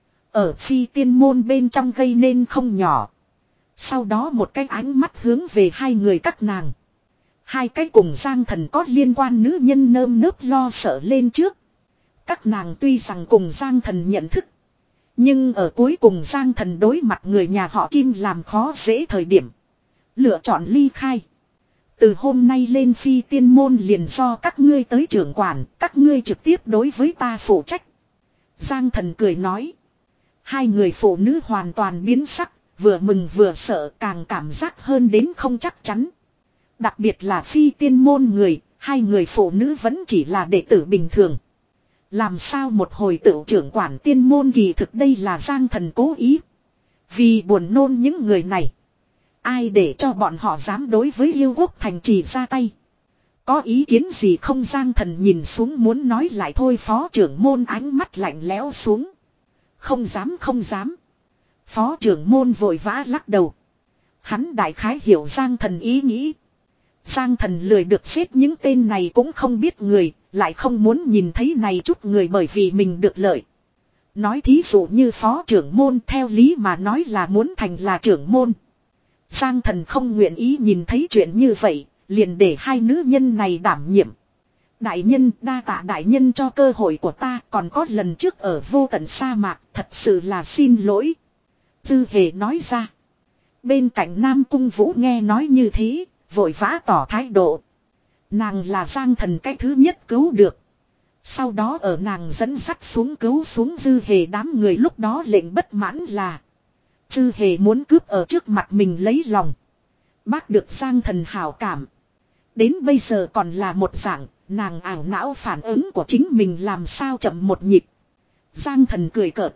Ở phi tiên môn bên trong gây nên không nhỏ. Sau đó một cái ánh mắt hướng về hai người các nàng. Hai cái cùng Giang Thần có liên quan nữ nhân nơm nớp lo sợ lên trước. Các nàng tuy rằng cùng Giang Thần nhận thức. Nhưng ở cuối cùng Giang Thần đối mặt người nhà họ Kim làm khó dễ thời điểm. Lựa chọn ly khai. Từ hôm nay lên phi tiên môn liền do các ngươi tới trưởng quản. Các ngươi trực tiếp đối với ta phụ trách. Giang Thần cười nói. Hai người phụ nữ hoàn toàn biến sắc. Vừa mừng vừa sợ, càng cảm giác hơn đến không chắc chắn. Đặc biệt là phi tiên môn người. Hai người phụ nữ vẫn chỉ là đệ tử bình thường. Làm sao một hồi tự trưởng quản tiên môn kỳ thực đây là Giang Thần cố ý. Vì buồn nôn những người này. Ai để cho bọn họ dám đối với yêu quốc thành trì ra tay. Có ý kiến gì không? Giang Thần nhìn xuống muốn nói lại thôi. Phó trưởng môn ánh mắt lạnh lẽo xuống. Không dám không dám. Phó trưởng môn vội vã lắc đầu. Hắn đại khái hiểu Giang Thần ý nghĩ. Giang Thần lười được xếp những tên này cũng không biết người. Lại không muốn nhìn thấy này chút người bởi vì mình được lợi. Nói thí dụ như phó trưởng môn theo lý mà nói là muốn thành là trưởng môn. Giang Thần không nguyện ý nhìn thấy chuyện như vậy, liền để hai nữ nhân này đảm nhiệm. Đại nhân, đa tạ đại nhân cho cơ hội của ta, còn có lần trước ở vô tận sa mạc, thật sự là xin lỗi. Dư Hề nói ra. Bên cạnh Nam Cung Vũ nghe nói như thế, vội vã tỏ thái độ. Nàng là Giang Thần cái thứ nhất cứu được. Sau đó ở nàng dẫn dắt xuống cứu xuống Dư Hề đám người lúc đó lệnh bất mãn là. Dư Hề muốn cướp ở trước mặt mình lấy lòng. Bác được Giang Thần hảo cảm. Đến bây giờ còn là một dạng, nàng ảo não phản ứng của chính mình làm sao chậm một nhịp. Giang Thần cười cợt.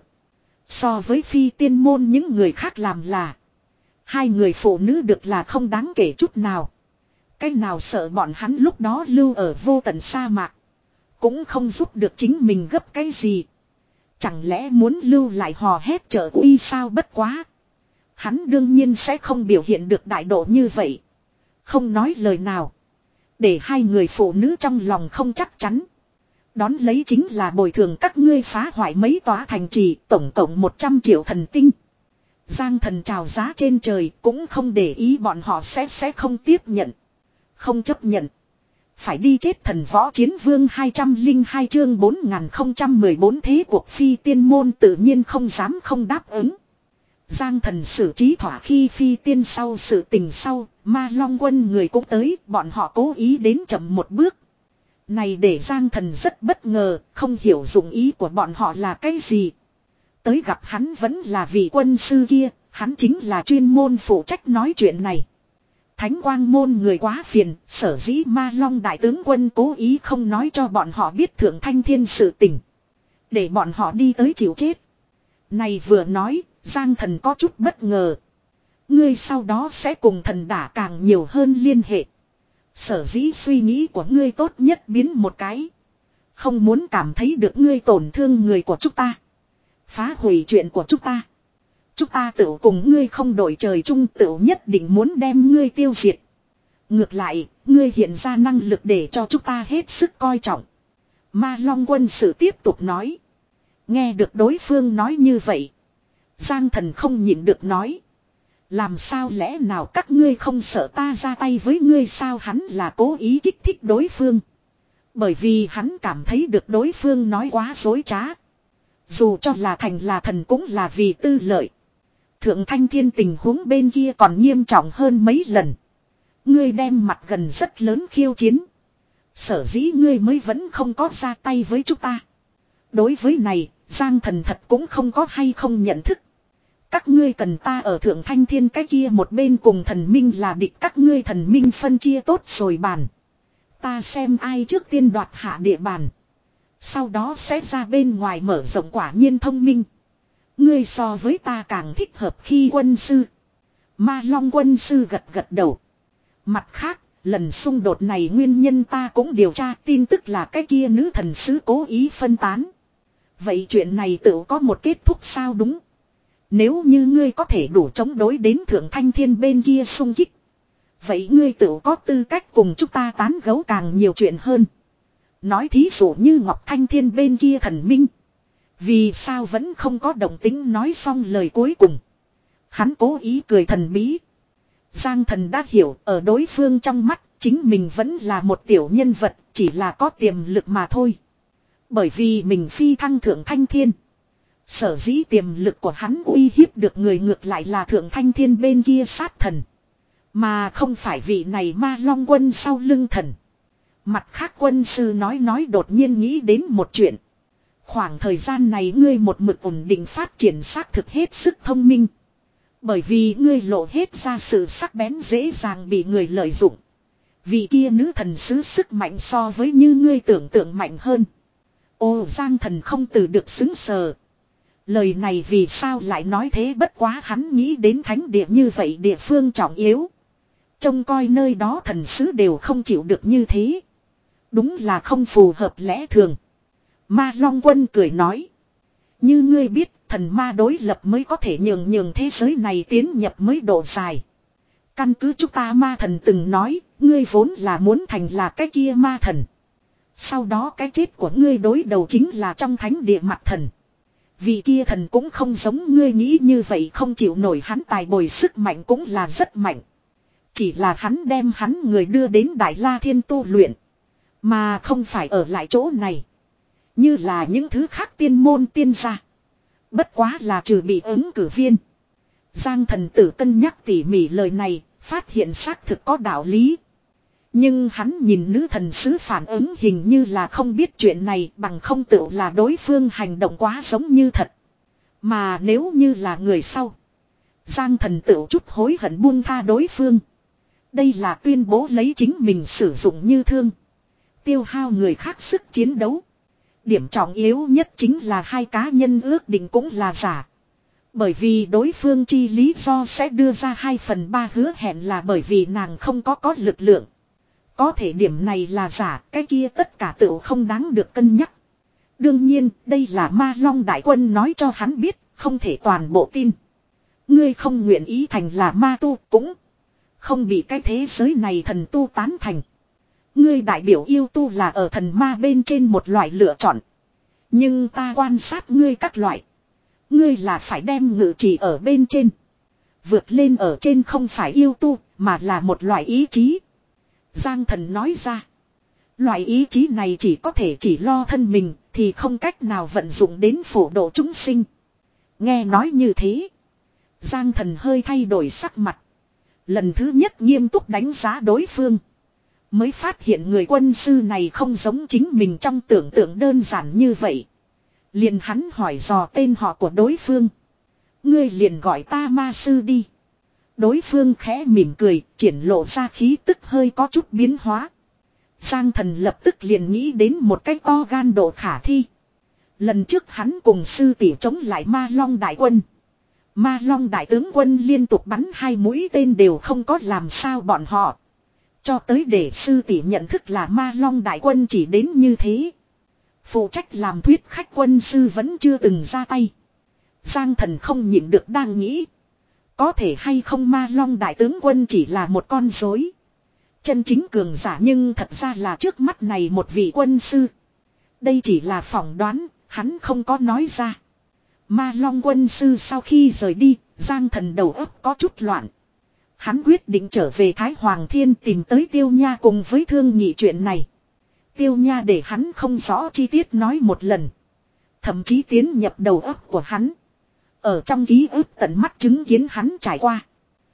So với phi tiên môn những người khác làm là. Hai người phụ nữ được là không đáng kể chút nào. Cái nào sợ bọn hắn lúc đó lưu ở vô tận sa mạc. Cũng không giúp được chính mình gấp cái gì. Chẳng lẽ muốn lưu lại hò hét trợ uy sao? Bất quá. Hắn đương nhiên sẽ không biểu hiện được đại độ như vậy. Không nói lời nào. Để hai người phụ nữ trong lòng không chắc chắn. Đón lấy chính là bồi thường các ngươi phá hoại mấy tòa thành trì, tổng cộng một trăm triệu thần tinh. Giang Thần chào giá trên trời cũng không để ý bọn họ sẽ sẽ không tiếp nhận. Không chấp nhận. Phải đi chết. Thần võ chiến vương hai trăm lẻ hai chương bốn nghìn không trăm mười bốn thế cuộc phi tiên môn tự nhiên không dám không đáp ứng. Giang Thần xử trí thỏa khi phi tiên sau sự tình sau, Ma Long quân người cũng tới, bọn họ cố ý đến chậm một bước. Này để Giang Thần rất bất ngờ, không hiểu dụng ý của bọn họ là cái gì. Tới gặp hắn vẫn là vị quân sư kia, hắn chính là chuyên môn phụ trách nói chuyện này. Thánh quang môn người quá phiền, sở dĩ Ma Long đại tướng quân cố ý không nói cho bọn họ biết Thượng Thanh Thiên sự tình. Để bọn họ đi tới chịu chết. Này vừa nói, Giang Thần có chút bất ngờ. Ngươi sau đó sẽ cùng thần đả càng nhiều hơn liên hệ. Sở dĩ suy nghĩ của ngươi tốt nhất biến một cái. Không muốn cảm thấy được ngươi tổn thương người của chúng ta. Phá hủy chuyện của chúng ta. Chúng ta tự cùng ngươi không đổi trời chung, tự nhất định muốn đem ngươi tiêu diệt. Ngược lại, ngươi hiện ra năng lực để cho chúng ta hết sức coi trọng. Ma Long quân sự tiếp tục nói. Nghe được đối phương nói như vậy. Giang Thần không nhịn được nói. Làm sao lẽ nào các ngươi không sợ ta ra tay với ngươi sao? Hắn là cố ý kích thích đối phương. Bởi vì hắn cảm thấy được đối phương nói quá dối trá. Dù cho là thành là thần cũng là vì tư lợi. Thượng Thanh Thiên tình huống bên kia còn nghiêm trọng hơn mấy lần. Ngươi đem mặt gần rất lớn khiêu chiến. Sở dĩ ngươi mới vẫn không có ra tay với chúng ta. Đối với này, Giang Thần thật cũng không có hay không nhận thức. Các ngươi cần ta ở Thượng Thanh Thiên cái kia một bên cùng thần minh là địch, các ngươi thần minh phân chia tốt rồi bàn. Ta xem ai trước tiên đoạt hạ địa bàn. Sau đó sẽ ra bên ngoài mở rộng, quả nhiên thông minh. Ngươi so với ta càng thích hợp khi quân sư. Ma Long quân sư gật gật đầu. Mặt khác, Lần xung đột này nguyên nhân ta cũng điều tra, tin tức là cái kia nữ thần sứ cố ý phân tán. Vậy chuyện này tự có một kết thúc sao đúng? Nếu như ngươi có thể đủ chống đối đến Thượng Thanh Thiên bên kia xung kích. Vậy ngươi tự có tư cách cùng chúng ta tán gẫu càng nhiều chuyện hơn. Nói thí dụ như Ngọc Thanh Thiên bên kia thần minh. Vì sao vẫn không có động tính nói xong lời cuối cùng. Hắn cố ý cười thần bí. Giang Thần đã hiểu ở đối phương trong mắt chính mình vẫn là một tiểu nhân vật, chỉ là có tiềm lực mà thôi. Bởi vì mình phi thăng Thượng Thanh Thiên. Sở dĩ tiềm lực của hắn uy hiếp được người ngược lại là Thượng Thanh Thiên bên kia sát thần. Mà không phải vị này Ma Long quân sau lưng thần. Mặt khác quân sư nói nói đột nhiên nghĩ đến một chuyện. Khoảng thời gian này ngươi một mực ổn định phát triển xác thực hết sức thông minh. Bởi vì ngươi lộ hết ra sự sắc bén dễ dàng bị người lợi dụng. Vị kia nữ thần sứ sức mạnh so với như ngươi tưởng tượng mạnh hơn. Ô Giang Thần không từ được xứng sờ. Lời này vì sao lại nói thế, bất quá hắn nghĩ đến thánh địa như vậy địa phương trọng yếu. Trông coi nơi đó thần sứ đều không chịu được như thế. Đúng là không phù hợp lẽ thường. Ma Long Quân cười nói. Như ngươi biết, thần ma đối lập mới có thể nhường nhường thế giới này tiến nhập mới độ dài. Căn cứ chúng ta ma thần từng nói, ngươi vốn là muốn thành là cái kia ma thần. Sau đó cái chết của ngươi đối đầu chính là trong thánh địa mặt thần. Vị kia thần cũng không giống ngươi nghĩ như vậy, không chịu nổi, hắn tài bồi sức mạnh cũng là rất mạnh. Chỉ là hắn đem hắn người đưa đến Đại La Thiên tu luyện. Mà không phải ở lại chỗ này. Như là những thứ khác tiên môn tiên gia. Bất quá là trừ bị ứng cử viên. Giang Thần tử cân nhắc tỉ mỉ lời này, phát hiện xác thực có đạo lý. Nhưng hắn nhìn nữ thần sứ phản ứng hình như là không biết chuyện này, bằng không tự là đối phương hành động quá giống như thật. Mà nếu như là người sau, Giang Thần tự chút hối hận buông tha đối phương. Đây là tuyên bố lấy chính mình sử dụng như thương. Tiêu hao người khác sức chiến đấu. Điểm trọng yếu nhất chính là hai cá nhân ước định cũng là giả. Bởi vì đối phương chi lý do sẽ đưa ra hai phần ba hứa hẹn là bởi vì nàng không có có lực lượng. Có thể điểm này là giả, cái kia tất cả tự không đáng được cân nhắc. Đương nhiên, đây là Ma Long đại quân nói cho hắn biết, không thể toàn bộ tin. Ngươi không nguyện ý thành là ma tu cũng không bị cái thế giới này thần tu tán thành. Ngươi đại biểu yêu tu là ở thần ma bên trên một loại lựa chọn. Nhưng ta quan sát ngươi các loại. Ngươi là phải đem ngự chỉ ở bên trên. Vượt lên ở trên không phải yêu tu, mà là một loại ý chí. Giang Thần nói ra. Loại ý chí này chỉ có thể chỉ lo thân mình, thì không cách nào vận dụng đến phổ độ chúng sinh. Nghe nói như thế. Giang Thần hơi thay đổi sắc mặt. Lần thứ nhất nghiêm túc đánh giá đối phương. Mới phát hiện người quân sư này không giống chính mình trong tưởng tượng đơn giản như vậy. Liền hắn hỏi dò tên họ của đối phương. Ngươi liền gọi ta ma sư đi. Đối phương khẽ mỉm cười, triển lộ ra khí tức hơi có chút biến hóa. Giang Thần lập tức liền nghĩ đến một cái to gan độ khả thi. Lần trước hắn cùng sư tỷ chống lại Ma Long đại quân. Ma Long đại tướng quân liên tục bắn hai mũi tên đều không có làm sao bọn họ. Cho tới để sư tỷ nhận thức là Ma Long đại quân chỉ đến như thế. Phụ trách làm thuyết khách quân sư vẫn chưa từng ra tay. Giang Thần không nhịn được đang nghĩ. Có thể hay không Ma Long đại tướng quân chỉ là một con rối. Chân chính cường giả nhưng thật ra là trước mắt này một vị quân sư. Đây chỉ là phỏng đoán, hắn không có nói ra. Ma Long quân sư sau khi rời đi, Giang Thần đầu óc có chút loạn. Hắn quyết định trở về Thái Hoàng Thiên tìm tới Tiêu Nha cùng với thương nghị chuyện này. Tiêu Nha để hắn không rõ chi tiết nói một lần. Thậm chí tiến nhập đầu óc của hắn. Ở trong ký ức tận mắt chứng kiến hắn trải qua.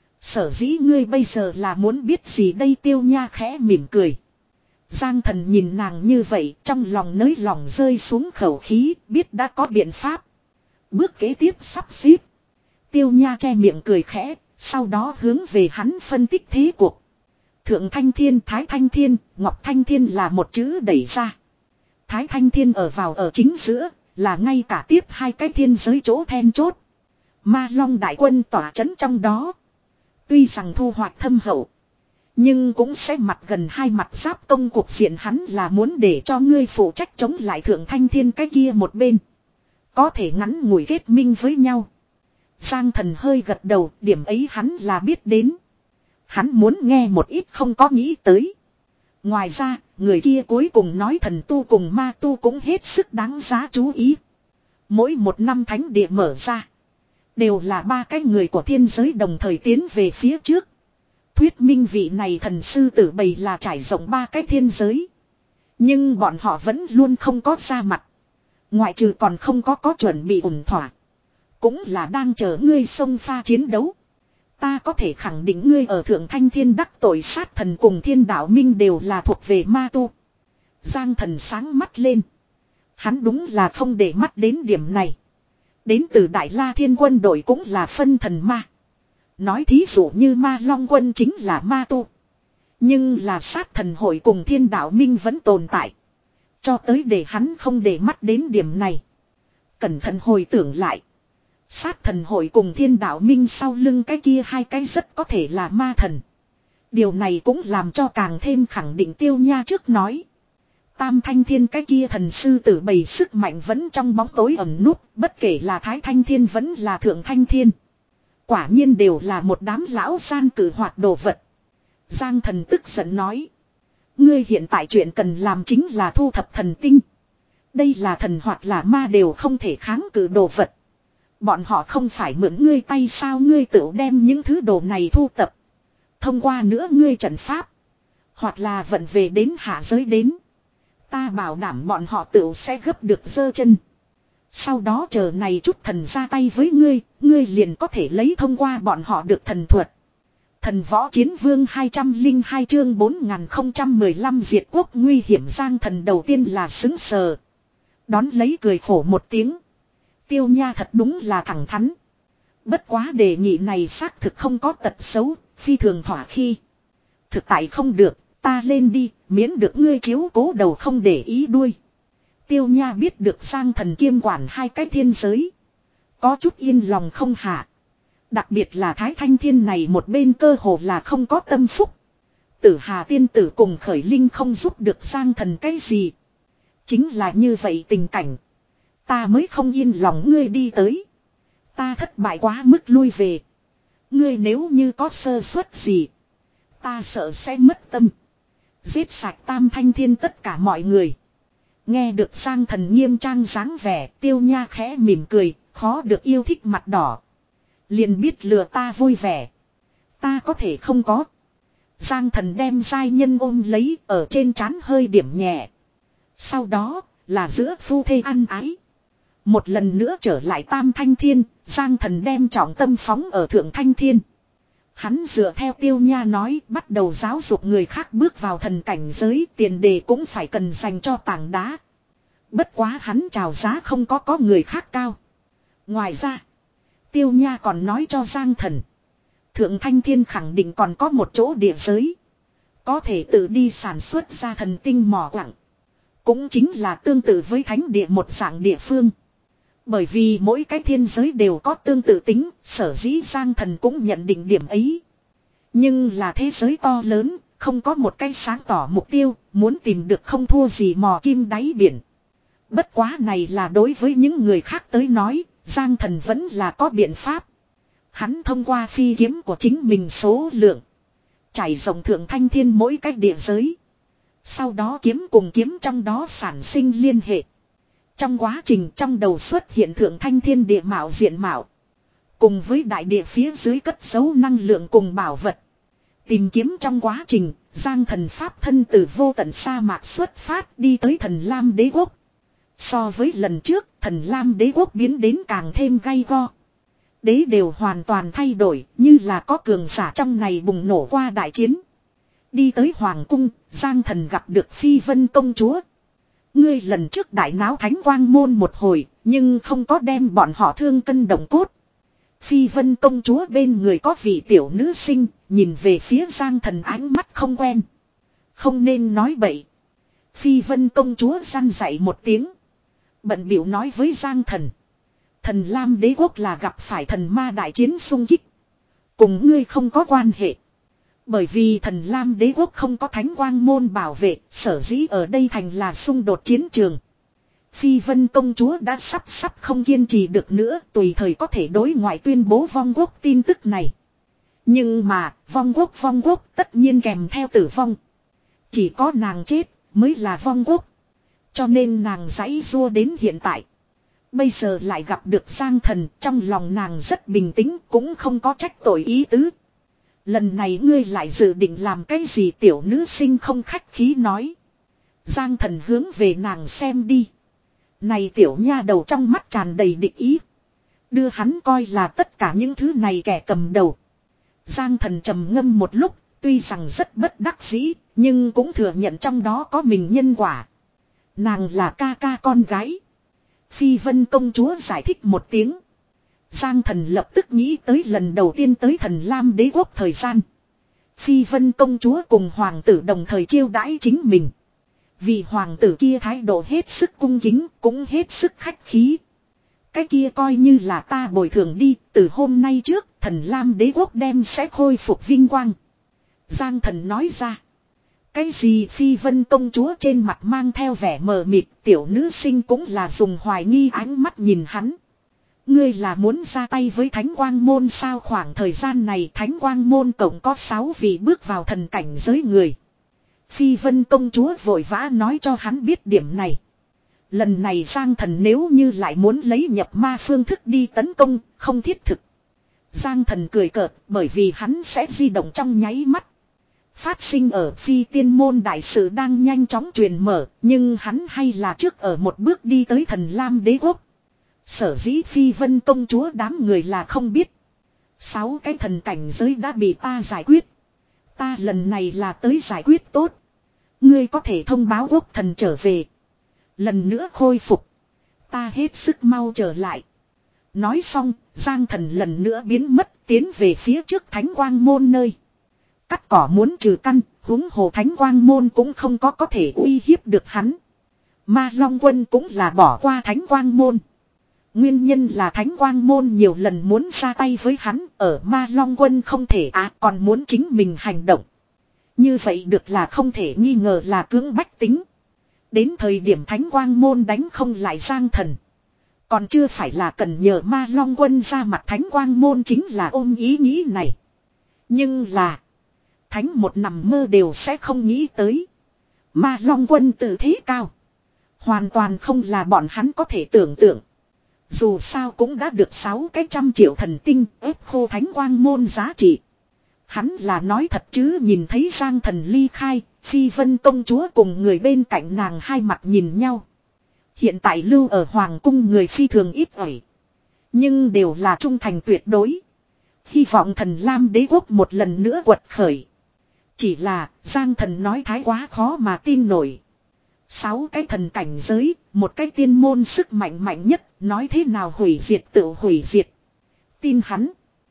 Sở dĩ ngươi bây giờ là muốn biết gì đây, Tiêu Nha khẽ mỉm cười. Giang Thần nhìn nàng như vậy, trong lòng nới lòng rơi xuống khẩu khí, biết đã có biện pháp. Bước kế tiếp sắp xếp. Tiêu Nha che miệng cười khẽ, sau đó hướng về hắn phân tích thế cuộc. Thượng Thanh Thiên, Thái Thanh Thiên, Ngọc Thanh Thiên là một chữ đẩy ra. Thái Thanh Thiên ở vào ở chính giữa, là ngay cả tiếp hai cái thiên giới chỗ then chốt. Ma Long đại quân tỏa chấn trong đó. Tuy rằng thu hoạch thâm hậu, Nhưng cũng sẽ mặt gần hai mặt giáp công cuộc diện, hắn là muốn để cho ngươi phụ trách chống lại Thượng Thanh Thiên cái kia một bên. Có thể ngắn ngủi kết minh với nhau. Giang Thần hơi gật đầu, điểm ấy hắn là biết đến. Hắn muốn nghe một ít không có nghĩ tới. Ngoài ra, người kia cuối cùng nói thần tu cùng ma tu cũng hết sức đáng giá chú ý. Mỗi một năm thánh địa mở ra, đều là ba cái người của thiên giới đồng thời tiến về phía trước. Thuyết minh vị này thần sư tử bầy là trải rộng ba cái thiên giới. Nhưng bọn họ vẫn luôn không có ra mặt. Ngoại trừ còn không có có chuẩn bị ổn thỏa. Cũng là đang chờ ngươi xông pha chiến đấu. Ta có thể khẳng định ngươi ở Thượng Thanh Thiên đắc tội sát thần cùng Thiên Đạo Minh đều là thuộc về ma tu. Giang Thần sáng mắt lên. Hắn đúng là không để mắt đến điểm này. Đến từ Đại La Thiên quân đội cũng là phân thần ma. Nói thí dụ như Ma Long quân chính là ma tu. Nhưng là sát thần hội cùng Thiên Đạo Minh vẫn tồn tại. Cho tới để hắn không để mắt đến điểm này. Cẩn thận hồi tưởng lại. Sát thần hội cùng Thiên Đạo Minh sau lưng cái kia hai cái rất có thể là ma thần. Điều này cũng làm cho càng thêm khẳng định Tiêu Nha trước nói. Tam Thanh Thiên cái kia thần sư tử bầy sức mạnh vẫn trong bóng tối ẩn núp, bất kể là Thái Thanh Thiên vẫn là Thượng Thanh Thiên. Quả nhiên đều là một đám lão gian cử hoạt đồ vật. Giang Thần tức giận nói. Ngươi hiện tại chuyện cần làm chính là thu thập thần tinh. Đây là thần hoặc là ma đều không thể kháng cự đồ vật. Bọn họ không phải mượn ngươi tay sao, ngươi tự đem những thứ đồ này thu tập. Thông qua nữa ngươi trận pháp. Hoặc là vận về đến hạ giới đến. Ta bảo đảm bọn họ tự sẽ gấp được giơ chân. Sau đó chờ này chút thần ra tay với ngươi, ngươi liền có thể lấy thông qua bọn họ được thần thuật. Thần võ chiến vương hai trăm lẻ hai chương bốn nghìn không trăm mười lăm diệt quốc nguy hiểm. Giang Thần đầu tiên là xứng sờ. Đón lấy cười khổ một tiếng. Tiêu Nha thật đúng là thẳng thắn. Bất quá đề nghị này xác thực không có tật xấu, phi thường thỏa khi. Thực tại không được, ta lên đi, miễn được ngươi chiếu cố đầu không để ý đuôi. Tiêu Nha biết được Giang Thần kiêm quản hai cái thiên giới. Có chút yên lòng không hạ. Đặc biệt là Thái Thanh Thiên này một bên cơ hồ là không có tâm phúc. Tử Hà tiên tử cùng Khởi Linh không giúp được Giang Thần cái gì. Chính là như vậy tình cảnh. Ta mới không yên lòng ngươi đi tới. Ta thất bại quá mức lui về. Ngươi nếu như có sơ suất gì. Ta sợ sẽ mất tâm. Giết sạch Tam Thanh Thiên tất cả mọi người. Nghe được Giang Thần nghiêm trang dáng vẻ, Tiêu Nha khẽ mỉm cười, khó được yêu thích mặt đỏ. Liền biết lừa ta vui vẻ. Ta có thể không có. Giang Thần đem giai nhân ôm lấy ở trên trán hơi điểm nhẹ. Sau đó là giữa phu thê ăn ái. Một lần nữa trở lại Tam Thanh Thiên, Giang Thần đem trọng tâm phóng ở Thượng Thanh Thiên. Hắn dựa theo Tiêu Nha nói bắt đầu giáo dục người khác bước vào thần cảnh giới, tiền đề cũng phải cần dành cho tảng đá. Bất quá hắn chào giá không có có người khác cao. Ngoài ra, Tiêu Nha còn nói cho Giang Thần. Thượng Thanh Thiên khẳng định còn có một chỗ địa giới. Có thể tự đi sản xuất ra thần tinh mỏ quặng. Cũng chính là tương tự với thánh địa một dạng địa phương. Bởi vì mỗi cái thiên giới đều có tương tự tính, sở dĩ Giang Thần cũng nhận định điểm ấy. Nhưng là thế giới to lớn, không có một cái sáng tỏ mục tiêu, muốn tìm được không thua gì mò kim đáy biển. Bất quá này là đối với những người khác tới nói, Giang Thần vẫn là có biện pháp. Hắn thông qua phi kiếm của chính mình số lượng, trải rộng Thượng Thanh Thiên mỗi cách địa giới. Sau đó kiếm cùng kiếm trong đó sản sinh liên hệ. Trong quá trình trong đầu xuất hiện Thượng Thanh Thiên địa mạo diện mạo. Cùng với đại địa phía dưới cất giấu năng lượng cùng bảo vật. Tìm kiếm trong quá trình, Giang Thần pháp thân từ vô tận sa mạc xuất phát đi tới Thần Lam Đế Quốc. So với lần trước, Thần Lam Đế Quốc biến đến càng thêm gay go. Đế đều hoàn toàn thay đổi, như là có cường giả trong này bùng nổ qua đại chiến. Đi tới Hoàng Cung, Giang Thần gặp được Phi Vân công chúa. Ngươi lần trước đại náo Thánh Quang Môn một hồi, nhưng không có đem bọn họ thương cân động cốt. Phi Vân công chúa bên người có vị tiểu nữ sinh, nhìn về phía Giang Thần ánh mắt không quen. Không nên nói bậy. Phi Vân công chúa răn dạy một tiếng. Bận biểu nói với Giang Thần. Thần Lam Đế Quốc là gặp phải thần ma đại chiến xung kích. Cùng ngươi không có quan hệ. Bởi vì thần Lam đế quốc không có thánh quang môn bảo vệ, sở dĩ ở đây thành là xung đột chiến trường. Phi Vân công chúa đã sắp sắp không kiên trì được nữa, tùy thời có thể đối ngoại tuyên bố vong quốc tin tức này. Nhưng mà, vong quốc vong quốc tất nhiên kèm theo tử vong. Chỉ có nàng chết mới là vong quốc. Cho nên nàng giãy giụa đến hiện tại. Bây giờ lại gặp được Giang Thần, trong lòng nàng rất bình tĩnh, cũng không có trách tội ý tứ. Lần này ngươi lại dự định làm cái gì, tiểu nữ sinh không khách khí nói. Giang Thần hướng về nàng xem đi. Này tiểu nha đầu trong mắt tràn đầy địch ý. Đưa hắn coi là tất cả những thứ này kẻ cầm đầu. Giang Thần trầm ngâm một lúc, tuy rằng rất bất đắc dĩ, nhưng cũng thừa nhận trong đó có mình nhân quả. Nàng là ca ca con gái. Phi Vân công chúa giải thích một tiếng. Giang Thần lập tức nghĩ tới lần đầu tiên tới thần Lam đế quốc thời gian. Phi Vân công chúa cùng hoàng tử đồng thời chiêu đãi chính mình. Vì hoàng tử kia thái độ hết sức cung kính, cũng hết sức khách khí. Cái kia coi như là ta bồi thường đi, từ hôm nay trước, thần Lam đế quốc đem sẽ khôi phục vinh quang. Giang Thần nói ra. Cái gì Phi Vân công chúa trên mặt mang theo vẻ mờ mịt, tiểu nữ sinh cũng là dùng hoài nghi ánh mắt nhìn hắn. Ngươi là muốn ra tay với Thánh Quang Môn sao? Khoảng thời gian này Thánh Quang Môn tổng có sáu vị bước vào thần cảnh giới người. Phi Vân công chúa vội vã nói cho hắn biết điểm này. Lần này Giang Thần nếu như lại muốn lấy nhập ma phương thức đi tấn công, không thiết thực. Giang Thần cười cợt bởi vì hắn sẽ di động trong nháy mắt. Phát sinh ở Phi Tiên Môn đại sự đang nhanh chóng truyền mở, nhưng hắn hay là trước ở một bước đi tới thần Lam đế quốc. Sở dĩ Phi Vân công chúa đám người là không biết. Sáu cái thần cảnh giới đã bị ta giải quyết. Ta lần này là tới giải quyết tốt. Ngươi có thể thông báo quốc thần trở về. Lần nữa khôi phục. Ta hết sức mau trở lại. Nói xong, Giang Thần lần nữa biến mất tiến về phía trước Thánh Quang Môn nơi. Cắt cỏ muốn trừ căn, huống hồ Thánh Quang Môn cũng không có có thể uy hiếp được hắn. Ma Long Quân cũng là bỏ qua Thánh Quang Môn. Nguyên nhân là Thánh Quang Môn nhiều lần muốn ra tay với hắn, ở Ma Long Quân không thể á còn muốn chính mình hành động. Như vậy được là không thể nghi ngờ là cưỡng bách tính. Đến thời điểm Thánh Quang Môn đánh không lại Giang Thần. Còn chưa phải là cần nhờ Ma Long Quân ra mặt, Thánh Quang Môn chính là ôm ý nghĩ này. Nhưng là Thánh một nằm mơ đều sẽ không nghĩ tới. Ma Long Quân tự thế cao. Hoàn toàn không là bọn hắn có thể tưởng tượng. Dù sao cũng đã được sáu cái trăm triệu thần tinh ép khô Thánh Quang Môn giá trị. Hắn là nói thật chứ, nhìn thấy Giang Thần ly khai, Phi Vân công chúa cùng người bên cạnh nàng hai mặt nhìn nhau. Hiện tại lưu ở Hoàng cung người phi thường ít ỏi. Nhưng đều là trung thành tuyệt đối. Hy vọng thần Lam đế quốc một lần nữa quật khởi. Chỉ là Giang Thần nói thái quá khó mà tin nổi. Sáu cái thần cảnh giới, một cái tiên môn sức mạnh mạnh nhất, nói thế nào hủy diệt tự hủy diệt. Tin hắn.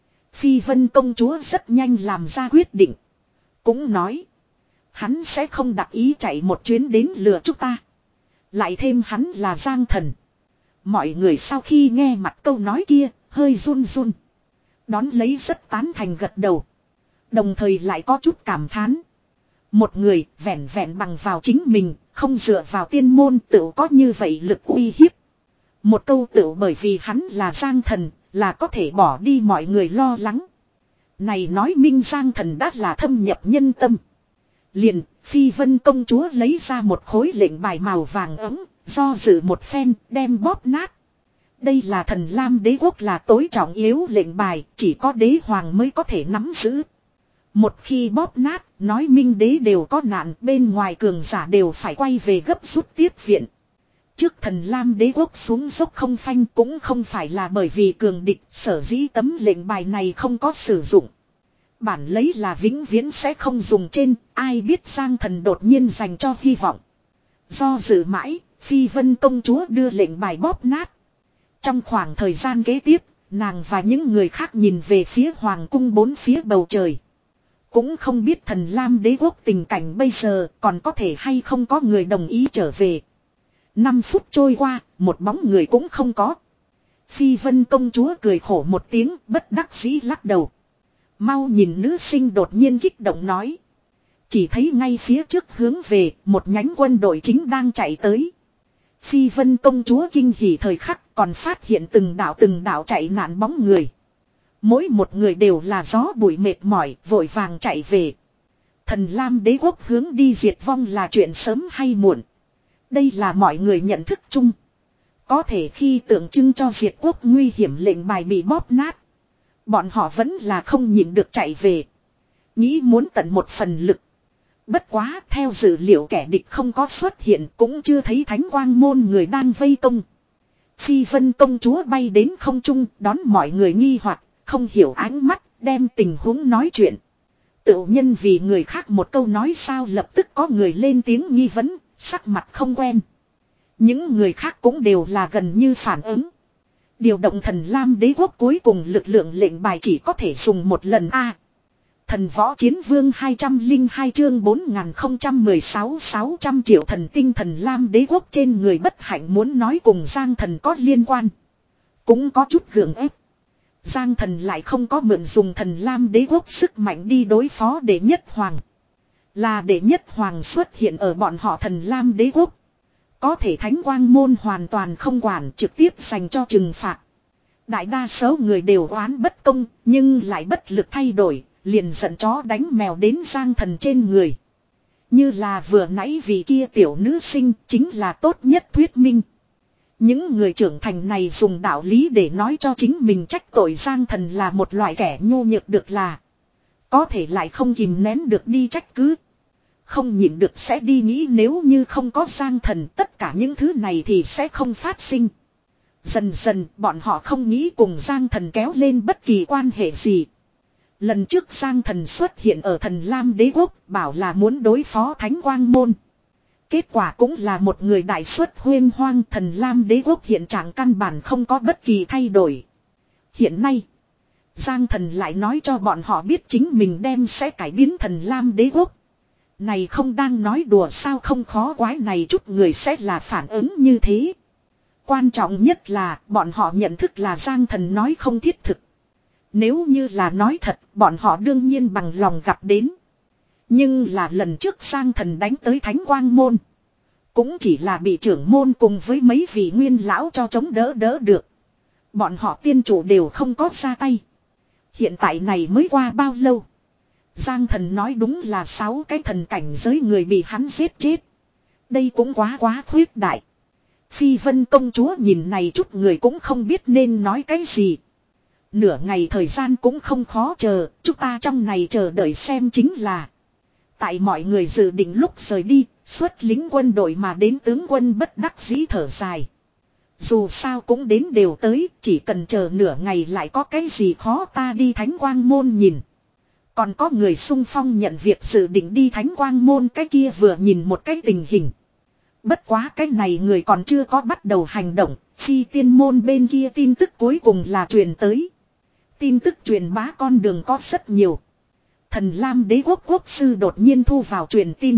Phi Vân công chúa rất nhanh làm ra quyết định. Cũng nói. Hắn sẽ không đặc ý chạy một chuyến đến lừa chúng ta. Lại thêm hắn là Giang Thần. Mọi người sau khi nghe mặt câu nói kia, hơi run run. Đón lấy rất tán thành gật đầu. Đồng thời lại có chút cảm thán. Một người vẹn vẹn bằng vào chính mình, không dựa vào tiên môn tự có như vậy lực uy hiếp. Một câu tự bởi vì hắn là Giang Thần, là có thể bỏ đi mọi người lo lắng. Này nói minh Giang Thần đã là thâm nhập nhân tâm. Liền, Phi Vân công chúa lấy ra một khối lệnh bài màu vàng ấm, do dự một phen, đem bóp nát. Đây là thần Lam đế quốc là tối trọng yếu lệnh bài, chỉ có đế hoàng mới có thể nắm giữ. Một khi bóp nát, nói minh đế đều có nạn, bên ngoài cường giả đều phải quay về gấp rút tiếp viện. Trước thần Lam đế quốc xuống dốc không phanh cũng không phải là bởi vì cường địch, sở dĩ tấm lệnh bài này không có sử dụng. Bản lấy là vĩnh viễn sẽ không dùng trên, ai biết Giang Thần đột nhiên dành cho hy vọng. Do dự mãi, Phi Vân công chúa đưa lệnh bài bóp nát. Trong khoảng thời gian kế tiếp, nàng và những người khác nhìn về phía hoàng cung bốn phía bầu trời. Cũng không biết thần Lam đế quốc tình cảnh bây giờ còn có thể hay không có người đồng ý trở về. Năm phút trôi qua, một bóng người cũng không có. Phi Vân công chúa cười khổ một tiếng, bất đắc dĩ lắc đầu. Mau nhìn, nữ sinh đột nhiên kích động nói. Chỉ thấy ngay phía trước hướng về một nhánh quân đội chính đang chạy tới. Phi Vân công chúa kinh hỉ thời khắc còn phát hiện từng đạo từng đạo chạy nạn bóng người. Mỗi một người đều là gió bụi mệt mỏi vội vàng chạy về. Thần Lam đế quốc hướng đi diệt vong là chuyện sớm hay muộn. Đây là mọi người nhận thức chung. Có thể khi tượng trưng cho diệt quốc nguy hiểm lệnh bài bị bóp nát. Bọn họ vẫn là không nhịn được chạy về. Nghĩ muốn tận một phần lực. Bất quá theo dữ liệu kẻ địch không có xuất hiện cũng chưa thấy thánh quang môn người đang vây công. Phi Vân công chúa bay đến không trung đón mọi người nghi hoặc không hiểu ánh mắt đem tình huống nói chuyện. Tự nhân vì người khác một câu nói sao lập tức có người lên tiếng nghi vấn, sắc mặt không quen. Những người khác cũng đều là gần như phản ứng. Điều động thần Lam đế quốc cuối cùng lực lượng lệnh bài chỉ có thể dùng một lần a. Thần võ chiến vương hai trăm lẻ hai chương bốn nghìn không trăm mười sáu sáu trăm triệu thần tinh thần Lam đế quốc trên người bất hạnh muốn nói cùng Giang thần có liên quan. Cũng có chút gượng ép. Giang thần lại không có mượn dùng thần Lam đế quốc sức mạnh đi đối phó đệ nhất hoàng. Là đệ nhất hoàng xuất hiện ở bọn họ thần Lam đế quốc. Có thể thánh quang môn hoàn toàn không quản trực tiếp dành cho trừng phạt. Đại đa số người đều oán bất công nhưng lại bất lực thay đổi. Liền giận chó đánh mèo đến Giang thần trên người. Như là vừa nãy vì kia tiểu nữ sinh chính là tốt nhất thuyết minh. Những người trưởng thành này dùng đạo lý để nói cho chính mình trách tội Giang thần là một loại kẻ nhu nhược được là. Có thể lại không kìm nén được đi trách cứ. Không nhịn được sẽ đi nghĩ nếu như không có Giang thần tất cả những thứ này thì sẽ không phát sinh. Dần dần bọn họ không nghĩ cùng Giang thần kéo lên bất kỳ quan hệ gì. Lần trước Giang thần xuất hiện ở thần Lam đế quốc bảo là muốn đối phó thánh quang môn. Kết quả cũng là một người đại xuất huyên hoang thần Lam đế quốc hiện trạng căn bản không có bất kỳ thay đổi. Hiện nay, Giang thần lại nói cho bọn họ biết chính mình đem sẽ cải biến thần Lam đế quốc. Này không đang nói đùa sao không khó quái này chút người sẽ là phản ứng như thế. Quan trọng nhất là bọn họ nhận thức là Giang thần nói không thiết thực. Nếu như là nói thật, bọn họ đương nhiên bằng lòng gặp đến. Nhưng là lần trước Giang thần đánh tới thánh quang môn. Cũng chỉ là bị trưởng môn cùng với mấy vị nguyên lão cho chống đỡ đỡ được. Bọn họ tiên chủ đều không có ra tay. Hiện tại này mới qua bao lâu. Giang thần nói đúng là sáu cái thần cảnh giới người bị hắn giết chết. Đây cũng quá quá khuyết đại. Phi Vân công chúa nhìn này chút người cũng không biết nên nói cái gì. Nửa ngày thời gian cũng không khó chờ, chúng ta trong này chờ đợi xem chính là. Tại mọi người dự định lúc rời đi, xuất lính quân đội mà đến tướng quân bất đắc dĩ thở dài. Dù sao cũng đến đều tới, chỉ cần chờ nửa ngày lại có cái gì khó ta đi thánh quang môn nhìn. Còn có người xung phong nhận việc dự định đi thánh quang môn cái kia vừa nhìn một cái tình hình. Bất quá cái này người còn chưa có bắt đầu hành động, phi tiên môn bên kia tin tức cuối cùng là truyền tới. Tin tức truyền bá con đường có rất nhiều. Thần Lam đế quốc quốc sư đột nhiên thu vào truyền tin.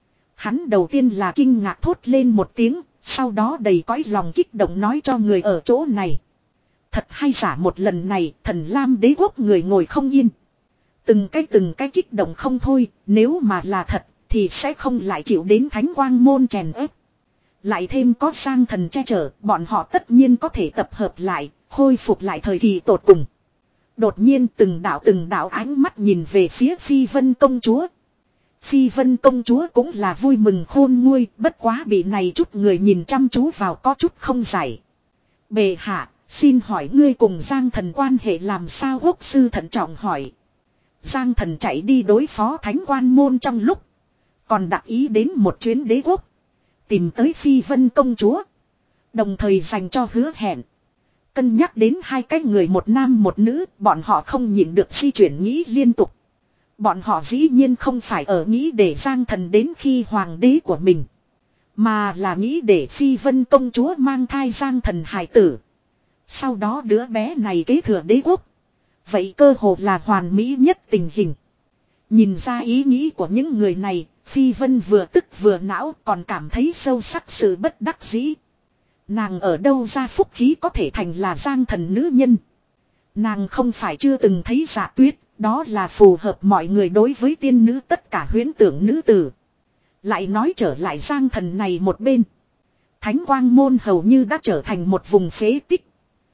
Hắn đầu tiên là kinh ngạc thốt lên một tiếng, sau đó đầy cõi lòng kích động nói cho người ở chỗ này. Thật hay giả một lần này, thần Lam đế quốc người ngồi không yên. Từng cái từng cái kích động không thôi, nếu mà là thật, thì sẽ không lại chịu đến thánh quang môn chèn ép. Lại thêm có Giang thần che chở, bọn họ tất nhiên có thể tập hợp lại, khôi phục lại thời kỳ tột cùng. Đột nhiên từng đạo từng đạo ánh mắt nhìn về phía Phi Vân công chúa. Phi Vân công chúa cũng là vui mừng khôn nguôi, bất quá bị này chút người nhìn chăm chú vào có chút không giải. Bệ hạ, xin hỏi ngươi cùng Giang thần quan hệ làm sao? Quốc sư thận trọng hỏi. Giang thần chạy đi đối phó thánh quan môn trong lúc. Còn đặc ý đến một chuyến đế quốc. Tìm tới Phi Vân công chúa. Đồng thời dành cho hứa hẹn. Cân nhắc đến hai cái người một nam một nữ, bọn họ không nhịn được di chuyển nghĩ liên tục. Bọn họ dĩ nhiên không phải ở nghĩ để Giang thần đến khi hoàng đế của mình. Mà là nghĩ để Phi Vân công chúa mang thai Giang thần hài tử. Sau đó đứa bé này kế thừa đế quốc. Vậy cơ hồ là hoàn mỹ nhất tình hình. Nhìn ra ý nghĩ của những người này, Phi Vân vừa tức vừa não còn cảm thấy sâu sắc sự bất đắc dĩ. Nàng ở đâu ra phúc khí có thể thành là Giang thần nữ nhân. Nàng không phải chưa từng thấy Dạ Tuyết, Đó là phù hợp mọi người đối với tiên nữ tất cả huyễn tưởng nữ tử. Lại nói trở lại Giang Thần này một bên. Thánh quang môn hầu như đã trở thành một vùng phế tích.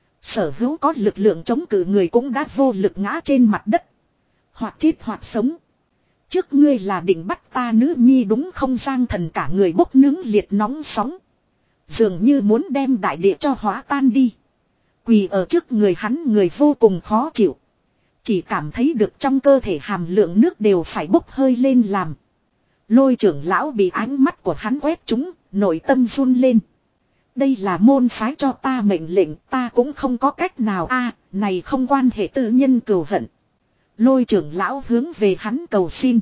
Sở hữu có lực lượng chống cự người cũng đã vô lực ngã trên mặt đất. Hoặc chết hoặc sống. Trước ngươi là định bắt ta nữ nhi đúng không? Giang Thần cả người bốc nướng liệt nóng sóng. Dường như muốn đem đại địa cho hóa tan đi. Quỳ ở trước người hắn người vô cùng khó chịu. Chỉ cảm thấy được trong cơ thể hàm lượng nước đều phải bốc hơi lên làm. Lôi trưởng lão bị ánh mắt của hắn quét trúng, nội tâm run lên. Đây là môn phái cho ta mệnh lệnh, ta cũng không có cách nào a, này không quan hệ tự nhân cừu hận. Lôi trưởng lão hướng về hắn cầu xin.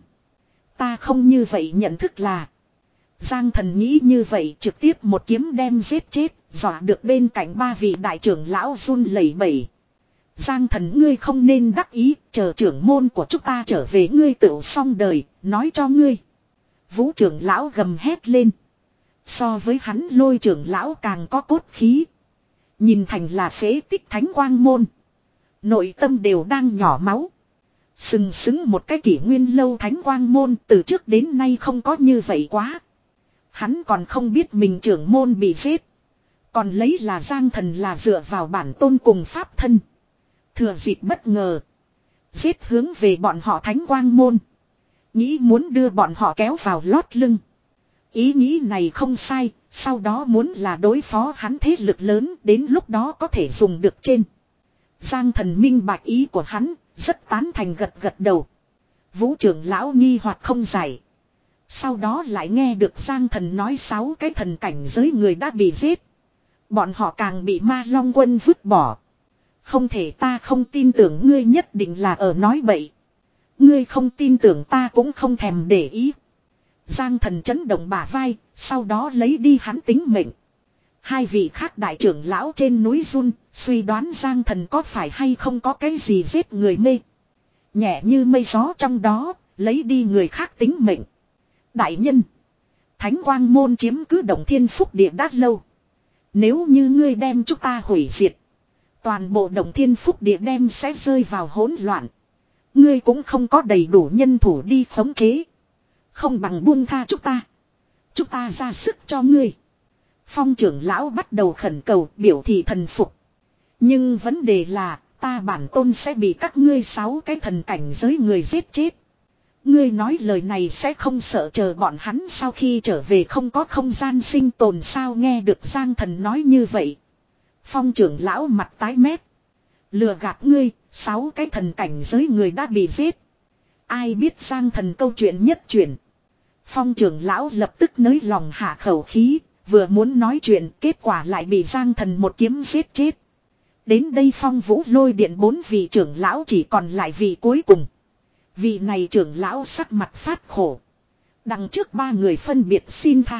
Ta không như vậy nhận thức là. Giang Thần nghĩ như vậy trực tiếp một kiếm đem giết chết, dọa được bên cạnh ba vị đại trưởng lão run lẩy bẩy. Giang Thần ngươi không nên đắc ý, chờ trưởng môn của chúng ta trở về ngươi tự xong đời, nói cho ngươi. Vũ trưởng lão gầm hét lên. So với hắn Lôi trưởng lão càng có cốt khí. Nhìn thành là phế tích thánh quang môn. Nội tâm đều đang nhỏ máu. Sừng sững một cái kỷ nguyên lâu thánh quang môn từ trước đến nay không có như vậy quá. Hắn còn không biết mình trưởng môn bị giết. Còn lấy là Giang Thần là dựa vào bản tôn cùng pháp thân. Thừa dịp bất ngờ. Giết hướng về bọn họ thánh quang môn. Nghĩ muốn đưa bọn họ kéo vào lót lưng. Ý nghĩ này không sai. Sau đó muốn là đối phó hắn thế lực lớn. Đến lúc đó có thể dùng được trên. Giang Thần minh bạch ý của hắn. Rất tán thành gật gật đầu. Vũ trưởng lão nghi hoặc không giải. Sau đó lại nghe được Giang Thần nói sáu cái thần cảnh giới người đã bị giết. Bọn họ càng bị Ma Long Quân vứt bỏ. Không thể, ta không tin tưởng ngươi nhất định là ở nói bậy. Ngươi không tin tưởng ta cũng không thèm để ý. Giang Thần chấn động bả vai, sau đó lấy đi hắn tính mệnh. Hai vị khác đại trưởng lão trên núi run, suy đoán Giang Thần có phải hay không có cái gì giết người mê. Nhẹ như mây gió trong đó, lấy đi người khác tính mệnh. Đại nhân, Thánh Quang môn chiếm cứ Động Thiên Phúc Địa đã lâu. Nếu như ngươi đem chúng ta hủy diệt, toàn bộ Động Thiên Phúc Địa đem sẽ rơi vào hỗn loạn. Ngươi cũng không có đầy đủ nhân thủ đi khống chế. Không bằng buông tha chúng ta. Chúng ta ra sức cho ngươi. Phong trưởng lão bắt đầu khẩn cầu biểu thị thần phục. Nhưng vấn đề là ta bản tôn sẽ bị các ngươi sáu cái thần cảnh giới người giết chết. Ngươi nói lời này sẽ không sợ chờ bọn hắn sau khi trở về không có không gian sinh tồn sao? Nghe được Giang Thần nói như vậy. Phong trưởng lão mặt tái mét. Lừa gạt ngươi, sáu cái thần cảnh giới người đã bị giết. Ai biết Giang Thần câu chuyện nhất chuyển. Phong trưởng lão lập tức nới lòng hạ khẩu khí, vừa muốn nói chuyện kết quả lại bị Giang Thần một kiếm giết chết. Đến đây Phong Vũ Lôi Điện bốn vị trưởng lão chỉ còn lại vị cuối cùng. Vị này trưởng lão sắc mặt phát khổ. Đằng trước ba người phân biệt xin tha.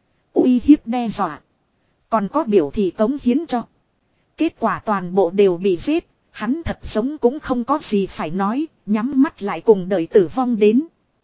Uy hiếp đe dọa. Còn có biểu thị cống hiến cho. Kết quả toàn bộ đều bị giết. Hắn thật sống cũng không có gì phải nói. Nhắm mắt lại cùng đợi tử vong đến.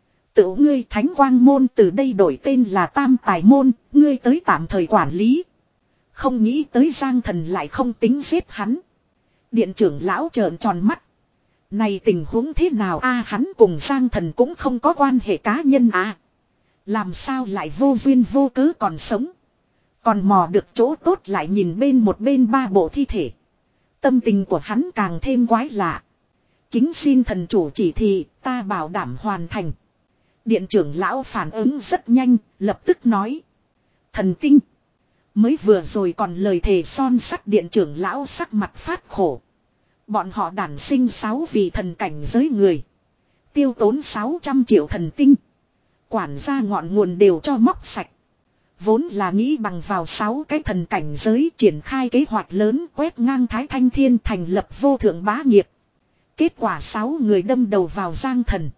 Tự ngươi Thánh Quang môn từ đây đổi tên là Tam Tài môn. Ngươi tới tạm thời quản lý. Không nghĩ tới Giang Thần lại không tính giết hắn. Điện trưởng lão trợn tròn mắt. Này tình huống thế nào a? Hắn cùng Giang Thần cũng không có quan hệ cá nhân à. Làm sao lại vô duyên vô cớ còn sống. Còn mò được chỗ tốt lại nhìn bên một bên ba bộ thi thể. Tâm tình của hắn càng thêm quái lạ. Kính xin thần chủ chỉ thị, ta bảo đảm hoàn thành. Điện trưởng lão phản ứng rất nhanh, lập tức nói. Thần tinh. Mới vừa rồi còn lời thề son sắt điện trưởng lão sắc mặt phát khổ. Bọn họ đản sinh sáu vị thần cảnh giới người. Tiêu tốn sáu trăm triệu thần tinh. Quản gia ngọn nguồn đều cho móc sạch. Vốn là nghĩ bằng vào sáu cái thần cảnh giới triển khai kế hoạch lớn quét ngang Thái Thanh Thiên thành lập vô thượng bá nghiệp. Kết quả sáu người đâm đầu vào Giang Thần.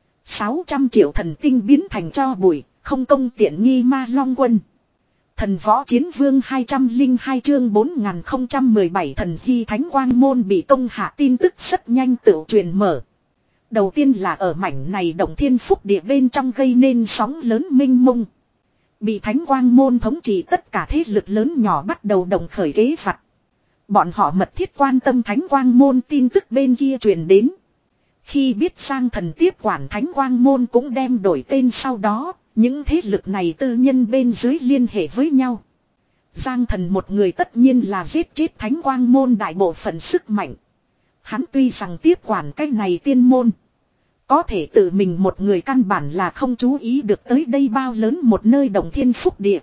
sáu trăm triệu thần tinh biến thành cho bụi, không công tiện nghi Ma Long Quân. Thần võ chiến vương hai trăm lẻ hai chương bốn nghìn không trăm mười bảy thần hy Thánh Quang môn bị công hạ tin tức rất nhanh tự truyền mở. Đầu tiên là ở mảnh này Động Thiên Phúc Địa bên trong gây nên sóng lớn minh mông. Bị Thánh Quang môn thống trị tất cả thế lực lớn nhỏ bắt đầu đồng khởi kế vặt. Bọn họ mật thiết quan tâm Thánh Quang môn tin tức bên kia truyền đến. Khi biết Giang Thần tiếp quản Thánh Quang Môn cũng đem đổi tên sau đó, những thế lực này tư nhân bên dưới liên hệ với nhau. Giang Thần một người tất nhiên là giết chết Thánh Quang Môn đại bộ phận sức mạnh. Hắn tuy rằng tiếp quản cái này tiên môn. Có thể tự mình một người căn bản là không chú ý được tới đây bao lớn một nơi đồng thiên phúc địa.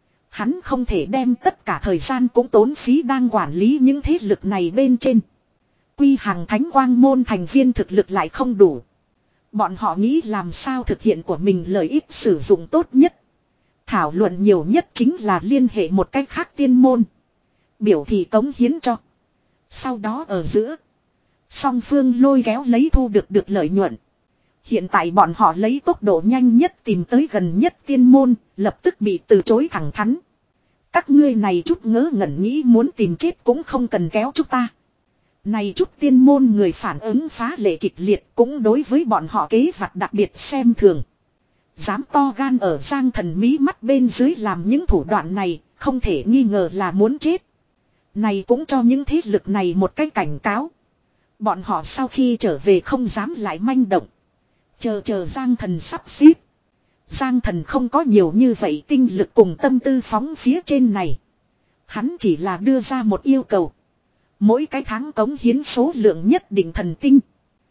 Hắn không thể đem tất cả thời gian cũng tốn phí đang quản lý những thế lực này bên trên. Quy hàng Thánh Quang Môn thành viên thực lực lại không đủ. Bọn họ nghĩ làm sao thực hiện của mình lợi ích sử dụng tốt nhất. Thảo luận nhiều nhất chính là liên hệ một cách khác tiên môn. Biểu thị cống hiến cho. Sau đó ở giữa. Song phương lôi kéo lấy thu được được lợi nhuận. Hiện tại bọn họ lấy tốc độ nhanh nhất tìm tới gần nhất tiên môn, lập tức bị từ chối thẳng thắn. Các ngươi này chút ngớ ngẩn nghĩ muốn tìm chết cũng không cần kéo chúng ta. Này chút tiên môn người phản ứng phá lệ kịch liệt cũng đối với bọn họ kế vặt đặc biệt xem thường. Dám to gan ở Giang Thần mí mắt bên dưới làm những thủ đoạn này, không thể nghi ngờ là muốn chết. Này cũng cho những thế lực này một cái cảnh cáo. Bọn họ sau khi trở về không dám lại manh động. Chờ chờ Giang Thần sắp xếp. Giang Thần không có nhiều như vậy tinh lực cùng tâm tư phóng phía trên này. Hắn chỉ là đưa ra một yêu cầu. Mỗi cái tháng cống hiến số lượng nhất định thần tinh.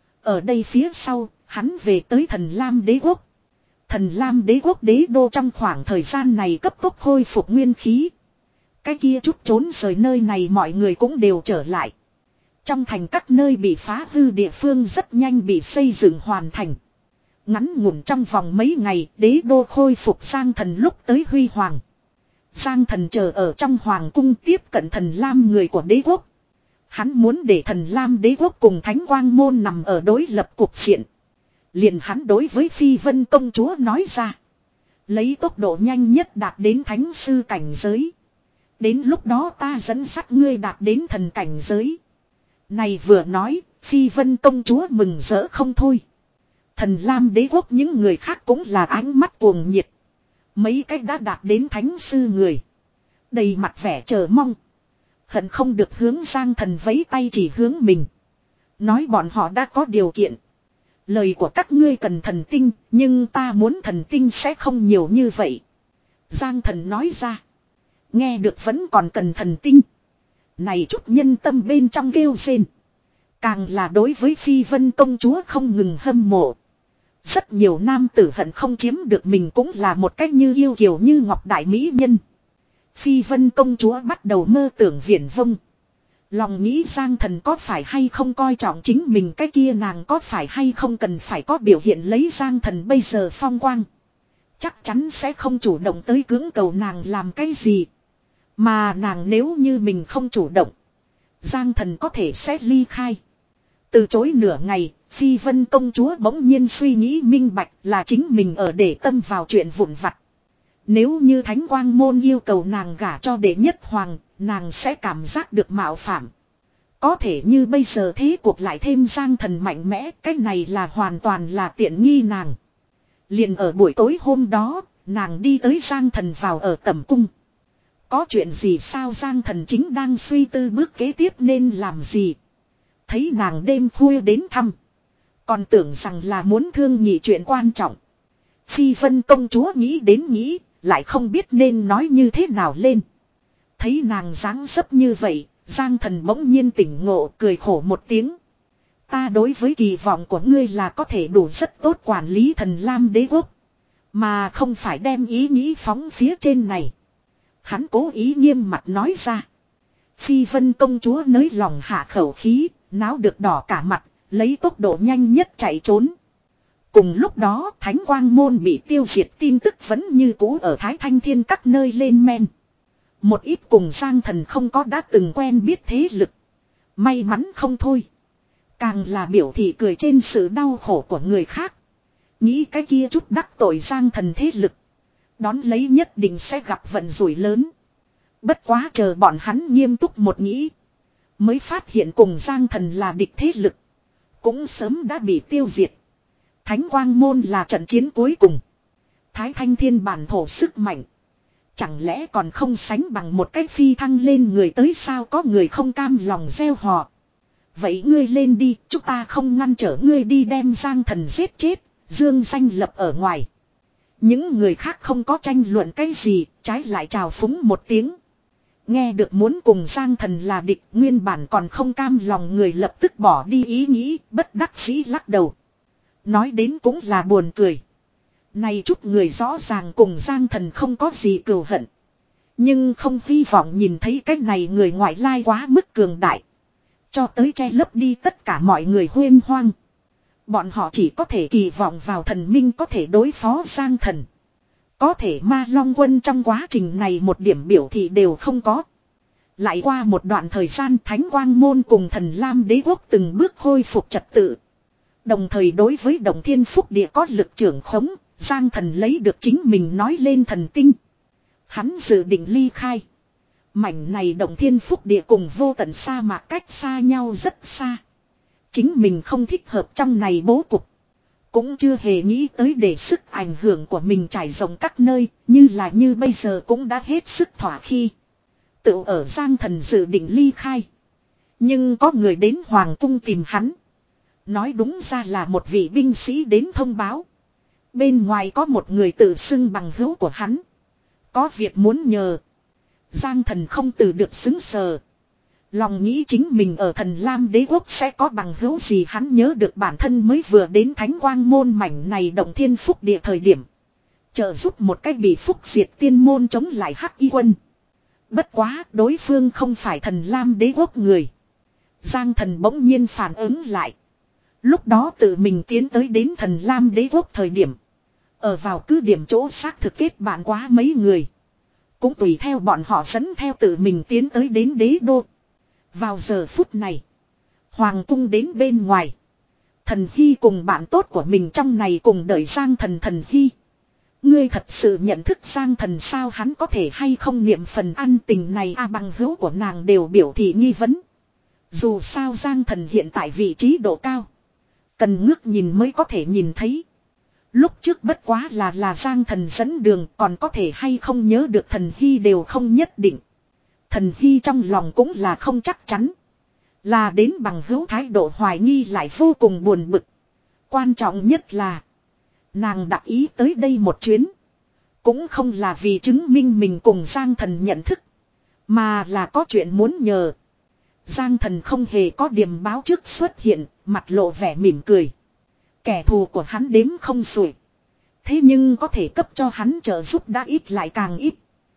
Ở đây phía sau, hắn về tới Thần Lam Đế Quốc. Thần Lam Đế Quốc đế đô trong khoảng thời gian này cấp tốc khôi phục nguyên khí. Cái kia chút trốn rời nơi này mọi người cũng đều trở lại. Trong thành các nơi bị phá hư địa phương rất nhanh bị xây dựng hoàn thành. Ngắn ngủn trong vòng mấy ngày đế đô khôi phục Giang Thần lúc tới huy hoàng. Giang Thần chờ ở trong hoàng cung tiếp cận Thần Lam người của đế quốc. Hắn muốn để Thần Lam Đế Quốc cùng Thánh Quang Môn nằm ở đối lập cục diện. Liền hắn đối với Phi Vân công chúa nói ra. Lấy tốc độ nhanh nhất đạt đến thánh sư cảnh giới. Đến lúc đó ta dẫn dắt ngươi đạt đến thần cảnh giới. Này vừa nói, Phi Vân công chúa mừng rỡ không thôi. Thần Lam Đế Quốc những người khác cũng là ánh mắt cuồng nhiệt. Mấy cách đã đạt đến thánh sư người. Đầy mặt vẻ chờ mong. Hận không được hướng Giang Thần vẫy tay chỉ hướng mình. Nói bọn họ đã có điều kiện. Lời của các ngươi cần thần tinh, nhưng ta muốn thần tinh sẽ không nhiều như vậy. Giang Thần nói ra. Nghe được vẫn còn cần thần tinh. Này chút nhân tâm bên trong kêu rên. Càng là đối với Phi Vân công chúa không ngừng hâm mộ. Rất nhiều nam tử hận không chiếm được mình cũng là một cách như yêu kiều như ngọc đại mỹ nhân. Phi Vân công chúa bắt đầu mơ tưởng viển vông. Lòng nghĩ Giang Thần có phải hay không coi trọng chính mình, cái kia nàng có phải hay không cần phải có biểu hiện lấy Giang Thần bây giờ phong quang. Chắc chắn sẽ không chủ động tới cưỡng cầu nàng làm cái gì. Mà nàng nếu như mình không chủ động, Giang Thần có thể sẽ ly khai. Từ chối nửa ngày, Phi Vân công chúa bỗng nhiên suy nghĩ minh bạch là chính mình ở để tâm vào chuyện vụn vặt. Nếu như Thánh Quang Môn yêu cầu nàng gả cho đệ nhất hoàng, nàng sẽ cảm giác được mạo phạm. Có thể như bây giờ thế cuộc lại thêm Giang Thần mạnh mẽ, cái này là hoàn toàn là tiện nghi nàng. Liền ở buổi tối hôm đó, nàng đi tới Giang Thần vào ở tẩm cung. Có chuyện gì sao? Giang Thần chính đang suy tư bước kế tiếp nên làm gì. Thấy nàng đêm khuya đến thăm. Còn tưởng rằng là muốn thương nghị chuyện quan trọng. Phi Vân công chúa nghĩ đến nghĩ, lại không biết nên nói như thế nào lên. Thấy nàng dáng dấp như vậy, Giang Thần bỗng nhiên tỉnh ngộ, cười khổ một tiếng. Ta đối với kỳ vọng của ngươi là có thể đủ rất tốt quản lý Thần Lam Đế Quốc, mà không phải đem ý nghĩ phóng phía trên này. Hắn cố ý nghiêm mặt nói ra. Phi Vân công chúa nới lòng hạ khẩu khí, náo được đỏ cả mặt, lấy tốc độ nhanh nhất chạy trốn. Cùng lúc đó Thánh Quang Môn bị tiêu diệt tin tức vẫn như cũ ở Thái Thanh Thiên các nơi lên men. Một ít cùng Giang Thần không có đã từng quen biết thế lực. May mắn không thôi. Càng là biểu thị cười trên sự đau khổ của người khác. Nghĩ cái kia chút đắc tội Giang Thần thế lực. Đón lấy nhất định sẽ gặp vận rủi lớn. Bất quá chờ bọn hắn nghiêm túc một nghĩ. Mới phát hiện cùng Giang Thần là địch thế lực. Cũng sớm đã bị tiêu diệt. Thánh Quang Môn là trận chiến cuối cùng. Thái Thanh Thiên bản thổ sức mạnh. Chẳng lẽ còn không sánh bằng một cái phi thăng lên người tới sao? Có người không cam lòng gieo họ. Vậy ngươi lên đi, chúng ta không ngăn trở ngươi đi đem Giang Thần giết chết, dương danh lập ở ngoài. Những người khác không có tranh luận cái gì, trái lại chào phúng một tiếng. Nghe được muốn cùng Giang Thần là địch, nguyên bản còn không cam lòng người lập tức bỏ đi ý nghĩ, bất đắc dĩ lắc đầu. Nói đến cũng là buồn cười. Này chút người rõ ràng cùng Giang Thần không có gì cừu hận. Nhưng không hy vọng nhìn thấy cái này người ngoại lai quá mức cường đại. Cho tới che lấp đi tất cả mọi người huyên hoang. Bọn họ chỉ có thể kỳ vọng vào thần minh có thể đối phó Giang Thần. Có thể Ma Long Quân trong quá trình này một điểm biểu thị đều không có. Lại qua một đoạn thời gian Thánh Quang Môn cùng Thần Lam Đế Quốc từng bước khôi phục trật tự. Đồng thời đối với Động Thiên Phúc Địa có lực trưởng khống, Giang Thần lấy được chính mình nói lên thần tinh. Hắn dự định ly khai. Mảnh này Động Thiên Phúc Địa cùng vô tận sa mạc cách xa nhau rất xa. Chính mình không thích hợp trong này bố cục. Cũng chưa hề nghĩ tới để sức ảnh hưởng của mình trải rộng các nơi, như là như bây giờ cũng đã hết sức thỏa khi. Tự ở Giang Thần dự định ly khai. Nhưng có người đến Hoàng cung tìm hắn. Nói đúng ra là một vị binh sĩ đến thông báo. Bên ngoài có một người tự xưng bằng hữu của hắn. Có việc muốn nhờ. Giang Thần không từ được xứng sờ. Lòng nghĩ chính mình ở Thần Lam Đế Quốc sẽ có bằng hữu gì, hắn nhớ được bản thân mới vừa đến Thánh Quang Môn mảnh này Động Thiên Phúc Địa thời điểm. Trợ giúp một cách bị phúc diệt tiên môn chống lại Hắc Y Quân. Bất quá đối phương không phải Thần Lam Đế Quốc người. Giang Thần bỗng nhiên phản ứng lại. Lúc đó tự mình tiến tới đến Thần Lam Đế Quốc thời điểm. Ở vào cứ điểm chỗ xác thực kết bạn quá mấy người. Cũng tùy theo bọn họ dẫn theo tự mình tiến tới đến đế đô. Vào giờ phút này. Hoàng cung đến bên ngoài. Thần Hy cùng bạn tốt của mình trong này cùng đợi Giang Thần. Thần Hy, ngươi thật sự nhận thức Giang Thần sao, hắn có thể hay không niệm phần ăn tình này a? Bằng hữu của nàng đều biểu thị nghi vấn. Dù sao Giang Thần hiện tại vị trí độ cao. Cần ngước nhìn mới có thể nhìn thấy. Lúc trước bất quá là là Giang Thần dẫn đường, còn có thể hay không nhớ được Thần Hy đều không nhất định. Thần Hy trong lòng cũng là không chắc chắn. Là đến bằng hữu thái độ hoài nghi lại vô cùng buồn bực. Quan trọng nhất là nàng đặc ý tới đây một chuyến. Cũng không là vì chứng minh mình cùng Giang Thần nhận thức. Mà là có chuyện muốn nhờ. Giang Thần không hề có điềm báo trước xuất hiện, mặt lộ vẻ mỉm cười. Kẻ thù của hắn đếm không xuể. Thế nhưng có thể cấp cho hắn trợ giúp đã ít lại càng ít.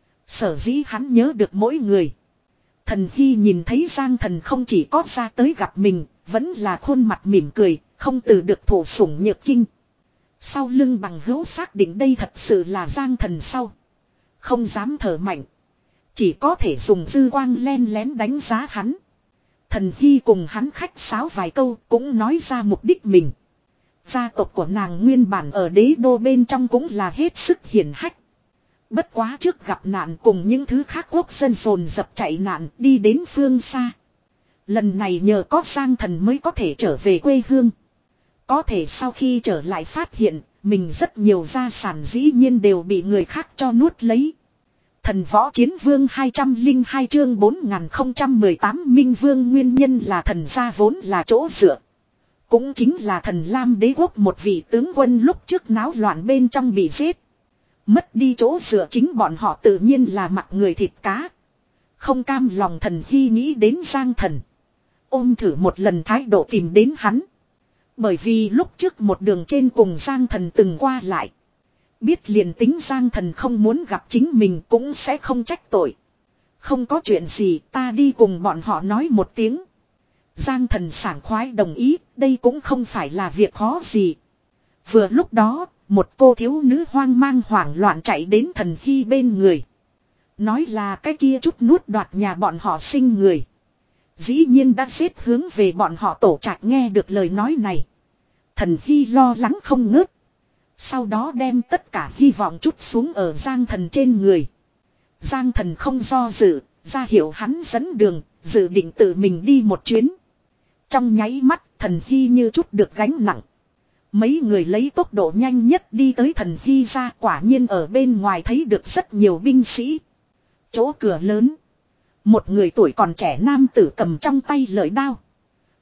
Sở dĩ hắn nhớ được mỗi người. Thần Hy nhìn thấy Giang Thần không chỉ có ra tới gặp mình, vẫn là khuôn mặt mỉm cười, không từ được thổ sủng nhược kinh. Sau lưng bằng hữu xác định đây thật sự là Giang Thần sau. Không dám thở mạnh. Chỉ có thể dùng dư quang len lén đánh giá hắn. Thần Hy cùng hắn khách sáo vài câu cũng nói ra mục đích mình. Gia tộc của nàng nguyên bản ở đế đô bên trong cũng là hết sức hiển hách. Bất quá trước gặp nạn cùng những thứ khác quốc dân dồn dập chạy nạn đi đến phương xa. Lần này nhờ có Giang Thần mới có thể trở về quê hương. Có thể sau khi trở lại phát hiện mình rất nhiều gia sản dĩ nhiên đều bị người khác cho nuốt lấy. Thần Võ Chiến Vương hai trăm lẻ hai chương bốn nghìn không trăm mười tám Minh Vương nguyên nhân là thần gia vốn là chỗ dựa. Cũng chính là Thần Lam Đế Quốc một vị tướng quân lúc trước náo loạn bên trong bị giết. Mất đi chỗ dựa chính bọn họ tự nhiên là mặt người thịt cá. Không cam lòng Thần Hy nghĩ đến Giang Thần. Ôm thử một lần thái độ tìm đến hắn. Bởi vì lúc trước một đường trên cùng Giang Thần từng qua lại. Biết liền tính Giang Thần không muốn gặp chính mình cũng sẽ không trách tội. Không có chuyện gì, ta đi cùng bọn họ nói một tiếng. Giang Thần sảng khoái đồng ý, đây cũng không phải là việc khó gì. Vừa lúc đó, một cô thiếu nữ hoang mang hoảng loạn chạy đến Thần Hy bên người. Nói là cái kia chút nuốt đoạt nhà bọn họ sinh người. Dĩ nhiên đã xếp hướng về bọn họ tổ trạch. Nghe được lời nói này. Thần Hy lo lắng không ngớt. Sau đó đem tất cả hy vọng chút xuống ở Giang Thần trên người. Giang Thần không do dự, ra hiệu hắn dẫn đường, dự định tự mình đi một chuyến. Trong nháy mắt, Thần Hy như chút được gánh nặng. Mấy người lấy tốc độ nhanh nhất đi tới Thần Hy ra, quả nhiên ở bên ngoài thấy được rất nhiều binh sĩ. Chỗ cửa lớn. Một người tuổi còn trẻ nam tử cầm trong tay lợi đao.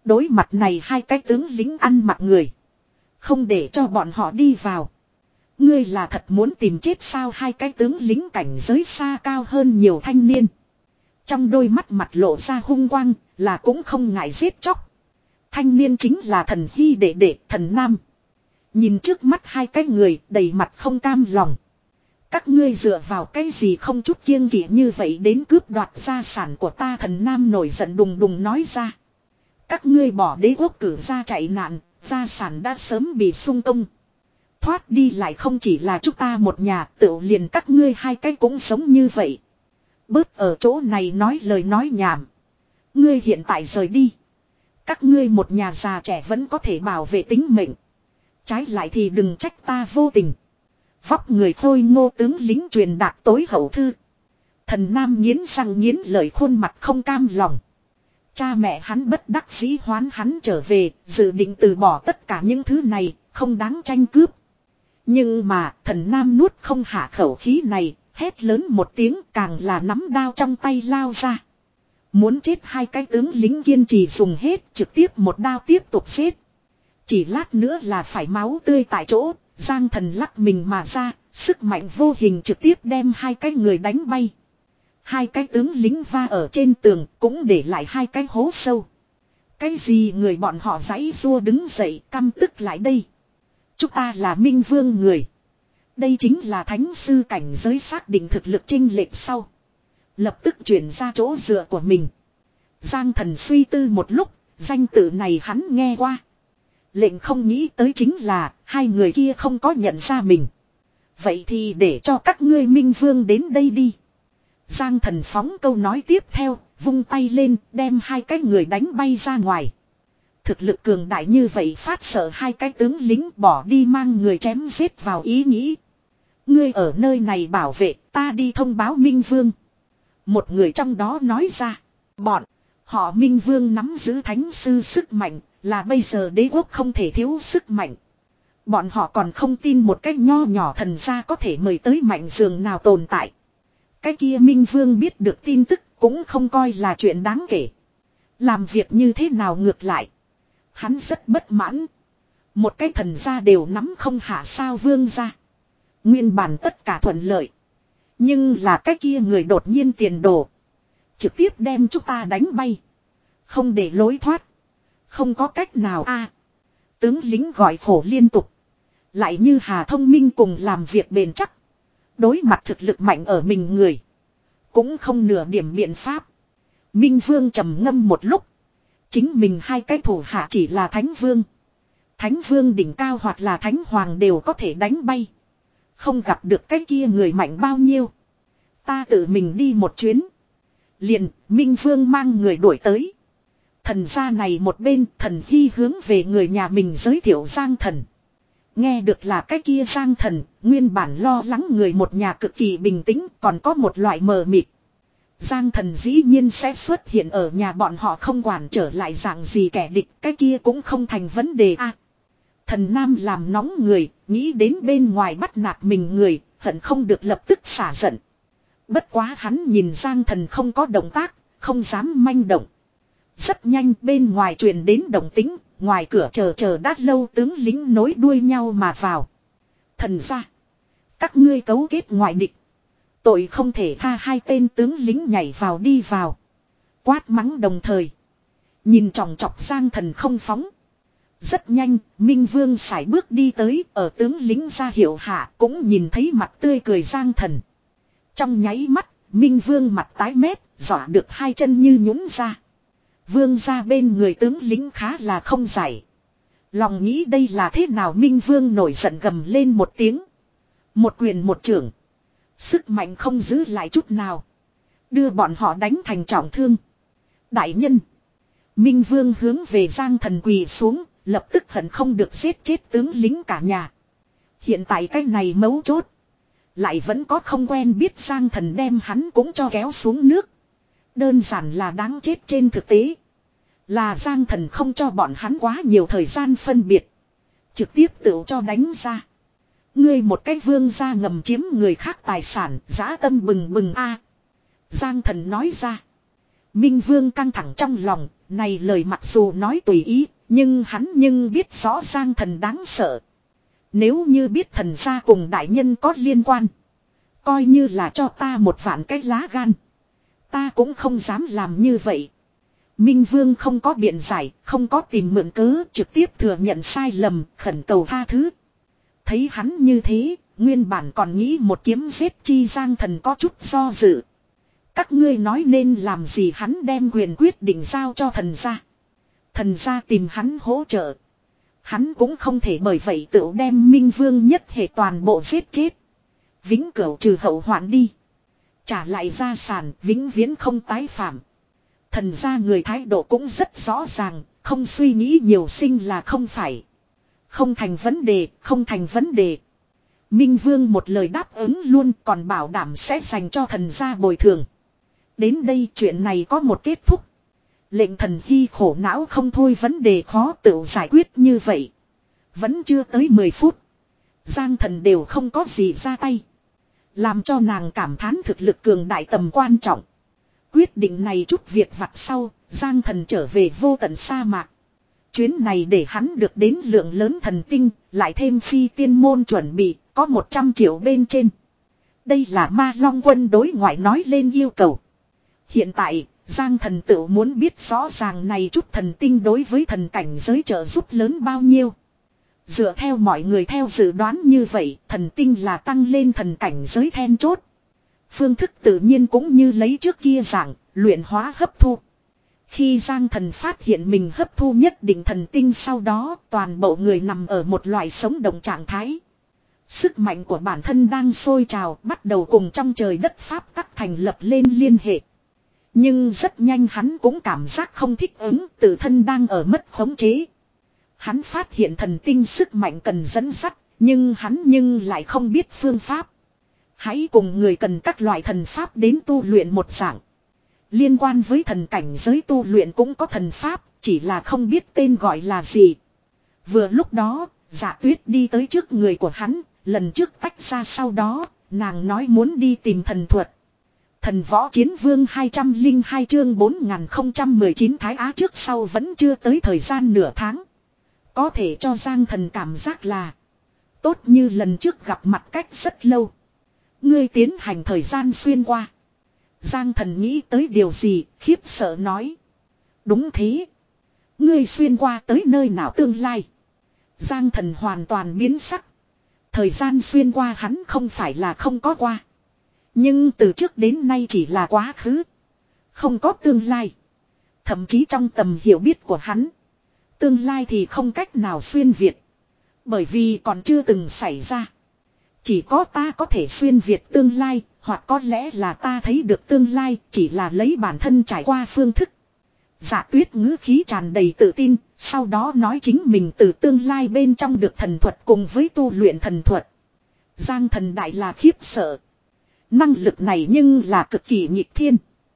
Đối mặt này hai cái tướng lính ăn mặc người. Không để cho bọn họ đi vào. Ngươi là thật muốn tìm chết sao? Hai cái tướng lính cảnh giới xa cao hơn nhiều thanh niên. Trong đôi mắt mặt lộ ra hung quang, là cũng không ngại giết chóc. Thanh niên chính là thần Hy đệ đệ, thần Nam. Nhìn trước mắt hai cái người, đầy mặt không cam lòng. Các ngươi dựa vào cái gì không chút kiêng kỵ như vậy đến cướp đoạt gia sản của ta? Thần Nam nổi giận đùng đùng nói ra. Các ngươi bỏ đế quốc cử ra chạy nạn, gia sản đã sớm bị sung công. Thoát đi lại không chỉ là chúng ta một nhà, tự liền các ngươi hai cái cũng sống như vậy. Bớt ở chỗ này nói lời nói nhảm. Ngươi hiện tại rời đi. Các ngươi một nhà già trẻ vẫn có thể bảo vệ tính mệnh. Trái lại thì đừng trách ta vô tình. Vóc người khôi ngô tướng lính truyền đạt tối hậu thư. Thần Nam nghiến răng nghiến lợi, khuôn mặt không cam lòng. Cha mẹ hắn bất đắc dĩ hoán hắn trở về, dự định từ bỏ tất cả những thứ này, không đáng tranh cướp. Nhưng mà thần Nam nuốt không hạ khẩu khí này, hét lớn một tiếng, càng là nắm đao trong tay lao ra. Muốn chết hai cái tướng lính kiên trì dùng hết, trực tiếp một đao tiếp tục giết. Chỉ lát nữa là phải máu tươi tại chỗ, Giang Thần lắc mình mà ra, sức mạnh vô hình trực tiếp đem hai cái người đánh bay. Hai cái tướng lính va ở trên tường cũng để lại hai cái hố sâu. Cái gì người bọn họ giãy giụa đứng dậy, căm tức lại đây. Chúng ta là Minh Vương người. Đây chính là thánh sư cảnh giới, xác định thực lực chênh lệch sau. Lập tức chuyển ra chỗ dựa của mình. Giang Thần suy tư một lúc, danh tự này hắn nghe qua. Lệnh không nghĩ tới chính là hai người kia không có nhận ra mình. Vậy thì để cho các ngươi Minh Vương đến đây đi. Giang Thần phóng câu nói tiếp theo, vung tay lên đem hai cái người đánh bay ra ngoài. Thực lực cường đại như vậy phát sợ hai cái tướng lính bỏ đi mang người chém giết vào ý nghĩ. Ngươi ở nơi này bảo vệ, ta đi thông báo Minh Vương. Một người trong đó nói ra. Bọn họ Minh Vương nắm giữ thánh sư sức mạnh, là bây giờ đế quốc không thể thiếu sức mạnh. Bọn họ còn không tin một cách nho nhỏ thần gia có thể mời tới mạnh dường nào tồn tại. Cái kia Minh Vương biết được tin tức cũng không coi là chuyện đáng kể. Làm việc như thế nào ngược lại. Hắn rất bất mãn. Một cái thần gia đều nắm không hạ sao vương gia. Nguyên bản tất cả thuận lợi. Nhưng là cái kia người đột nhiên tiền đồ. Trực tiếp đem chúng ta đánh bay. Không để lối thoát. Không có cách nào a. À, tướng lính gọi khổ liên tục. Lại như Hà Thông Minh cùng làm việc bền chắc. Đối mặt thực lực mạnh ở mình người. Cũng không nửa điểm biện pháp. Minh Vương trầm ngâm một lúc. Chính mình hai cái thủ hạ chỉ là Thánh Vương. Thánh Vương đỉnh cao hoặc là Thánh Hoàng đều có thể đánh bay. Không gặp được cái kia người mạnh bao nhiêu. Ta tự mình đi một chuyến. Liền Minh Vương mang người đuổi tới. Thần gia này một bên, thần Hy hướng về người nhà mình giới thiệu Giang Thần. Nghe được là cái kia Giang Thần, nguyên bản lo lắng người một nhà cực kỳ bình tĩnh, còn có một loại mờ mịt. Giang Thần dĩ nhiên sẽ xuất hiện ở nhà bọn họ, không quản trở lại dạng gì kẻ địch, cái kia cũng không thành vấn đề a. À, thần Nam làm nóng người, nghĩ đến bên ngoài bắt nạt mình người, hận không được lập tức xả giận. Bất quá hắn nhìn Giang Thần không có động tác, không dám manh động. Rất nhanh bên ngoài truyền đến động tĩnh, ngoài cửa chờ chờ đã lâu tướng lính nối đuôi nhau mà vào. Thần gia, các ngươi cấu kết ngoại địch. Tội không thể tha. Hai tên tướng lính nhảy vào đi vào. Quát mắng đồng thời. Nhìn chòng chọc Giang Thần không phóng. Rất nhanh, Minh Vương sải bước đi tới, ở tướng lính ra hiệu hạ cũng nhìn thấy mặt tươi cười Giang Thần. Trong nháy mắt, Minh Vương mặt tái mét, dọa được hai chân như nhũn ra. Vương ra bên người tướng lính khá là không giải. Lòng nghĩ đây là thế nào, Minh Vương nổi giận gầm lên một tiếng. Một quyền một chưởng. Sức mạnh không giữ lại chút nào. Đưa bọn họ đánh thành trọng thương. Đại nhân. Minh Vương hướng về Giang Thần quỳ xuống, lập tức hận không được giết chết tướng lính cả nhà. Hiện tại cái này mấu chốt. Lại vẫn có không quen biết Giang Thần đem hắn cũng cho kéo xuống nước. Đơn giản là đáng chết. Trên thực tế là Giang Thần không cho bọn hắn quá nhiều thời gian phân biệt. Trực tiếp tự cho đánh ra. Ngươi một cái vương gia ngầm chiếm người khác tài sản, dã tâm bừng bừng a. Giang Thần nói ra. Minh Vương căng thẳng trong lòng, này lời mặc dù nói tùy ý, nhưng hắn nhưng biết rõ Giang Thần đáng sợ. Nếu như biết thần gia cùng đại nhân có liên quan, coi như là cho ta một vạn cái lá gan, ta cũng không dám làm như vậy. Minh Vương không có biện giải, không có tìm mượn cớ, trực tiếp thừa nhận sai lầm, khẩn cầu tha thứ. Thấy hắn như thế, nguyên bản còn nghĩ một kiếm giết chi Giang Thần có chút do dự. Các ngươi nói nên làm gì, hắn đem quyền quyết định giao cho thần gia. Thần gia tìm hắn hỗ trợ. Hắn cũng không thể bởi vậy tự đem Minh Vương nhất hệ toàn bộ giết chết. Vĩnh cửu trừ hậu hoạn đi. Trả lại gia sản, vĩnh viễn không tái phạm. Thần gia người thái độ cũng rất rõ ràng, không suy nghĩ nhiều sinh là không phải. Không thành vấn đề, không thành vấn đề. Minh Vương một lời đáp ứng luôn, còn bảo đảm sẽ dành cho thần gia bồi thường. Đến đây chuyện này có một kết thúc. Lệnh thần hy khổ não không thôi, vấn đề khó tự giải quyết như vậy. Vẫn chưa tới mười phút. Giang Thần đều không có gì ra tay. Làm cho nàng cảm thán thực lực cường đại tầm quan trọng. Quyết định này chút việc vặt sau, Giang Thần trở về vô tận sa mạc. Chuyến này để hắn được đến lượng lớn thần tinh, lại thêm phi tiên môn chuẩn bị, có một trăm triệu bên trên. Đây là Ma Long Quân đối ngoại nói lên yêu cầu. Hiện tại, Giang Thần tự muốn biết rõ ràng này chút thần tinh đối với thần cảnh giới trợ giúp lớn bao nhiêu. Dựa theo mọi người theo dự đoán như vậy, thần tinh là tăng lên thần cảnh giới then chốt. Phương thức tự nhiên cũng như lấy trước kia dạng, luyện hóa hấp thu. Khi Giang Thần phát hiện mình hấp thu nhất định thần tinh sau đó, toàn bộ người nằm ở một loại sống động trạng thái. Sức mạnh của bản thân đang sôi trào, bắt đầu cùng trong trời đất pháp tắc thành lập lên liên hệ. Nhưng rất nhanh hắn cũng cảm giác không thích ứng, tự thân đang ở mất khống chế. Hắn phát hiện thần tinh sức mạnh cần dẫn dắt, nhưng hắn nhưng lại không biết phương pháp. Hãy cùng người cần các loại thần pháp đến tu luyện một dạng. Liên quan với thần cảnh giới tu luyện cũng có thần pháp, chỉ là không biết tên gọi là gì. Vừa lúc đó, Dạ Tuyết đi tới trước người của hắn, lần trước tách ra sau đó, nàng nói muốn đi tìm thần thuật. Thần võ chiến vương hai trăm lẻ hai chương bốn nghìn không trăm mười chín Thái Á trước sau vẫn chưa tới thời gian nửa tháng. Có thể cho Giang Thần cảm giác là tốt như lần trước gặp mặt cách rất lâu. Ngươi tiến hành thời gian xuyên qua. Giang Thần nghĩ tới điều gì, khiếp sợ nói. Đúng thế. Ngươi xuyên qua tới nơi nào tương lai. Giang Thần hoàn toàn biến sắc. Thời gian xuyên qua hắn không phải là không có qua. Nhưng từ trước đến nay chỉ là quá khứ. Không có tương lai. Thậm chí trong tầm hiểu biết của hắn. Tương lai thì không cách nào xuyên việt. Bởi vì còn chưa từng xảy ra. Chỉ có ta có thể xuyên việt tương lai. Hoặc có lẽ là ta thấy được tương lai. Chỉ là lấy bản thân trải qua phương thức. Dạ Tuyết ngữ khí tràn đầy tự tin. Sau đó nói chính mình từ tương lai bên trong được thần thuật cùng với tu luyện thần thuật. Giang Thần đại là khiếp sợ. Năng lực này nhưng là cực kỳ nghịch thiên.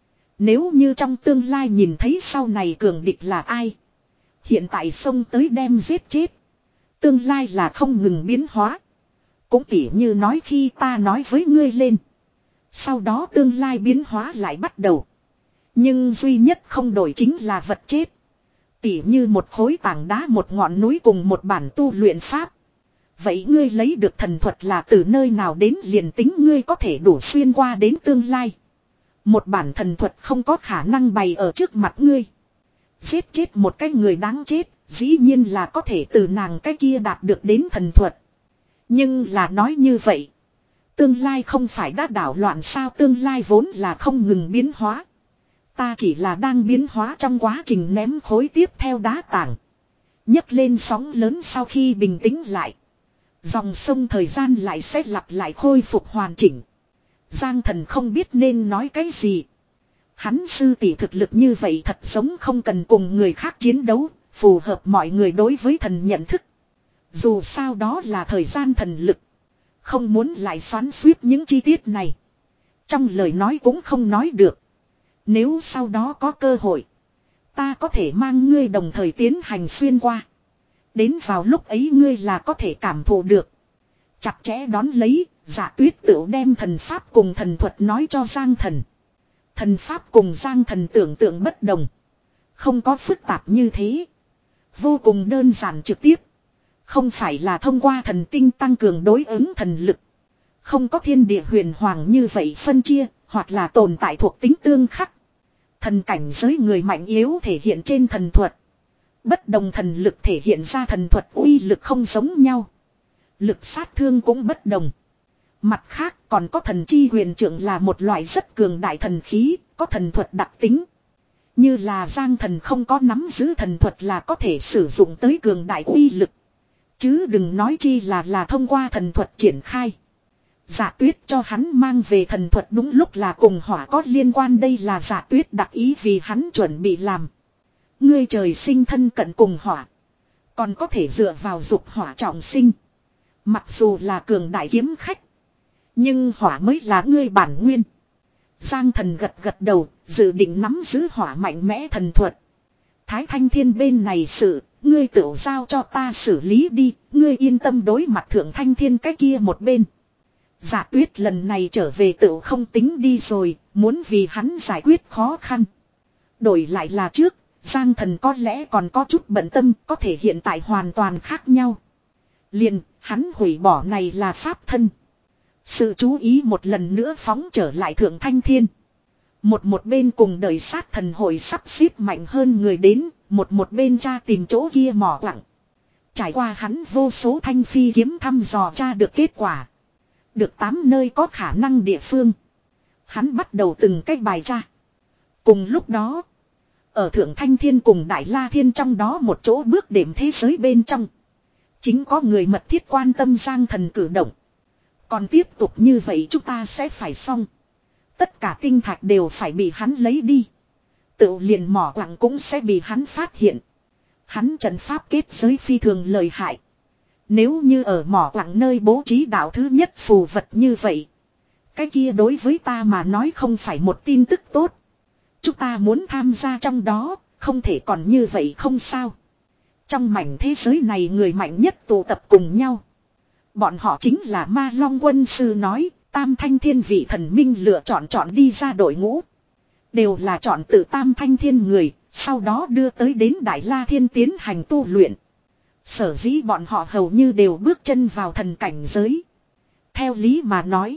Nếu như trong tương lai nhìn thấy sau này cường địch là ai. Hiện tại xông tới đem giết chết. Tương lai là không ngừng biến hóa. Cũng tỉ như nói khi ta nói với ngươi lên. Sau đó tương lai biến hóa lại bắt đầu. Nhưng duy nhất không đổi chính là vật chết. Tỉ như một khối tảng đá, một ngọn núi cùng một bản tu luyện pháp. Vậy ngươi lấy được thần thuật là từ nơi nào đến, liền tính ngươi có thể đủ xuyên qua đến tương lai. Một bản thần thuật không có khả năng bày ở trước mặt ngươi. Giết chết một cái người đáng chết, dĩ nhiên là có thể từ nàng cái kia đạt được đến thần thuật. Nhưng là nói như vậy. Tương lai không phải đã đảo loạn sao, tương lai vốn là không ngừng biến hóa. Ta chỉ là đang biến hóa trong quá trình ném khối tiếp theo đá tảng. nhấc lên sóng lớn sau khi bình tĩnh lại. Dòng sông thời gian lại sẽ lặp lại khôi phục hoàn chỉnh. Giang Thần không biết nên nói cái gì. Hắn sư tỷ thực lực như vậy thật giống không cần cùng người khác chiến đấu, phù hợp mọi người đối với thần nhận thức. Dù sao đó là thời gian thần lực. Không muốn lại xoắn xuýt những chi tiết này. Trong lời nói cũng không nói được. Nếu sau đó có cơ hội, ta có thể mang ngươi đồng thời tiến hành xuyên qua. Đến vào lúc ấy ngươi là có thể cảm thụ được. Chặt chẽ đón lấy, Dạ Tuyết tựu đem thần pháp cùng thần thuật nói cho Giang Thần. Thần pháp cùng Giang Thần tưởng tượng bất đồng. Không có phức tạp như thế. Vô cùng đơn giản trực tiếp. Không phải là thông qua thần tinh tăng cường đối ứng thần lực. Không có thiên địa huyền hoàng như vậy phân chia, hoặc là tồn tại thuộc tính tương khắc. Thần cảnh giới người mạnh yếu thể hiện trên thần thuật. Bất đồng thần lực thể hiện ra thần thuật uy lực không giống nhau. Lực sát thương cũng bất đồng. Mặt khác còn có thần chi huyền trưởng là một loại rất cường đại thần khí, có thần thuật đặc tính. Như là Giang Thần không có nắm giữ thần thuật là có thể sử dụng tới cường đại uy lực. Chứ đừng nói chi là là thông qua thần thuật triển khai. Dạ Tuyết cho hắn mang về thần thuật đúng lúc là cùng hỏa có liên quan, đây là Dạ Tuyết đặc ý vì hắn chuẩn bị làm. Ngươi trời sinh thân cận cùng hỏa. Còn có thể dựa vào dục hỏa trọng sinh. Mặc dù là cường đại kiếm khách. Nhưng hỏa mới là ngươi bản nguyên. Giang Thần gật gật đầu, dự định nắm giữ hỏa mạnh mẽ thần thuật. Thái Thanh Thiên bên này sự, ngươi tự giao cho ta xử lý đi, ngươi yên tâm đối mặt Thượng Thanh Thiên cái kia một bên. Dạ Tuyết lần này trở về tự không tính đi rồi, muốn vì hắn giải quyết khó khăn. Đổi lại là trước, Giang Thần có lẽ còn có chút bận tâm, có thể hiện tại hoàn toàn khác nhau. Liền, hắn hủy bỏ này là pháp thân. Sự chú ý một lần nữa phóng trở lại Thượng Thanh Thiên. Một một bên cùng đời sát thần hội sắp xếp mạnh hơn người đến, một một bên tra tìm chỗ kia mỏ quặng. Trải qua hắn vô số thanh phi kiếm thăm dò tra được kết quả. Được tám nơi có khả năng địa phương. Hắn bắt đầu từng cách bài tra. Cùng lúc đó, ở Thượng Thanh Thiên cùng Đại La Thiên trong đó một chỗ bước đệm thế giới bên trong. Chính có người mật thiết quan tâm Giang Thần cử động. Còn tiếp tục như vậy chúng ta sẽ phải xong. Tất cả tinh thạch đều phải bị hắn lấy đi. Tự liền mỏ quặng cũng sẽ bị hắn phát hiện. Hắn trận pháp kết giới phi thường lợi hại. Nếu như ở mỏ quặng nơi bố trí đạo thứ nhất phù vật như vậy. Cái kia đối với ta mà nói không phải một tin tức tốt. Chúng ta muốn tham gia trong đó, không thể còn như vậy không sao. Trong mảnh thế giới này người mạnh nhất tụ tập cùng nhau. Bọn họ chính là Ma Long Quân Sư nói, Tam Thanh Thiên vị thần minh lựa chọn chọn đi ra đội ngũ. Đều là chọn từ Tam Thanh Thiên người, sau đó đưa tới đến Đại La Thiên tiến hành tu luyện. Sở dĩ bọn họ hầu như đều bước chân vào thần cảnh giới. Theo lý mà nói,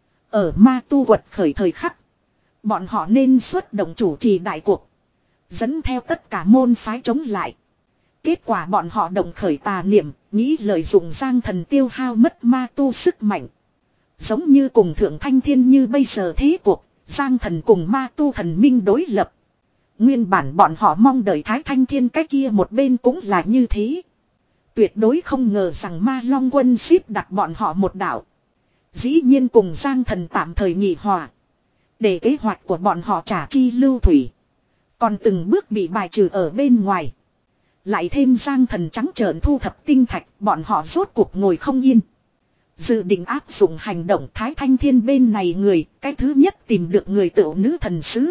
ở ma tu quật khởi thời khắc, bọn họ nên xuất động chủ trì đại cuộc, dẫn theo tất cả môn phái chống lại. Kết quả bọn họ động khởi tà niệm, nghĩ lợi dụng Giang Thần tiêu hao mất ma tu sức mạnh. Giống như cùng Thượng Thanh Thiên như bây giờ thế cuộc, Giang Thần cùng ma tu thần minh đối lập. Nguyên bản bọn họ mong đợi Thái Thanh Thiên cái kia một bên cũng là như thế. Tuyệt đối không ngờ rằng Ma Long Quân xếp đặt bọn họ một đảo. Dĩ nhiên cùng Giang Thần tạm thời nghỉ hòa. Để kế hoạch của bọn họ trả chi lưu thủy. Còn từng bước bị bài trừ ở bên ngoài. Lại thêm Giang Thần trắng trợn thu thập tinh thạch, bọn họ rốt cuộc ngồi không yên. Dự định áp dụng hành động Thái Thanh Thiên bên này người, cái thứ nhất tìm được người tựu nữ thần sứ.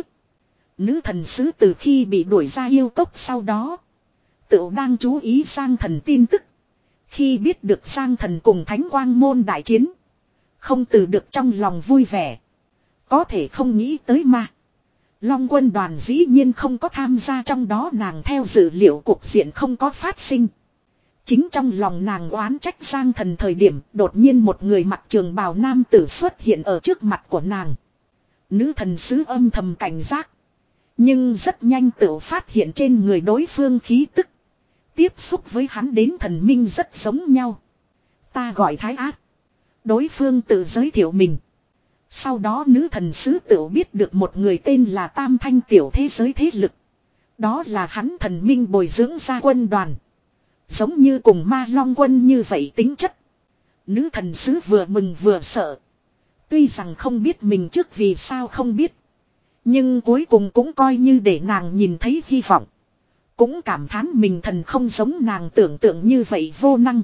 Nữ thần sứ từ khi bị đuổi ra yêu cốc sau đó, tựu đang chú ý Giang Thần tin tức. Khi biết được Giang Thần cùng Thánh Quang Môn đại chiến, không từ được trong lòng vui vẻ. Có thể không nghĩ tới mà. Long quân đoàn dĩ nhiên không có tham gia trong đó, nàng theo dữ liệu cục diện không có phát sinh. Chính trong lòng nàng oán trách Giang Thần thời điểm, đột nhiên một người mặc trường bào nam tử xuất hiện ở trước mặt của nàng. Nữ thần sứ âm thầm cảnh giác. Nhưng rất nhanh tự phát hiện trên người đối phương khí tức. Tiếp xúc với hắn đến thần minh rất giống nhau. Ta gọi Thái Ác. Đối phương tự giới thiệu mình. Sau đó nữ thần sứ tự biết được một người tên là Tam Thanh tiểu thế giới thế lực. Đó là hắn thần minh bồi dưỡng ra quân đoàn. Giống như cùng Ma Long Quân như vậy tính chất. Nữ thần sứ vừa mừng vừa sợ. Tuy rằng không biết mình trước vì sao không biết. Nhưng cuối cùng cũng coi như để nàng nhìn thấy hy vọng. Cũng cảm thán mình thần không giống nàng tưởng tượng như vậy vô năng.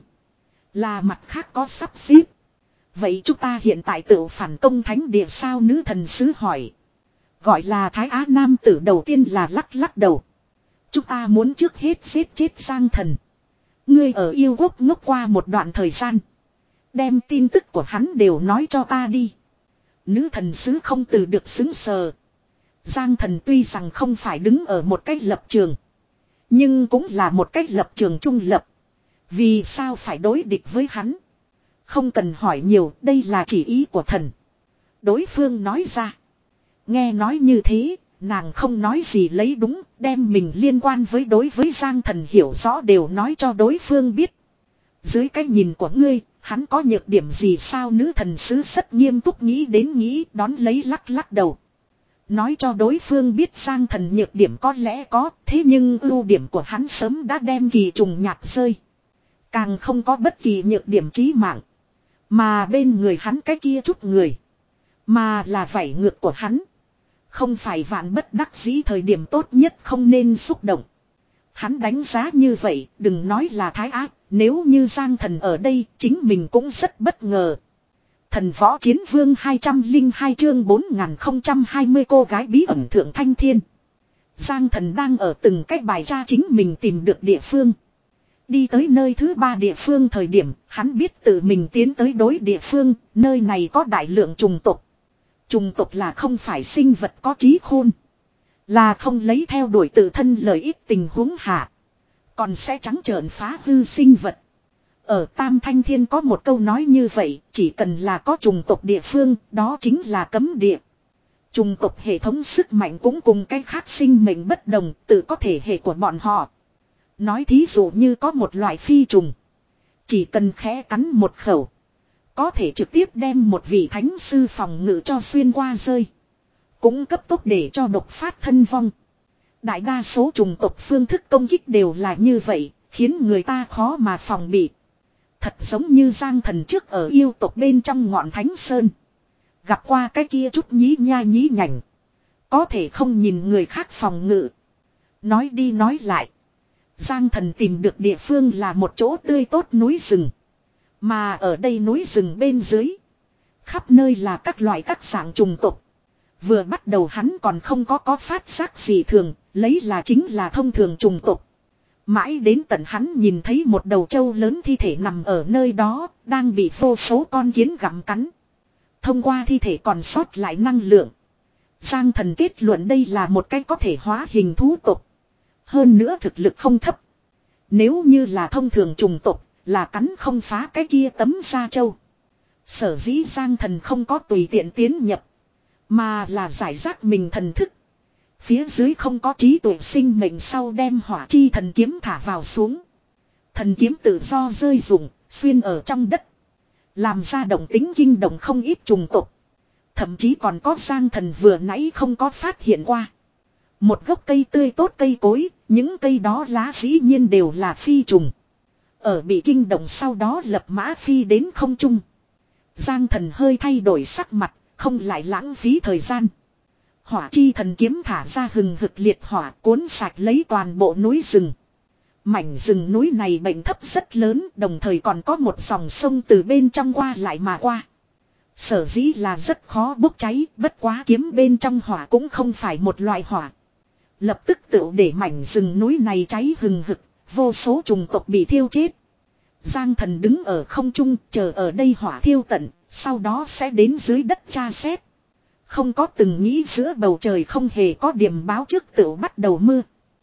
Là mặt khác có sắp xếp. Vậy chúng ta hiện tại tự phản công thánh địa sao, nữ thần sứ hỏi. Gọi là Thái Á nam tử đầu tiên là lắc lắc đầu. Chúng ta muốn trước hết giết chết Giang Thần. Ngươi ở yêu quốc ngốc qua một đoạn thời gian. Đem tin tức của hắn đều nói cho ta đi. Nữ thần sứ không từ được xứng sờ. Giang Thần tuy rằng không phải đứng ở một cách lập trường. Nhưng cũng là một cách lập trường trung lập. Vì sao phải đối địch với hắn? Không cần hỏi nhiều, đây là chỉ ý của thần. Đối phương nói ra. Nghe nói như thế, nàng không nói gì lấy đúng, đem mình liên quan với đối với Giang Thần hiểu rõ đều nói cho đối phương biết. Dưới cái nhìn của ngươi, hắn có nhược điểm gì sao? Nữ thần sứ rất nghiêm túc nghĩ đến nghĩ, đón lấy lắc lắc đầu. Nói cho đối phương biết Giang Thần nhược điểm có lẽ có, thế nhưng ưu điểm của hắn sớm đã đem kỳ trùng nhạt rơi. Càng không có bất kỳ nhược điểm chí mạng. Mà bên người hắn cái kia chút người. Mà là vảy ngược của hắn. Không phải vạn bất đắc dĩ thời điểm tốt nhất không nên xúc động. Hắn đánh giá như vậy, đừng nói là thái ác, nếu như Giang Thần ở đây, chính mình cũng rất bất ngờ. Thần võ chiến vương hai trăm lẻ hai chương bốn nghìn không trăm hai mươi cô gái bí ẩn thượng thanh thiên. Giang Thần đang ở từng cách bài tra chính mình tìm được địa phương. Đi tới nơi thứ ba địa phương thời điểm, hắn biết tự mình tiến tới đối địa phương, nơi này có đại lượng trùng tộc. Trùng tộc là không phải sinh vật có trí khôn. Là không lấy theo đuổi tự thân lợi ích tình huống hạ. Còn sẽ trắng trợn phá hư sinh vật. Ở Tam Thanh Thiên có một câu nói như vậy, chỉ cần là có trùng tộc địa phương, đó chính là cấm địa. Trùng tộc hệ thống sức mạnh cũng cùng cái khác sinh mệnh bất đồng, tự có thể hệ của bọn họ. Nói thí dụ như có một loại phi trùng. Chỉ cần khẽ cắn một khẩu. Có thể trực tiếp đem một vị thánh sư phòng ngự cho xuyên qua rơi. Cũng cấp tốc để cho độc phát thân vong. Đại đa số trùng tộc phương thức công kích đều là như vậy, khiến người ta khó mà phòng bị. Thật giống như Giang Thần trước ở yêu tộc bên trong ngọn Thánh Sơn. Gặp qua cái kia chút nhí nha nhí nhảnh. Có thể không nhìn người khác phòng ngự. Nói đi nói lại. Giang Thần tìm được địa phương là một chỗ tươi tốt núi rừng. Mà ở đây núi rừng bên dưới. Khắp nơi là các loại các dạng trùng tộc. Vừa bắt đầu hắn còn không có có phát giác gì thường. Lấy là chính là thông thường trùng tộc. Mãi đến tận hắn nhìn thấy một đầu trâu lớn thi thể nằm ở nơi đó. Đang bị vô số con kiến gặm cắn. Thông qua thi thể còn sót lại năng lượng. Giang Thần kết luận đây là một cái có thể hóa hình thú tộc. Hơn nữa thực lực không thấp. Nếu như là thông thường trùng tộc, là cắn không phá cái kia tấm da trâu. Sở dĩ Giang Thần không có tùy tiện tiến nhập. Mà là giải rác mình thần thức. Phía dưới không có trí tuệ sinh mệnh sau đem hỏa chi thần kiếm thả vào xuống. Thần kiếm tự do rơi rụng, xuyên ở trong đất. Làm ra động tính kinh động không ít trùng tộc. Thậm chí còn có Giang Thần vừa nãy không có phát hiện qua. Một gốc cây tươi tốt cây cối, những cây đó lá dĩ nhiên đều là phi trùng. Ở bị kinh động sau đó lập mã phi đến không trung. Giang Thần hơi thay đổi sắc mặt, không lại lãng phí thời gian. Hỏa chi thần kiếm thả ra hừng hực liệt hỏa cuốn sạch lấy toàn bộ núi rừng. Mảnh rừng núi này bệnh thấp rất lớn, đồng thời còn có một dòng sông từ bên trong qua lại mà qua. Sở dĩ là rất khó bốc cháy, bất quá kiếm bên trong hỏa cũng không phải một loại hỏa. Lập tức tự để mảnh rừng núi này cháy hừng hực, vô số trùng tộc bị thiêu chết. Giang Thần đứng ở không trung chờ ở đây hỏa thiêu tận, sau đó sẽ đến dưới đất tra xét. Không có từng nghĩ giữa bầu trời không hề có điểm báo trước tự bắt đầu mưa.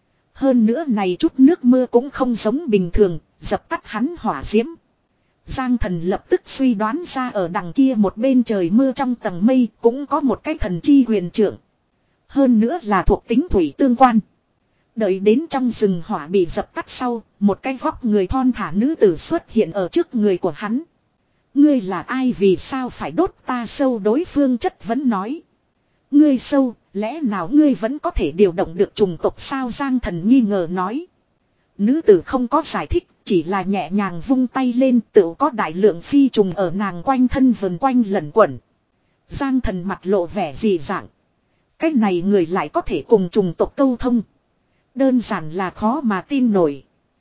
Hơn nữa này chút nước mưa cũng không giống bình thường, dập tắt hắn hỏa diễm. Giang Thần lập tức suy đoán ra ở đằng kia một bên trời mưa trong tầng mây cũng có một cái thần chi huyền trưởng. Hơn nữa là thuộc tính thủy tương quan. Đợi đến trong rừng hỏa bị dập tắt sau, một cái vóc người thon thả nữ tử xuất hiện ở trước người của hắn. Ngươi là ai, vì sao phải đốt ta sâu? Đối phương chất vấn nói. Ngươi sâu, lẽ nào ngươi vẫn có thể điều động được trùng tộc sao? Giang Thần nghi ngờ nói. Nữ tử không có giải thích, chỉ là nhẹ nhàng vung tay lên, tự có đại lượng phi trùng ở nàng quanh thân vần quanh lẩn quẩn. Giang Thần mặt lộ vẻ dị dạng. Cái này người lại có thể cùng trùng tộc câu thông. Đơn giản là khó mà tin nổi.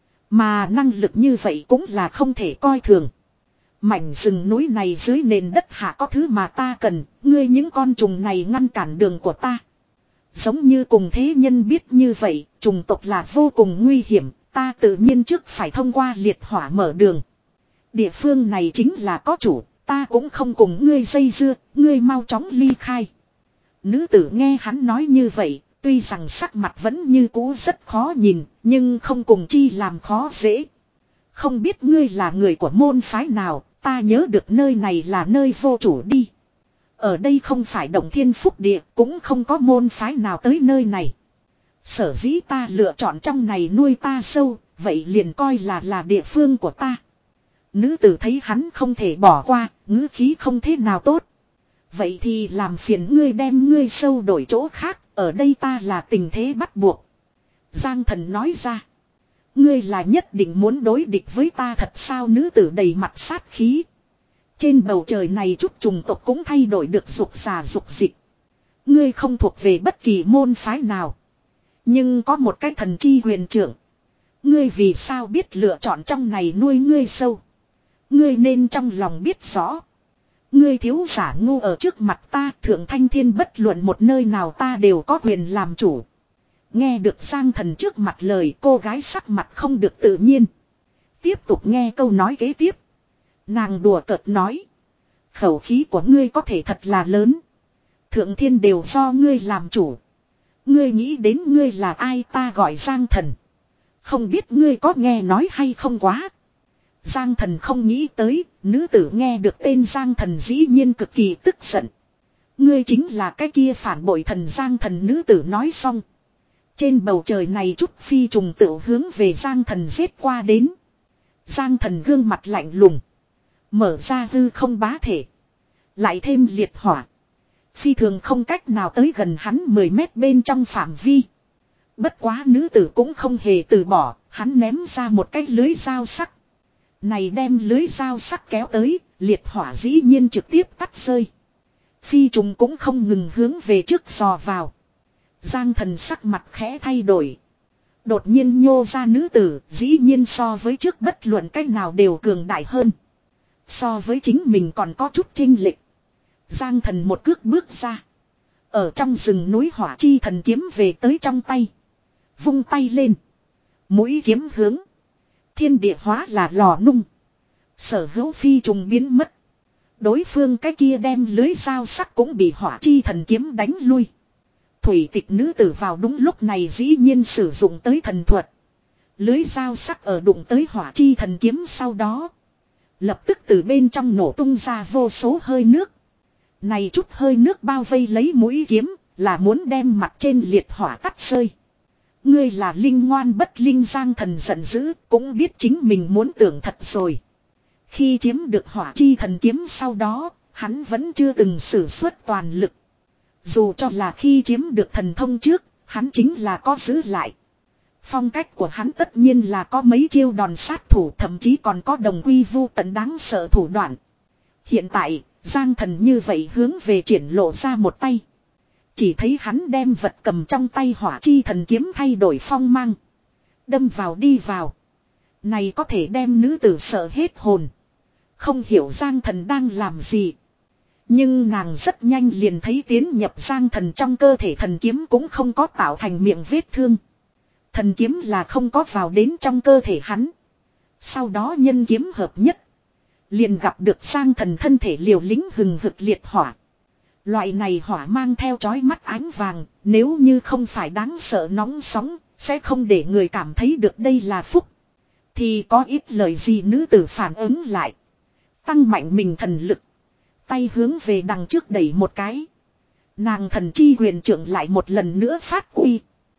Mà năng lực như vậy cũng là không thể coi thường. Mảnh rừng núi này dưới nền đất hạ có thứ mà ta cần, ngươi những con trùng này ngăn cản đường của ta. Giống như cùng thế nhân biết như vậy, trùng tộc là vô cùng nguy hiểm, ta tự nhiên trước phải thông qua liệt hỏa mở đường. Địa phương này chính là có chủ, ta cũng không cùng ngươi dây dưa, ngươi mau chóng ly khai. Nữ tử nghe hắn nói như vậy, tuy rằng sắc mặt vẫn như cũ rất khó nhìn, nhưng không cùng chi làm khó dễ. Không biết ngươi là người của môn phái nào, ta nhớ được nơi này là nơi vô chủ đi. Ở đây không phải Động Thiên Phúc Địa, cũng không có môn phái nào tới nơi này. Sở dĩ ta lựa chọn trong này nuôi ta sâu, vậy liền coi là là địa phương của ta. Nữ tử thấy hắn không thể bỏ qua, ngữ khí không thế nào tốt. Vậy thì làm phiền ngươi đem ngươi sâu đổi chỗ khác, ở đây ta là tình thế bắt buộc. Giang Thần nói ra. Ngươi là nhất định muốn đối địch với ta thật sao? Nữ tử đầy mặt sát khí. Trên bầu trời này chút trùng tộc cũng thay đổi được dục giả dục dịch. Ngươi không thuộc về bất kỳ môn phái nào. Nhưng có một cái thần chi huyền trưởng. Ngươi vì sao biết lựa chọn trong này nuôi ngươi sâu? Ngươi nên trong lòng biết rõ. Ngươi thiếu giả ngu ở trước mặt ta, Thượng Thanh Thiên bất luận một nơi nào ta đều có quyền làm chủ. Nghe được Giang Thần trước mặt lời, cô gái sắc mặt không được tự nhiên. Tiếp tục nghe câu nói kế tiếp. Nàng đùa cợt nói. Khẩu khí của ngươi có thể thật là lớn. Thượng Thiên đều do ngươi làm chủ. Ngươi nghĩ đến ngươi là ai? Ta gọi Giang Thần. Không biết ngươi có nghe nói hay không quá. Giang Thần không nghĩ tới, nữ tử nghe được tên Giang Thần dĩ nhiên cực kỳ tức giận. Ngươi chính là cái kia phản bội thần Giang Thần. Nữ tử nói xong. Trên bầu trời này chút phi trùng tự hướng về Giang Thần giết qua đến. Giang Thần gương mặt lạnh lùng. Mở ra hư không bá thể. Lại thêm liệt hỏa. Phi thường không cách nào tới gần hắn mười mét bên trong phạm vi. Bất quá nữ tử cũng không hề từ bỏ. Hắn ném ra một cái lưới dao sắc. Này đem lưới dao sắc kéo tới. Liệt hỏa dĩ nhiên trực tiếp tắt rơi. Phi trùng cũng không ngừng hướng về trước dò vào. Giang Thần sắc mặt khẽ thay đổi. Đột nhiên nhô ra nữ tử, dĩ nhiên so với trước bất luận cách nào đều cường đại hơn. So với chính mình còn có chút chênh lệch. Giang Thần một cước bước ra. Ở trong rừng núi hỏa chi thần kiếm về tới trong tay. Vung tay lên. Mũi kiếm hướng. Thiên địa hóa là lò nung. Sở hữu phi trùng biến mất. Đối phương cái kia đem lưới dao sắc cũng bị hỏa chi thần kiếm đánh lui. Thủy tịch nữ tử vào đúng lúc này dĩ nhiên sử dụng tới thần thuật. Lưới dao sắc ở đụng tới hỏa chi thần kiếm sau đó. Lập tức từ bên trong nổ tung ra vô số hơi nước. Này chút hơi nước bao vây lấy mũi kiếm là muốn đem mặt trên liệt hỏa cắt rơi. Ngươi là linh ngoan bất linh. Giang Thần giận dữ cũng biết chính mình muốn tưởng thật rồi. Khi chiếm được hỏa chi thần kiếm sau đó, hắn vẫn chưa từng sử xuất toàn lực. Dù cho là khi chiếm được thần thông trước, hắn chính là có giữ lại. Phong cách của hắn tất nhiên là có mấy chiêu đòn sát thủ, thậm chí còn có đồng quy vu tận đáng sợ thủ đoạn. Hiện tại, Giang Thần như vậy hướng về triển lộ ra một tay. Chỉ thấy hắn đem vật cầm trong tay hỏa chi thần kiếm thay đổi phong mang. Đâm vào đi vào. Này có thể đem nữ tử sợ hết hồn. Không hiểu Giang Thần đang làm gì. Nhưng nàng rất nhanh liền thấy tiến nhập Giang Thần trong cơ thể thần kiếm cũng không có tạo thành miệng vết thương. Thần kiếm là không có vào đến trong cơ thể hắn. Sau đó nhân kiếm hợp nhất. Liền gặp được Giang Thần thân thể liều lĩnh hừng hực liệt hỏa. Loại này hỏa mang theo chói mắt ánh vàng, nếu như không phải đáng sợ nóng sóng, sẽ không để người cảm thấy được đây là phúc. Thì có ít lời gì nữ tử phản ứng lại. Tăng mạnh mình thần lực. Tay hướng về đằng trước đẩy một cái. Nàng thần chi huyền trưởng lại một lần nữa phát uy.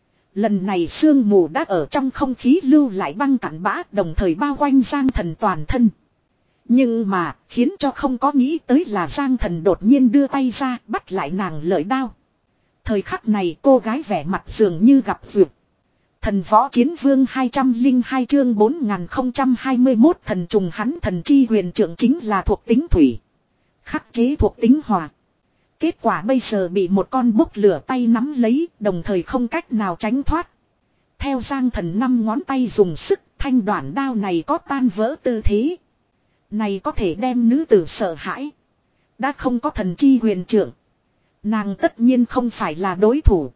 Lần này sương mù đã ở trong không khí lưu lại băng cản bã, đồng thời bao quanh Giang Thần toàn thân. Nhưng mà khiến cho không có nghĩ tới là Giang Thần đột nhiên đưa tay ra bắt lại nàng lợi đao. Thời khắc này cô gái vẻ mặt dường như gặp vượt. Thần võ chiến vương hai trăm lẻ hai chương bốn nghìn không trăm hai mươi mốt thần trùng hắn thần chi huyền trưởng chính là thuộc tính thủy. Khắc chế thuộc tính hỏa. Kết quả bây giờ bị một con bốc lửa tay nắm lấy, đồng thời không cách nào tránh thoát. Theo Giang Thần năm ngón tay dùng sức, thanh đoạn đao này có tan vỡ tư thế. Này có thể đem nữ tử sợ hãi. Đã không có thần chi huyền trưởng. Nàng tất nhiên không phải là đối thủ.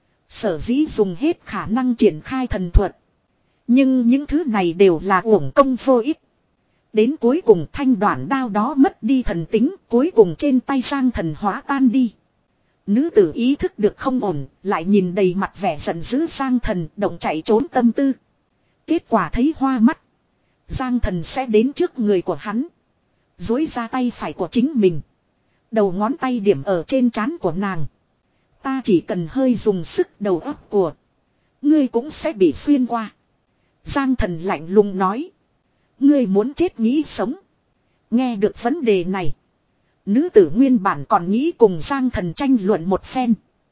Sở dĩ dùng hết khả năng triển khai thần thuật. Nhưng những thứ này đều là uổng công vô ích. Đến cuối cùng thanh đoạn đao đó mất đi thần tính, cuối cùng trên tay Giang Thần hóa tan đi. Nữ tử ý thức được không ổn, lại nhìn đầy mặt vẻ giận dữ Giang Thần, động chạy trốn tâm tư. Kết quả thấy hoa mắt. Giang Thần sẽ đến trước người của hắn. Duỗi ra tay phải của chính mình. Đầu ngón tay điểm ở trên trán của nàng. Ta chỉ cần hơi dùng sức đầu óc của ngươi cũng sẽ bị xuyên qua. Giang Thần lạnh lùng nói. Ngươi muốn chết nghĩ sống. Nghe được vấn đề này. Nữ tử nguyên bản còn nghĩ cùng Giang Thần tranh luận một phen.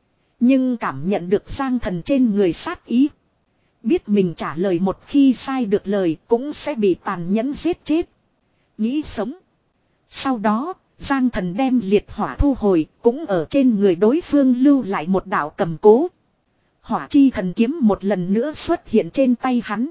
Nhưng cảm nhận được Giang Thần trên người sát ý. Biết mình trả lời một khi sai được lời cũng sẽ bị tàn nhẫn giết chết. Nghĩ sống. Sau đó, Giang Thần đem liệt hỏa thu hồi, cũng ở trên người đối phương lưu lại một đạo cầm cố. Hỏa chi thần kiếm một lần nữa xuất hiện trên tay hắn.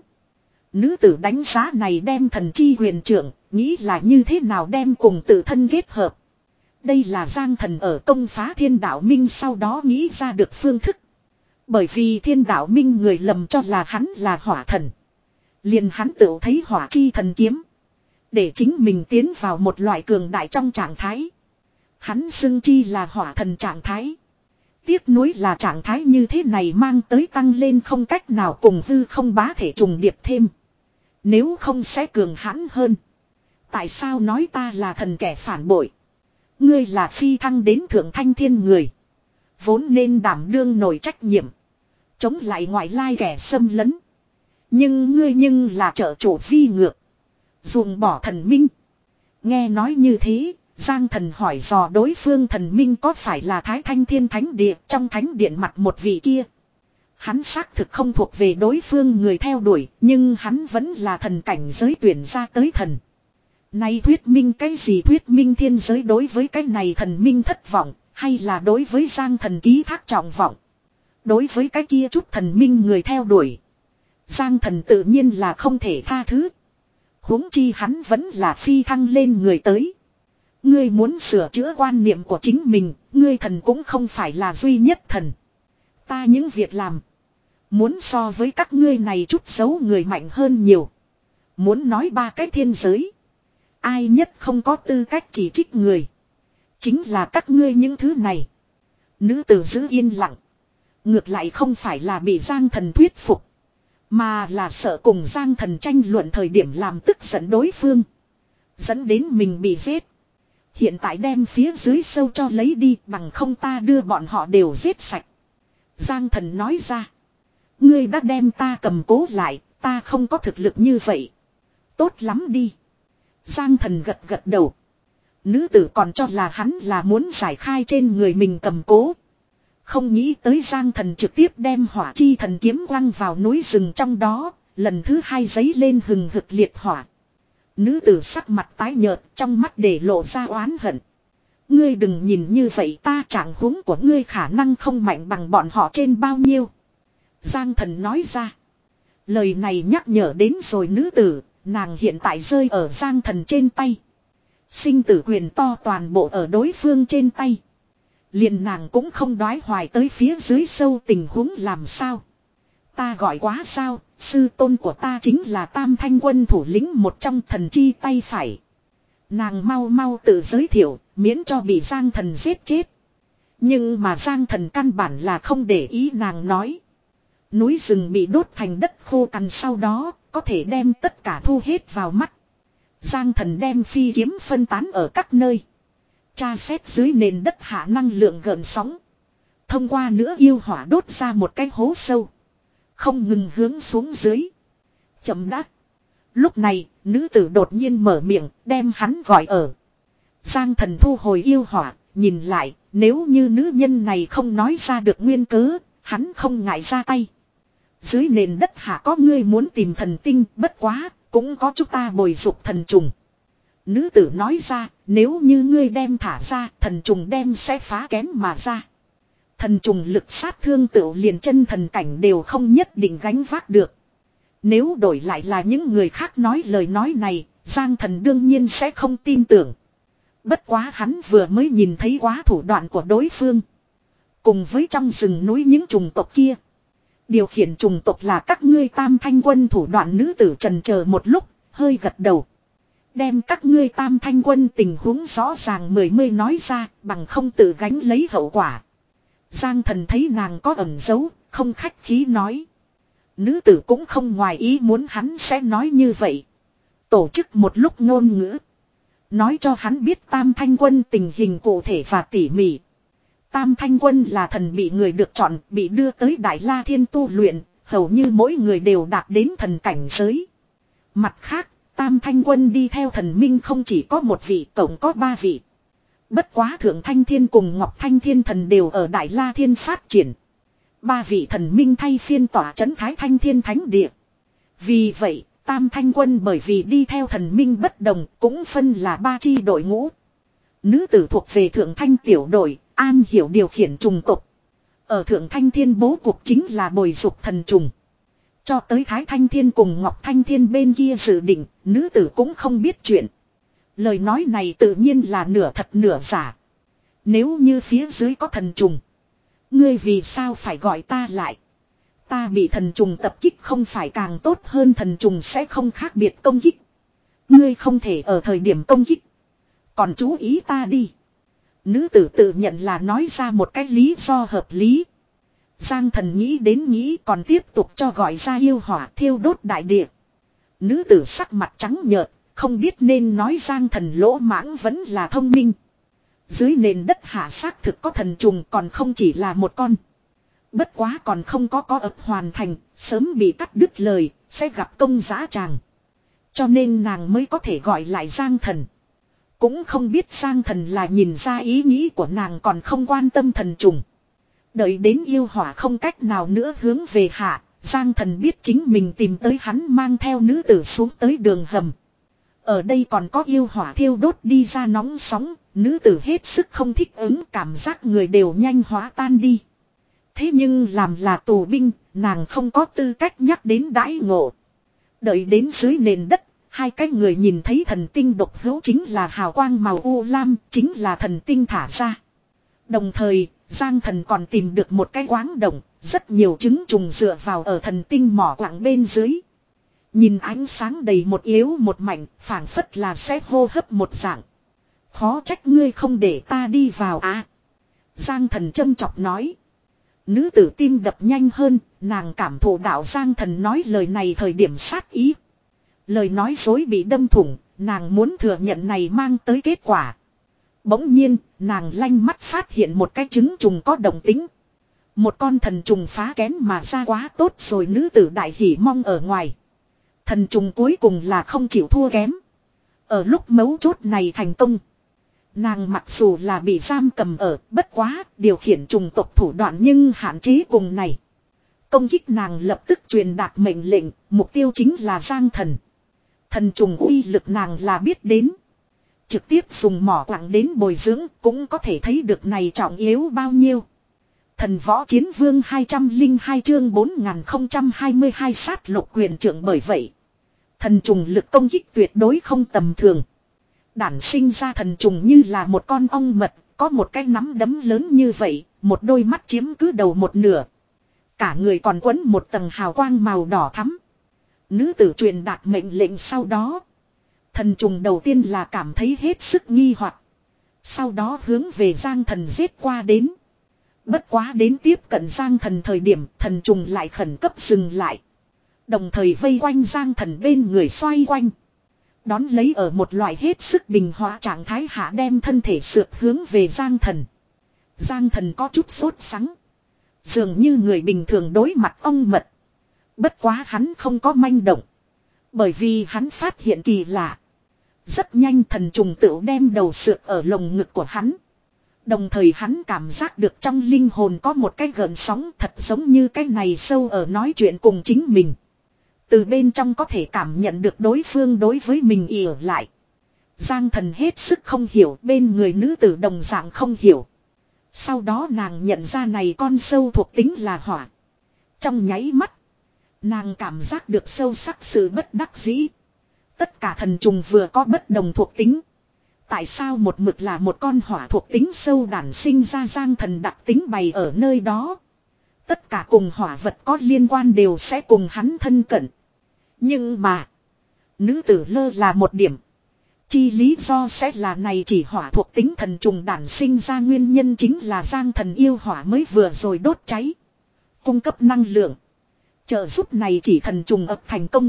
Nữ tử đánh giá này đem thần chi huyền trưởng, nghĩ là như thế nào đem cùng tự thân kết hợp. Đây là Giang Thần ở công phá thiên đạo minh sau đó nghĩ ra được phương thức. Bởi vì thiên đạo minh người lầm cho là hắn là hỏa thần. Liền hắn tự thấy hỏa chi thần kiếm. Để chính mình tiến vào một loại cường đại trong trạng thái. Hắn xưng chi là hỏa thần trạng thái. Tiếc nuối là trạng thái như thế này mang tới tăng lên không cách nào cùng hư không bá thể trùng điệp thêm. Nếu không sẽ cường hãn hơn. Tại sao nói ta là thần kẻ phản bội? Ngươi là phi thăng đến thượng thanh thiên người. Vốn nên đảm đương nổi trách nhiệm. Chống lại ngoại lai kẻ xâm lấn. Nhưng ngươi nhưng là trợ chủ vi ngược. Dùng bỏ thần minh. Nghe nói như thế, Giang Thần hỏi dò đối phương thần minh có phải là Thái Thanh Thiên Thánh Địa trong thánh điện mặt một vị kia. Hắn xác thực không thuộc về đối phương người theo đuổi, nhưng hắn vẫn là thần cảnh giới tuyển ra tới thần. Nay thuyết minh cái gì thuyết minh thiên giới đối với cái này thần minh thất vọng, hay là đối với Giang Thần ký thác trọng vọng. Đối với cái kia chút thần minh người theo đuổi. Giang Thần tự nhiên là không thể tha thứ. Huống chi hắn vẫn là phi thăng lên người tới. Ngươi muốn sửa chữa quan niệm của chính mình, ngươi thần cũng không phải là duy nhất thần. Ta những việc làm. Muốn so với các ngươi này chút xấu người mạnh hơn nhiều. Muốn nói ba cái thiên giới. Ai nhất không có tư cách chỉ trích người. Chính là các ngươi những thứ này. Nữ tử giữ yên lặng. Ngược lại không phải là bị Giang Thần thuyết phục. Mà là sợ cùng Giang Thần tranh luận thời điểm làm tức giận đối phương. Dẫn đến mình bị giết. Hiện tại đem phía dưới sâu cho lấy đi bằng không ta đưa bọn họ đều giết sạch. Giang Thần nói ra. Ngươi đã đem ta cầm cố lại, ta không có thực lực như vậy. Tốt lắm đi. Giang Thần gật gật đầu. Nữ tử còn cho là hắn là muốn giải khai trên người mình cầm cố. Không nghĩ tới Giang Thần trực tiếp đem hỏa chi thần kiếm quăng vào núi rừng trong đó, lần thứ hai giấy lên hừng hực liệt hỏa. Nữ tử sắc mặt tái nhợt, trong mắt để lộ ra oán hận. Ngươi đừng nhìn như vậy, ta trạng huống của ngươi khả năng không mạnh bằng bọn họ trên bao nhiêu. Giang Thần nói ra. Lời này nhắc nhở đến rồi nữ tử, nàng hiện tại rơi ở Giang Thần trên tay. Sinh tử quyền to toàn bộ ở đối phương trên tay. Liền nàng cũng không đoái hoài tới phía dưới sâu tình huống làm sao. Ta gọi quá sao, sư tôn của ta chính là Tam Thanh Quân thủ lĩnh một trong thần chi tay phải. Nàng mau mau tự giới thiệu, miễn cho bị Giang Thần giết chết. Nhưng mà Giang Thần căn bản là không để ý nàng nói. Núi rừng bị đốt thành đất khô cằn sau đó, có thể đem tất cả thu hết vào mắt. Giang Thần đem phi kiếm phân tán ở các nơi. Tra xét dưới nền đất hạ năng lượng gợn sóng. Thông qua nữa yêu hỏa đốt ra một cái hố sâu. Không ngừng hướng xuống dưới. Chậm đã. Lúc này, nữ tử đột nhiên mở miệng, đem hắn gọi ở. Giang Thần thu hồi yêu hỏa, nhìn lại, nếu như nữ nhân này không nói ra được nguyên cớ, hắn không ngại ra tay. Dưới nền đất hạ có ngươi muốn tìm thần tinh, bất quá, cũng có chúng ta bồi dục thần trùng. Nữ tử nói ra, nếu như ngươi đem thả ra, thần trùng đem sẽ phá kén mà ra. Thần trùng lực sát thương tựu liền chân thần cảnh đều không nhất định gánh vác được. Nếu đổi lại là những người khác nói lời nói này, Giang Thần đương nhiên sẽ không tin tưởng. Bất quá hắn vừa mới nhìn thấy quá thủ đoạn của đối phương. Cùng với trong rừng núi những trùng tộc kia. Điều khiển trùng tộc là các ngươi Tam Thanh Quân thủ đoạn. Nữ tử trần chờ một lúc, hơi gật đầu. Đem các ngươi Tam Thanh Quân tình huống rõ ràng mười mươi nói ra, bằng không tự gánh lấy hậu quả. Giang Thần thấy nàng có ẩn giấu, không khách khí nói. Nữ tử cũng không ngoài ý muốn hắn sẽ nói như vậy. Tổ chức một lúc ngôn ngữ. Nói cho hắn biết Tam Thanh Quân tình hình cụ thể và tỉ mỉ. Tam Thanh Quân là thần bị người được chọn, bị đưa tới Đại La Thiên tu luyện, hầu như mỗi người đều đạt đến thần cảnh giới. Mặt khác, Tam Thanh Quân đi theo thần minh không chỉ có một vị, tổng có ba vị. Bất quá Thượng Thanh Thiên cùng Ngọc Thanh Thiên thần đều ở Đại La Thiên phát triển. Ba vị thần minh thay phiên tỏa trấn Thái Thanh Thiên Thánh Địa. Vì vậy, Tam Thanh Quân bởi vì đi theo thần minh bất đồng cũng phân là ba chi đội ngũ. Nữ tử thuộc về Thượng Thanh tiểu đội, an hiểu điều khiển trùng tộc. Ở Thượng Thanh Thiên bố cục chính là bồi dục thần trùng. Cho tới Thái Thanh Thiên cùng Ngọc Thanh Thiên bên kia dự định, nữ tử cũng không biết chuyện. Lời nói này tự nhiên là nửa thật nửa giả. Nếu như phía dưới có thần trùng, ngươi vì sao phải gọi ta lại? Ta bị thần trùng tập kích không phải càng tốt hơn thần trùng sẽ không khác biệt công kích. Ngươi không thể ở thời điểm công kích. Còn chú ý ta đi. Nữ tử tự nhận là nói ra một cái lý do hợp lý. Giang Thần nghĩ đến nghĩ còn tiếp tục cho gọi ra yêu hỏa thiêu đốt đại địa. Nữ tử sắc mặt trắng nhợt, không biết nên nói Giang Thần lỗ mãng vẫn là thông minh. Dưới nền đất hạ xác thực có thần trùng còn không chỉ là một con. Bất quá còn không có có ập hoàn thành, sớm bị cắt đứt lời, sẽ gặp công giá tràng. Cho nên nàng mới có thể gọi lại Giang Thần. Cũng không biết Giang Thần là nhìn ra ý nghĩ của nàng còn không quan tâm thần trùng. Đợi đến yêu hỏa không cách nào nữa hướng về hạ, Giang Thần biết chính mình tìm tới hắn mang theo nữ tử xuống tới đường hầm. Ở đây còn có yêu hỏa thiêu đốt đi ra nóng sóng, nữ tử hết sức không thích ứng cảm giác người đều nhanh hóa tan đi. Thế nhưng làm là tù binh, nàng không có tư cách nhắc đến đãi ngộ. Đợi đến dưới nền đất, hai cái người nhìn thấy thần tinh độc hữu chính là hào quang màu u lam, chính là thần tinh thả ra. Đồng thời, Giang Thần còn tìm được một cái quáng động, rất nhiều trứng trùng dựa vào ở thần tinh mỏ quặng bên dưới. Nhìn ánh sáng đầy một yếu một mạnh, phảng phất là sẽ hô hấp một dạng. Khó trách ngươi không để ta đi vào à. Giang Thần châm chọc nói. Nữ tử tim đập nhanh hơn, nàng cảm thụ đạo Giang Thần nói lời này thời điểm sát ý. Lời nói dối bị đâm thủng, nàng muốn thừa nhận này mang tới kết quả. Bỗng nhiên, nàng lanh mắt phát hiện một cái trứng trùng có động tính. Một con thần trùng phá kén mà ra quá tốt rồi, nữ tử đại hỉ mong ở ngoài. Thần trùng cuối cùng là không chịu thua kém. Ở lúc mấu chốt này thành công. Nàng mặc dù là bị giam cầm ở, bất quá, điều khiển trùng tộc thủ đoạn nhưng hạn chế cùng này. Công kích nàng lập tức truyền đạt mệnh lệnh, mục tiêu chính là Giang Thần. Thần trùng uy lực nàng là biết đến. Trực tiếp dùng mỏ quặng đến bồi dưỡng cũng có thể thấy được này trọng yếu bao nhiêu. Thần võ chiến vương hai trăm lẻ hai chương bốn nghìn không trăm hai mươi hai sát lục quyền trưởng, bởi vậy. Thần trùng lực công kích tuyệt đối không tầm thường. Đản sinh ra thần trùng như là một con ong mật, có một cái nắm đấm lớn như vậy, một đôi mắt chiếm cứ đầu một nửa. Cả người còn quấn một tầng hào quang màu đỏ thắm. Nữ tử truyền đạt mệnh lệnh sau đó. Thần trùng đầu tiên là cảm thấy hết sức nghi hoặc. Sau đó hướng về Giang Thần giết qua đến. Bất quá đến tiếp cận Giang Thần thời điểm thần trùng lại khẩn cấp dừng lại. Đồng thời vây quanh Giang Thần bên người xoay quanh. Đón lấy ở một loại hết sức bình hòa trạng thái hạ đem thân thể sượt hướng về Giang Thần. Giang Thần có chút sốt sắng. Dường như người bình thường đối mặt ong mật. Bất quá hắn không có manh động. Bởi vì hắn phát hiện kỳ lạ. Rất nhanh thần trùng tựu đem đầu sượt ở lồng ngực của hắn. Đồng thời hắn cảm giác được trong linh hồn có một cái gợn sóng thật giống như cái này sâu ở nói chuyện cùng chính mình. Từ bên trong có thể cảm nhận được đối phương đối với mình ỉ lại. Giang Thần hết sức không hiểu, bên người nữ tử đồng dạng không hiểu. Sau đó nàng nhận ra này con sâu thuộc tính là hỏa. Trong nháy mắt, nàng cảm giác được sâu sắc sự bất đắc dĩ. Tất cả thần trùng vừa có bất đồng thuộc tính. Tại sao một mực là một con hỏa thuộc tính sâu đản sinh ra? Giang Thần đặc tính bày ở nơi đó. Tất cả cùng hỏa vật có liên quan đều sẽ cùng hắn thân cận. Nhưng mà, nữ tử lơ là một điểm. Chi lý do sẽ là này chỉ hỏa thuộc tính thần trùng đản sinh ra nguyên nhân chính là Giang Thần yêu hỏa mới vừa rồi đốt cháy. Cung cấp năng lượng. Trợ giúp này chỉ thần trùng ập thành công.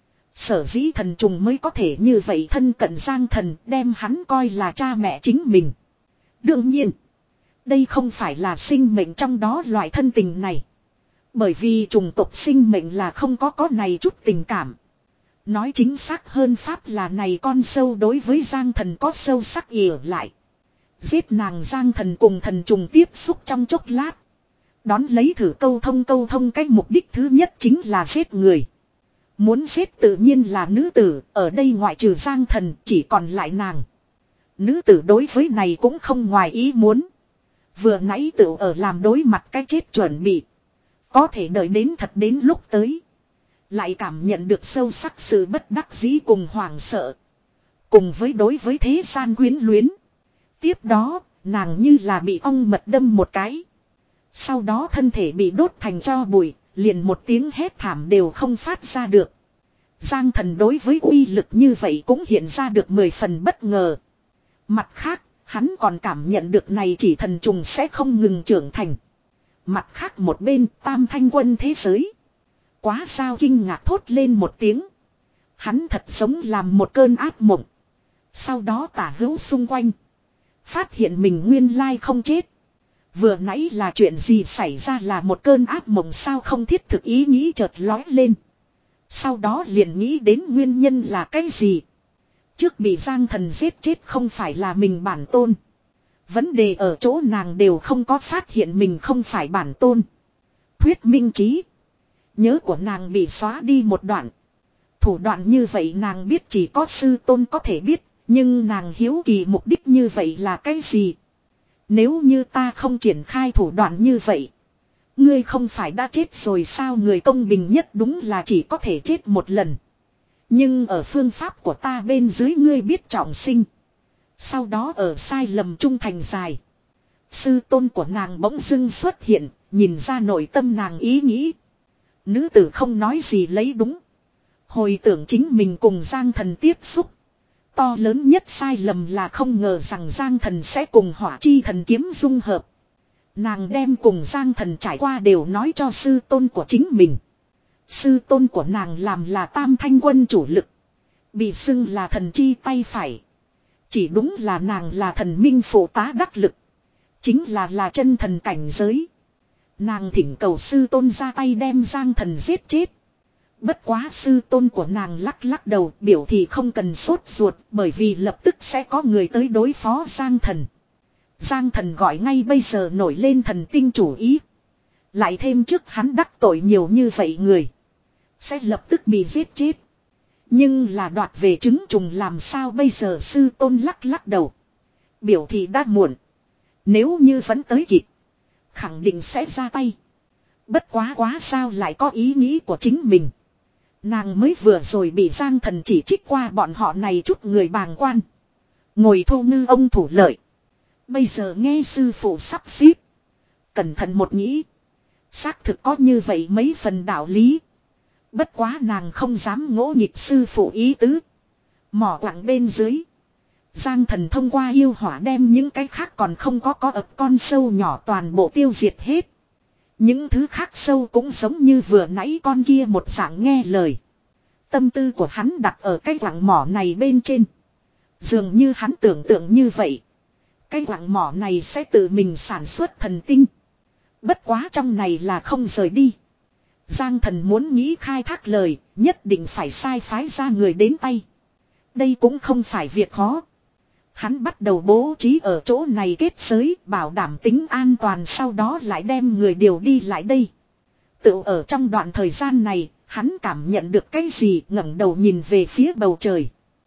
Sở dĩ thần trùng mới có thể như vậy thân cận Giang Thần, đem hắn coi là cha mẹ chính mình. Đương nhiên, đây không phải là sinh mệnh trong đó loại thân tình này. Bởi vì trùng tộc sinh mệnh là không có có này chút tình cảm. Nói chính xác hơn pháp là này con sâu đối với Giang Thần có sâu sắc ỉa lại. Giết nàng Giang Thần cùng thần trùng tiếp xúc trong chốc lát. Đón lấy thử câu thông câu thông cái mục đích thứ nhất chính là giết người. Muốn giết tự nhiên là nữ tử, ở đây ngoại trừ Giang Thần chỉ còn lại nàng. Nữ tử đối với này cũng không ngoài ý muốn. Vừa nãy tự ở làm đối mặt cái chết chuẩn bị. Có thể đợi đến thật đến lúc tới. Lại cảm nhận được sâu sắc sự bất đắc dĩ cùng hoảng sợ. Cùng với đối với thế gian quyến luyến. Tiếp đó, nàng như là bị ong mật đâm một cái. Sau đó thân thể bị đốt thành tro bụi, liền một tiếng hét thảm đều không phát ra được. Giang Thần đối với uy lực như vậy cũng hiện ra được mười phần bất ngờ. Mặt khác, hắn còn cảm nhận được này chỉ thần trùng sẽ không ngừng trưởng thành. Mặt khác một bên Tam Thanh Quân thế giới. Quá sao kinh ngạc thốt lên một tiếng. Hắn thật giống làm một cơn ác mộng. Sau đó tả hữu xung quanh. Phát hiện mình nguyên lai không chết. Vừa nãy là chuyện gì xảy ra là một cơn ác mộng sao không thiết thực ý nghĩ chợt lói lên. Sau đó liền nghĩ đến nguyên nhân là cái gì. Trước bị Giang Thần giết chết không phải là mình bản tôn. Vấn đề ở chỗ nàng đều không có phát hiện mình không phải bản tôn. Thuyết minh trí. Nhớ của nàng bị xóa đi một đoạn. Thủ đoạn như vậy nàng biết chỉ có sư tôn có thể biết. Nhưng nàng hiếu kỳ mục đích như vậy là cái gì? Nếu như ta không triển khai thủ đoạn như vậy. Ngươi không phải đã chết rồi sao? Người công bình nhất đúng là chỉ có thể chết một lần. Nhưng ở phương pháp của ta bên dưới ngươi biết trọng sinh. Sau đó ở sai lầm trung thành dài. Sư tôn của nàng bỗng dưng xuất hiện. Nhìn ra nội tâm nàng ý nghĩ. Nữ tử không nói gì lấy đúng. Hồi tưởng chính mình cùng Giang Thần tiếp xúc. To lớn nhất sai lầm là không ngờ rằng Giang Thần sẽ cùng Hỏa Chi Thần kiếm dung hợp. Nàng đem cùng Giang Thần trải qua đều nói cho sư tôn của chính mình. Sư tôn của nàng làm là Tam Thanh Quân chủ lực. Bị xưng là thần chi tay phải. Chỉ đúng là nàng là thần minh phụ tá đắc lực. Chính là là chân thần cảnh giới. Nàng thỉnh cầu sư tôn ra tay đem Giang Thần giết chết. Bất quá sư tôn của nàng lắc lắc đầu biểu thị không cần sốt ruột bởi vì lập tức sẽ có người tới đối phó Giang Thần. Giang Thần gọi ngay bây giờ nổi lên thần tinh chủ ý. Lại thêm trước hắn đắc tội nhiều như vậy người. Sẽ lập tức bị giết chết. Nhưng là đoạt về trứng trùng làm sao bây giờ sư tôn lắc lắc đầu. Biểu thị đã muộn. Nếu như vẫn tới kịp. Khẳng định sẽ ra tay. Bất quá quá sao lại có ý nghĩ của chính mình. Nàng mới vừa rồi bị Giang Thần chỉ trích qua bọn họ này chút người bàng quan. Ngồi thu ngư ông thủ lợi. Bây giờ nghe sư phụ sắp xếp. Cẩn thận một nghĩ. Xác thực có như vậy mấy phần đạo lý. Bất quá nàng không dám ngỗ nghịch sư phụ ý tứ. Mỏ quặng bên dưới. Giang Thần thông qua yêu hỏa đem những cái khác còn không có có ập con sâu nhỏ toàn bộ tiêu diệt hết. Những thứ khác sâu cũng giống như vừa nãy con kia một dạng nghe lời. Tâm tư của hắn đặt ở cái quặng mỏ này bên trên. Dường như hắn tưởng tượng như vậy. Cái quặng mỏ này sẽ tự mình sản xuất thần tinh. Bất quá trong này là không rời đi. Giang Thần muốn nghĩ khai thác lời, nhất định phải sai phái ra người đến tay. Đây cũng không phải việc khó. Hắn bắt đầu bố trí ở chỗ này kết giới, bảo đảm tính an toàn sau đó lại đem người điều đi lại đây. Tự ở trong đoạn thời gian này, hắn cảm nhận được cái gì ngẩng đầu nhìn về phía bầu trời.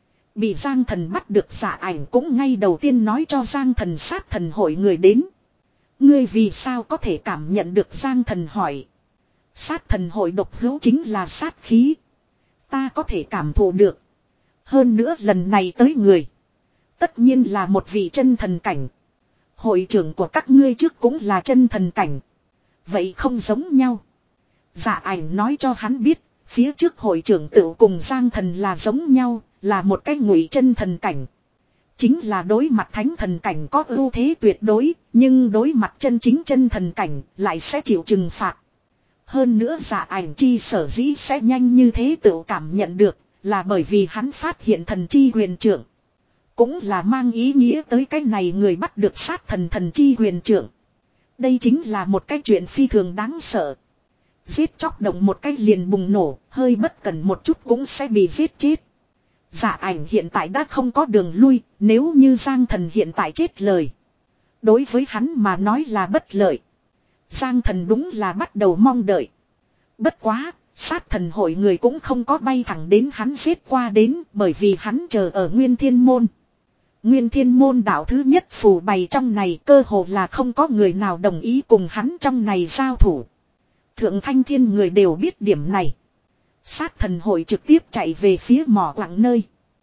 Bị Giang Thần bắt được Dạ Ảnh cũng ngay đầu tiên nói cho Giang Thần sát thần hội người đến. Ngươi vì sao có thể cảm nhận được Giang Thần hỏi. Sát thần hội độc hữu chính là sát khí. Ta có thể cảm thụ được. Hơn nữa lần này tới người. Tất nhiên là một vị chân thần cảnh. Hội trưởng của các ngươi trước cũng là chân thần cảnh. Vậy không giống nhau. Dạ Ảnh nói cho hắn biết. Phía trước hội trưởng tự cùng Giang Thần là giống nhau. là một cái ngụy chân thần cảnh. Chính là đối mặt thánh thần cảnh có ưu thế tuyệt đối, nhưng đối mặt chân chính chân thần cảnh lại sẽ chịu trừng phạt. Hơn nữa Dạ Ảnh Chi sở dĩ sẽ nhanh như thế tự cảm nhận được, là bởi vì hắn phát hiện thần chi huyền trưởng. Cũng là mang ý nghĩa tới cái này người bắt được sát thần thần chi huyền trưởng. Đây chính là một cái chuyện phi thường đáng sợ. Giết chóc động một cái liền bùng nổ, hơi bất cẩn một chút cũng sẽ bị giết chết. Dạ Ảnh hiện tại đã không có đường lui, nếu như Giang Thần hiện tại chết lời. Đối với hắn mà nói là bất lợi. Giang Thần đúng là bắt đầu mong đợi. Bất quá, sát thần hội người cũng không có bay thẳng đến hắn giết qua đến, bởi vì hắn chờ ở Nguyên Thiên Môn. Nguyên Thiên Môn đạo thứ nhất phù bày trong này cơ hồ là không có người nào đồng ý cùng hắn trong này giao thủ. Thượng Thanh Thiên người đều biết điểm này. Sát thần hội trực tiếp chạy về phía mỏ quặng nơi.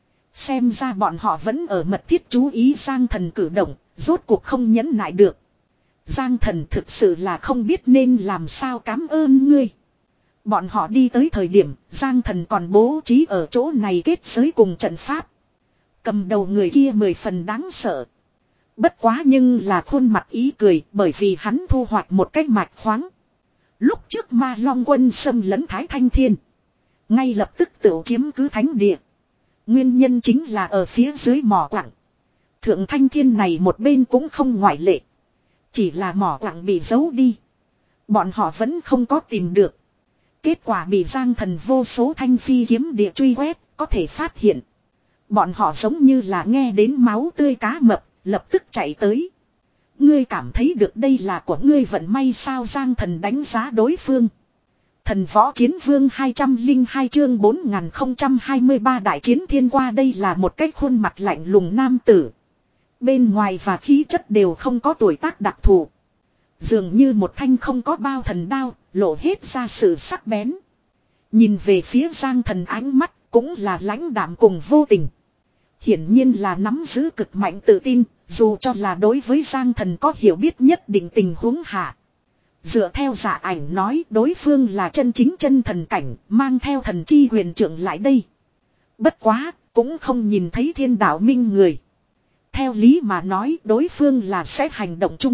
Xem ra bọn họ vẫn ở mật thiết chú ý Giang Thần cử động, rốt cuộc không nhẫn nại được. Giang Thần thực sự là không biết nên làm sao cảm ơn ngươi. Bọn họ đi tới thời điểm, Giang Thần còn bố trí ở chỗ này kết giới cùng trận pháp. Cầm đầu người kia mười phần đáng sợ. Bất quá nhưng là khuôn mặt ý cười bởi vì hắn thu hoạch một cách mạch khoáng. Lúc trước Ma Long quân xâm lấn Thái Thanh Thiên. Ngay lập tức tự chiếm cứ thánh địa. Nguyên nhân chính là ở phía dưới mỏ quặng. Thượng Thanh Thiên này một bên cũng không ngoại lệ. Chỉ là mỏ quặng bị giấu đi. Bọn họ vẫn không có tìm được. Kết quả bị Giang Thần vô số thanh phi kiếm địa truy quét, có thể phát hiện. Bọn họ giống như là nghe đến máu tươi cá mập, lập tức chạy tới. Ngươi cảm thấy được đây là của ngươi vận may sao? Giang Thần đánh giá đối phương. Thần Võ Chiến Vương hai trăm lẻ hai chương bốn nghìn không trăm hai mươi ba đại chiến thiên qua. Đây là một cái khuôn mặt lạnh lùng nam tử. Bên ngoài và khí chất đều không có tuổi tác đặc thù. Dường như một thanh không có bao thần đao, lộ hết ra sự sắc bén. Nhìn về phía Giang Thần ánh mắt cũng là lãnh đạm cùng vô tình. Hiển nhiên là nắm giữ cực mạnh tự tin, dù cho là đối với Giang Thần có hiểu biết nhất định tình huống hạ. Dựa theo Dạ Ảnh nói, đối phương là chân chính chân thần cảnh, mang theo thần chi huyền trưởng lại đây. Bất quá, cũng không nhìn thấy Thiên Đạo Minh người. Theo lý mà nói, đối phương là sẽ hành động chung.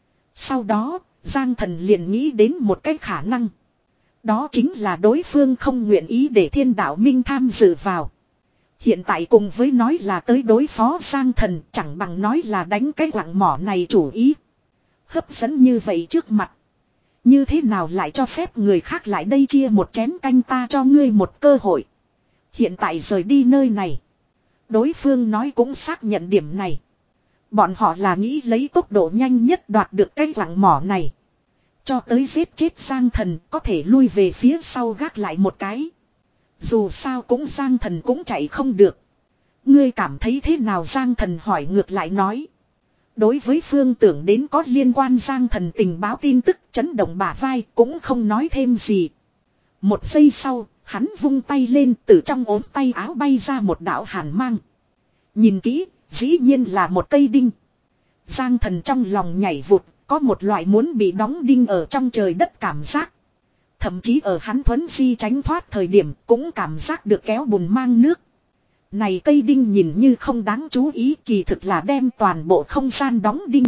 Sau đó, Giang Thần liền nghĩ đến một cái khả năng. Đó chính là đối phương không nguyện ý để Thiên Đạo Minh tham dự vào. Hiện tại cùng với nói là tới đối phó Giang Thần, chẳng bằng nói là đánh cái quặng mỏ này chủ ý. Hấp dẫn như vậy trước mặt. Như thế nào lại cho phép người khác lại đây chia một chén canh? Ta cho ngươi một cơ hội. Hiện tại rời đi nơi này. Đối phương nói cũng xác nhận điểm này. Bọn họ là nghĩ lấy tốc độ nhanh nhất đoạt được cái quặng mỏ này. Cho tới giết chết Giang Thần có thể lui về phía sau gác lại một cái. Dù sao cũng Giang Thần cũng chạy không được. Ngươi cảm thấy thế nào? Giang Thần hỏi ngược lại nói. Đối với phương tưởng đến có liên quan Giang Thần tình báo tin tức chấn động bả vai cũng không nói thêm gì. Một giây sau, hắn vung tay lên, từ trong ốm tay áo bay ra một đạo hàn mang. Nhìn kỹ, dĩ nhiên là một cây đinh. Giang Thần trong lòng nhảy vụt, có một loại muốn bị đóng đinh ở trong trời đất cảm giác. Thậm chí ở hắn thuấn di tránh thoát thời điểm cũng cảm giác được kéo bùn mang nước. Này cây đinh nhìn như không đáng chú ý, kỳ thực là đem toàn bộ không gian đóng đinh.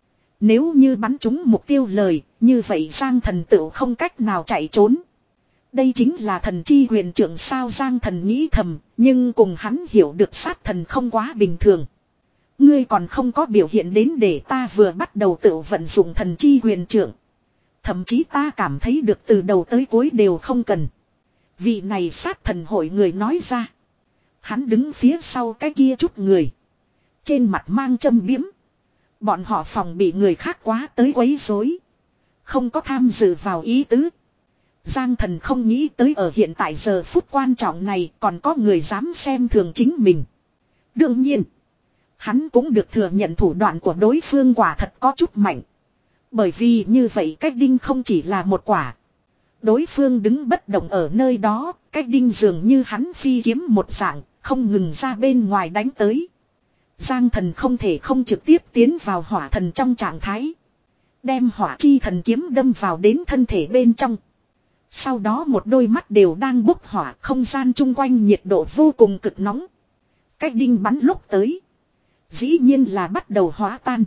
Nếu như bắn trúng mục tiêu lời, như vậy Giang Thần tựu không cách nào chạy trốn. Đây chính là thần chi huyền trưởng sao? Giang Thần nghĩ thầm, nhưng cùng hắn hiểu được sát thần không quá bình thường. Ngươi còn không có biểu hiện đến để ta vừa bắt đầu tự vận dụng thần chi huyền trưởng. Thậm chí ta cảm thấy được từ đầu tới cuối đều không cần. Vị này sát thần hội người nói ra. Hắn đứng phía sau cái kia chút người. Trên mặt mang châm biếm. Bọn họ phòng bị người khác quá tới quấy rối, không có tham dự vào ý tứ. Giang Thần không nghĩ tới ở hiện tại giờ phút quan trọng này còn có người dám xem thường chính mình. Đương nhiên, hắn cũng được thừa nhận thủ đoạn của đối phương quả thật có chút mạnh. Bởi vì như vậy cách đinh không chỉ là một quả. Đối phương đứng bất động ở nơi đó, cách đinh dường như hắn phi kiếm một dạng, không ngừng ra bên ngoài đánh tới. Giang Thần không thể không trực tiếp tiến vào hỏa thần trong trạng thái. Đem hỏa chi thần kiếm đâm vào đến thân thể bên trong. Sau đó một đôi mắt đều đang bốc hỏa, không gian chung quanh nhiệt độ vô cùng cực nóng. cái đinh bắn lúc tới. Dĩ nhiên là bắt đầu hóa tan.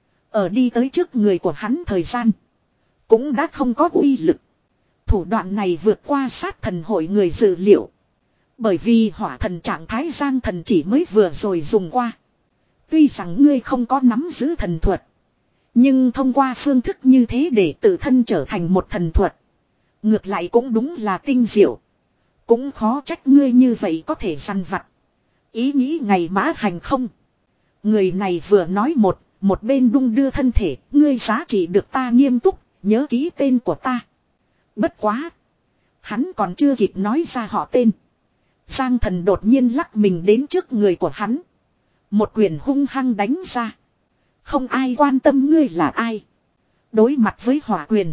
Ở đi tới trước người của hắn thời gian. Cũng đã không có uy lực. Thủ đoạn này vượt qua sát thần hội người dự liệu. Bởi vì hỏa thần trạng thái Giang Thần chỉ mới vừa rồi dùng qua. Tuy rằng ngươi không có nắm giữ thần thuật. Nhưng thông qua phương thức như thế để tự thân trở thành một thần thuật. Ngược lại cũng đúng là tinh diệu. Cũng khó trách ngươi như vậy có thể săn vặt. Ý nghĩ ngày mã hành không. Người này vừa nói một, một bên đung đưa thân thể. Ngươi giá trị được ta nghiêm túc, nhớ ký tên của ta. Bất quá. Hắn còn chưa kịp nói ra họ tên. Giang Thần đột nhiên lắc mình đến trước người của hắn. Một quyền hung hăng đánh ra. Không ai quan tâm ngươi là ai. Đối mặt với hỏa quyền.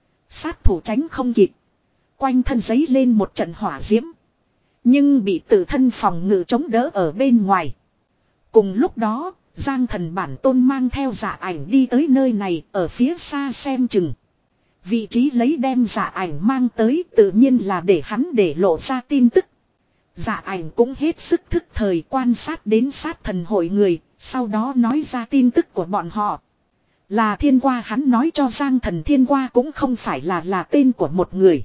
Sát thủ tránh không kịp. Quanh thân giấy lên một trận hỏa diễm. Nhưng bị tự thân phòng ngự chống đỡ ở bên ngoài. Cùng lúc đó, Giang Thần bản tôn mang theo dạ ảnh đi tới nơi này ở phía xa xem chừng. Vị trí lấy đem dạ ảnh mang tới tự nhiên là để hắn để lộ ra tin tức. Dạ ảnh cũng hết sức thức thời quan sát đến sát thần hội người, sau đó nói ra tin tức của bọn họ. Là thiên qua hắn nói cho Giang Thần thiên qua cũng không phải là là tên của một người.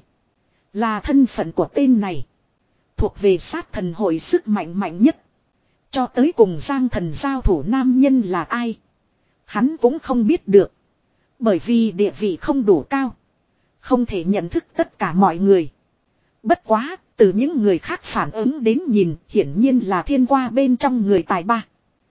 Là thân phận của tên này. Thuộc về sát thần hội sức mạnh mạnh nhất. Cho tới cùng Giang Thần giao thủ nam nhân là ai. Hắn cũng không biết được. Bởi vì địa vị không đủ cao. Không thể nhận thức tất cả mọi người. Bất quá, từ những người khác phản ứng đến nhìn, hiển nhiên là thiên qua bên trong người tài ba.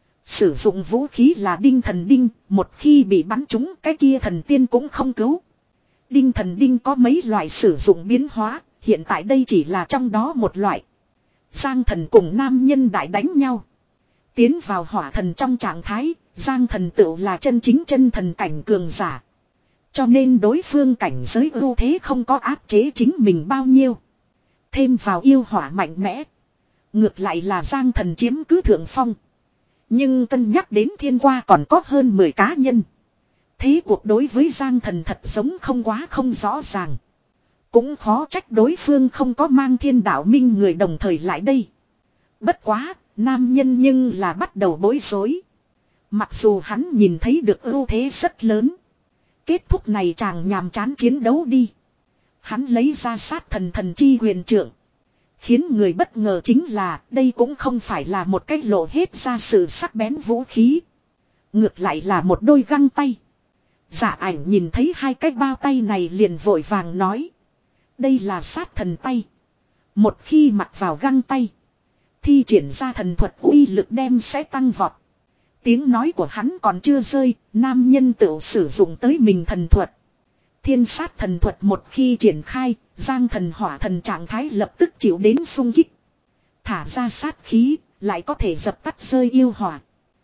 Sử dụng vũ khí là đinh thần đinh, một khi bị bắn trúng cái kia thần tiên cũng không cứu. Đinh thần đinh có mấy loại sử dụng biến hóa, hiện tại đây chỉ là trong đó một loại. Giang Thần cùng nam nhân đại đánh nhau. Tiến vào hỏa thần trong trạng thái, Giang Thần tựu là chân chính chân thần cảnh cường giả. Cho nên đối phương cảnh giới ưu thế không có áp chế chính mình bao nhiêu. Thêm vào yêu hỏa mạnh mẽ. Ngược lại là Giang Thần chiếm cứ thượng phong. Nhưng cân nhắc đến thiên qua còn có hơn mười cá nhân. Thế cuộc đối với Giang Thần thật giống không quá không rõ ràng. Cũng khó trách đối phương không có mang thiên đạo minh người đồng thời lại đây. Bất quá, nam nhân nhưng là bắt đầu bối rối. Mặc dù hắn nhìn thấy được ưu thế rất lớn. Kết thúc này chàng nhàm chán chiến đấu đi. Hắn lấy ra sát thần thần chi huyền trượng. Khiến người bất ngờ chính là đây cũng không phải là một cách lộ hết ra sự sắc bén vũ khí. Ngược lại là một đôi găng tay. Dạ ảnh nhìn thấy hai cái bao tay này liền vội vàng nói. Đây là sát thần tay. Một khi mặc vào găng tay. Thi triển ra thần thuật uy lực đem sẽ tăng vọt. Tiếng nói của hắn còn chưa rơi. Nam nhân tự sử dụng tới mình thần thuật. Thiên sát thần thuật một khi triển khai. Giang Thần hỏa thần trạng thái lập tức chịu đến xung kích. Thả ra sát khí. Lại có thể dập tắt rơi yêu hỏa.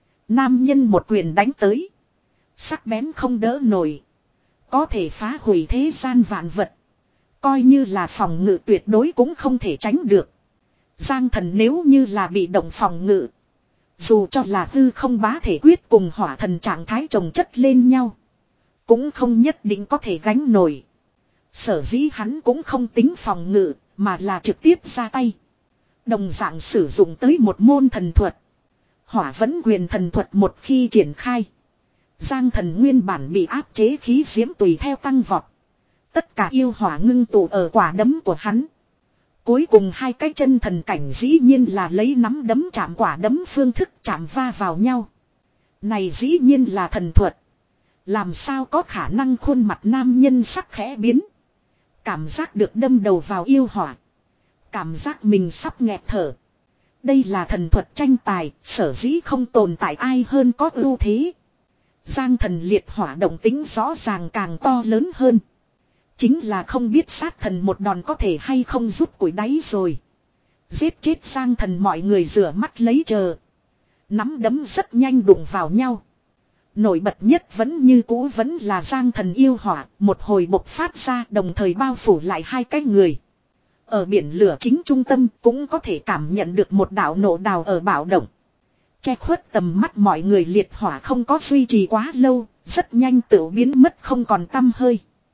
Nam nhân một quyền đánh tới. Sắc bén không đỡ nổi. Có thể phá hủy thế gian vạn vật. Coi như là phòng ngự tuyệt đối cũng không thể tránh được. Giang Thần nếu như là bị động phòng ngự. Dù cho là hư không bá thể quyết cùng hỏa thần trạng thái chồng chất lên nhau. Cũng không nhất định có thể gánh nổi. Sở dĩ hắn cũng không tính phòng ngự mà là trực tiếp ra tay. Đồng dạng sử dụng tới một môn thần thuật. Hỏa vẫn quyền thần thuật một khi triển khai. Giang Thần nguyên bản bị áp chế khí diễm tùy theo tăng vọt. Tất cả yêu hỏa ngưng tụ ở quả đấm của hắn. Cuối cùng hai cái chân thần cảnh dĩ nhiên là lấy nắm đấm chạm quả đấm phương thức chạm va vào nhau. Này dĩ nhiên là thần thuật. Làm sao có khả năng khuôn mặt nam nhân sắc khẽ biến. Cảm giác được đâm đầu vào yêu hỏa. Cảm giác mình sắp nghẹt thở. Đây là thần thuật tranh tài, sở dĩ không tồn tại ai hơn có ưu thế. Giang Thần liệt hỏa động tính rõ ràng càng to lớn hơn. Chính là không biết sát thần một đòn có thể hay không rút củi đáy rồi. Giết chết Giang Thần mọi người rửa mắt lấy chờ. Nắm đấm rất nhanh đụng vào nhau. Nổi bật nhất vẫn như cũ vẫn là Giang Thần yêu hỏa, một hồi bộc phát ra đồng thời bao phủ lại hai cái người. Ở biển lửa chính trung tâm cũng có thể cảm nhận được một đạo nổ đào ở bạo động. Che khuất tầm mắt mọi người liệt hỏa không có duy trì quá lâu, rất nhanh tự biến mất không còn tăm hơi.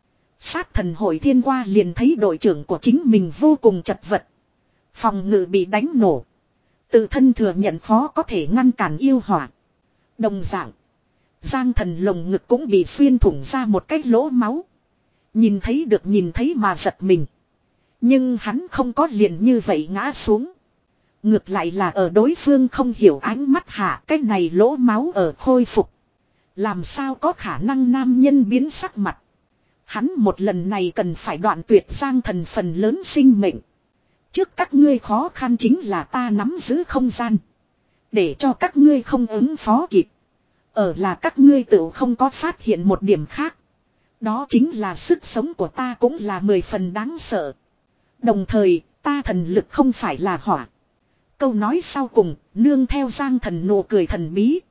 Sát thần hội thiên qua liền thấy đội trưởng của chính mình vô cùng chật vật. Phòng ngự bị đánh nổ. Tự thân thừa nhận khó có thể ngăn cản yêu hỏa. Đồng dạng. Giang thần lồng ngực cũng bị xuyên thủng ra một cái lỗ máu. Nhìn thấy được nhìn thấy mà giật mình. Nhưng hắn không có liền như vậy ngã xuống. Ngược lại là ở đối phương không hiểu ánh mắt hạ cái này lỗ máu ở khôi phục. Làm sao có khả năng nam nhân biến sắc mặt. Hắn một lần này cần phải đoạn tuyệt Giang thần phần lớn sinh mệnh. Trước các ngươi khó khăn chính là ta nắm giữ không gian. Để cho các ngươi không ứng phó kịp. Ở là các ngươi tự không có phát hiện một điểm khác. Đó chính là sức sống của ta cũng là mười phần đáng sợ. Đồng thời, ta thần lực không phải là hỏa. Câu nói sau cùng, nương theo Giang thần nụ cười thần bí,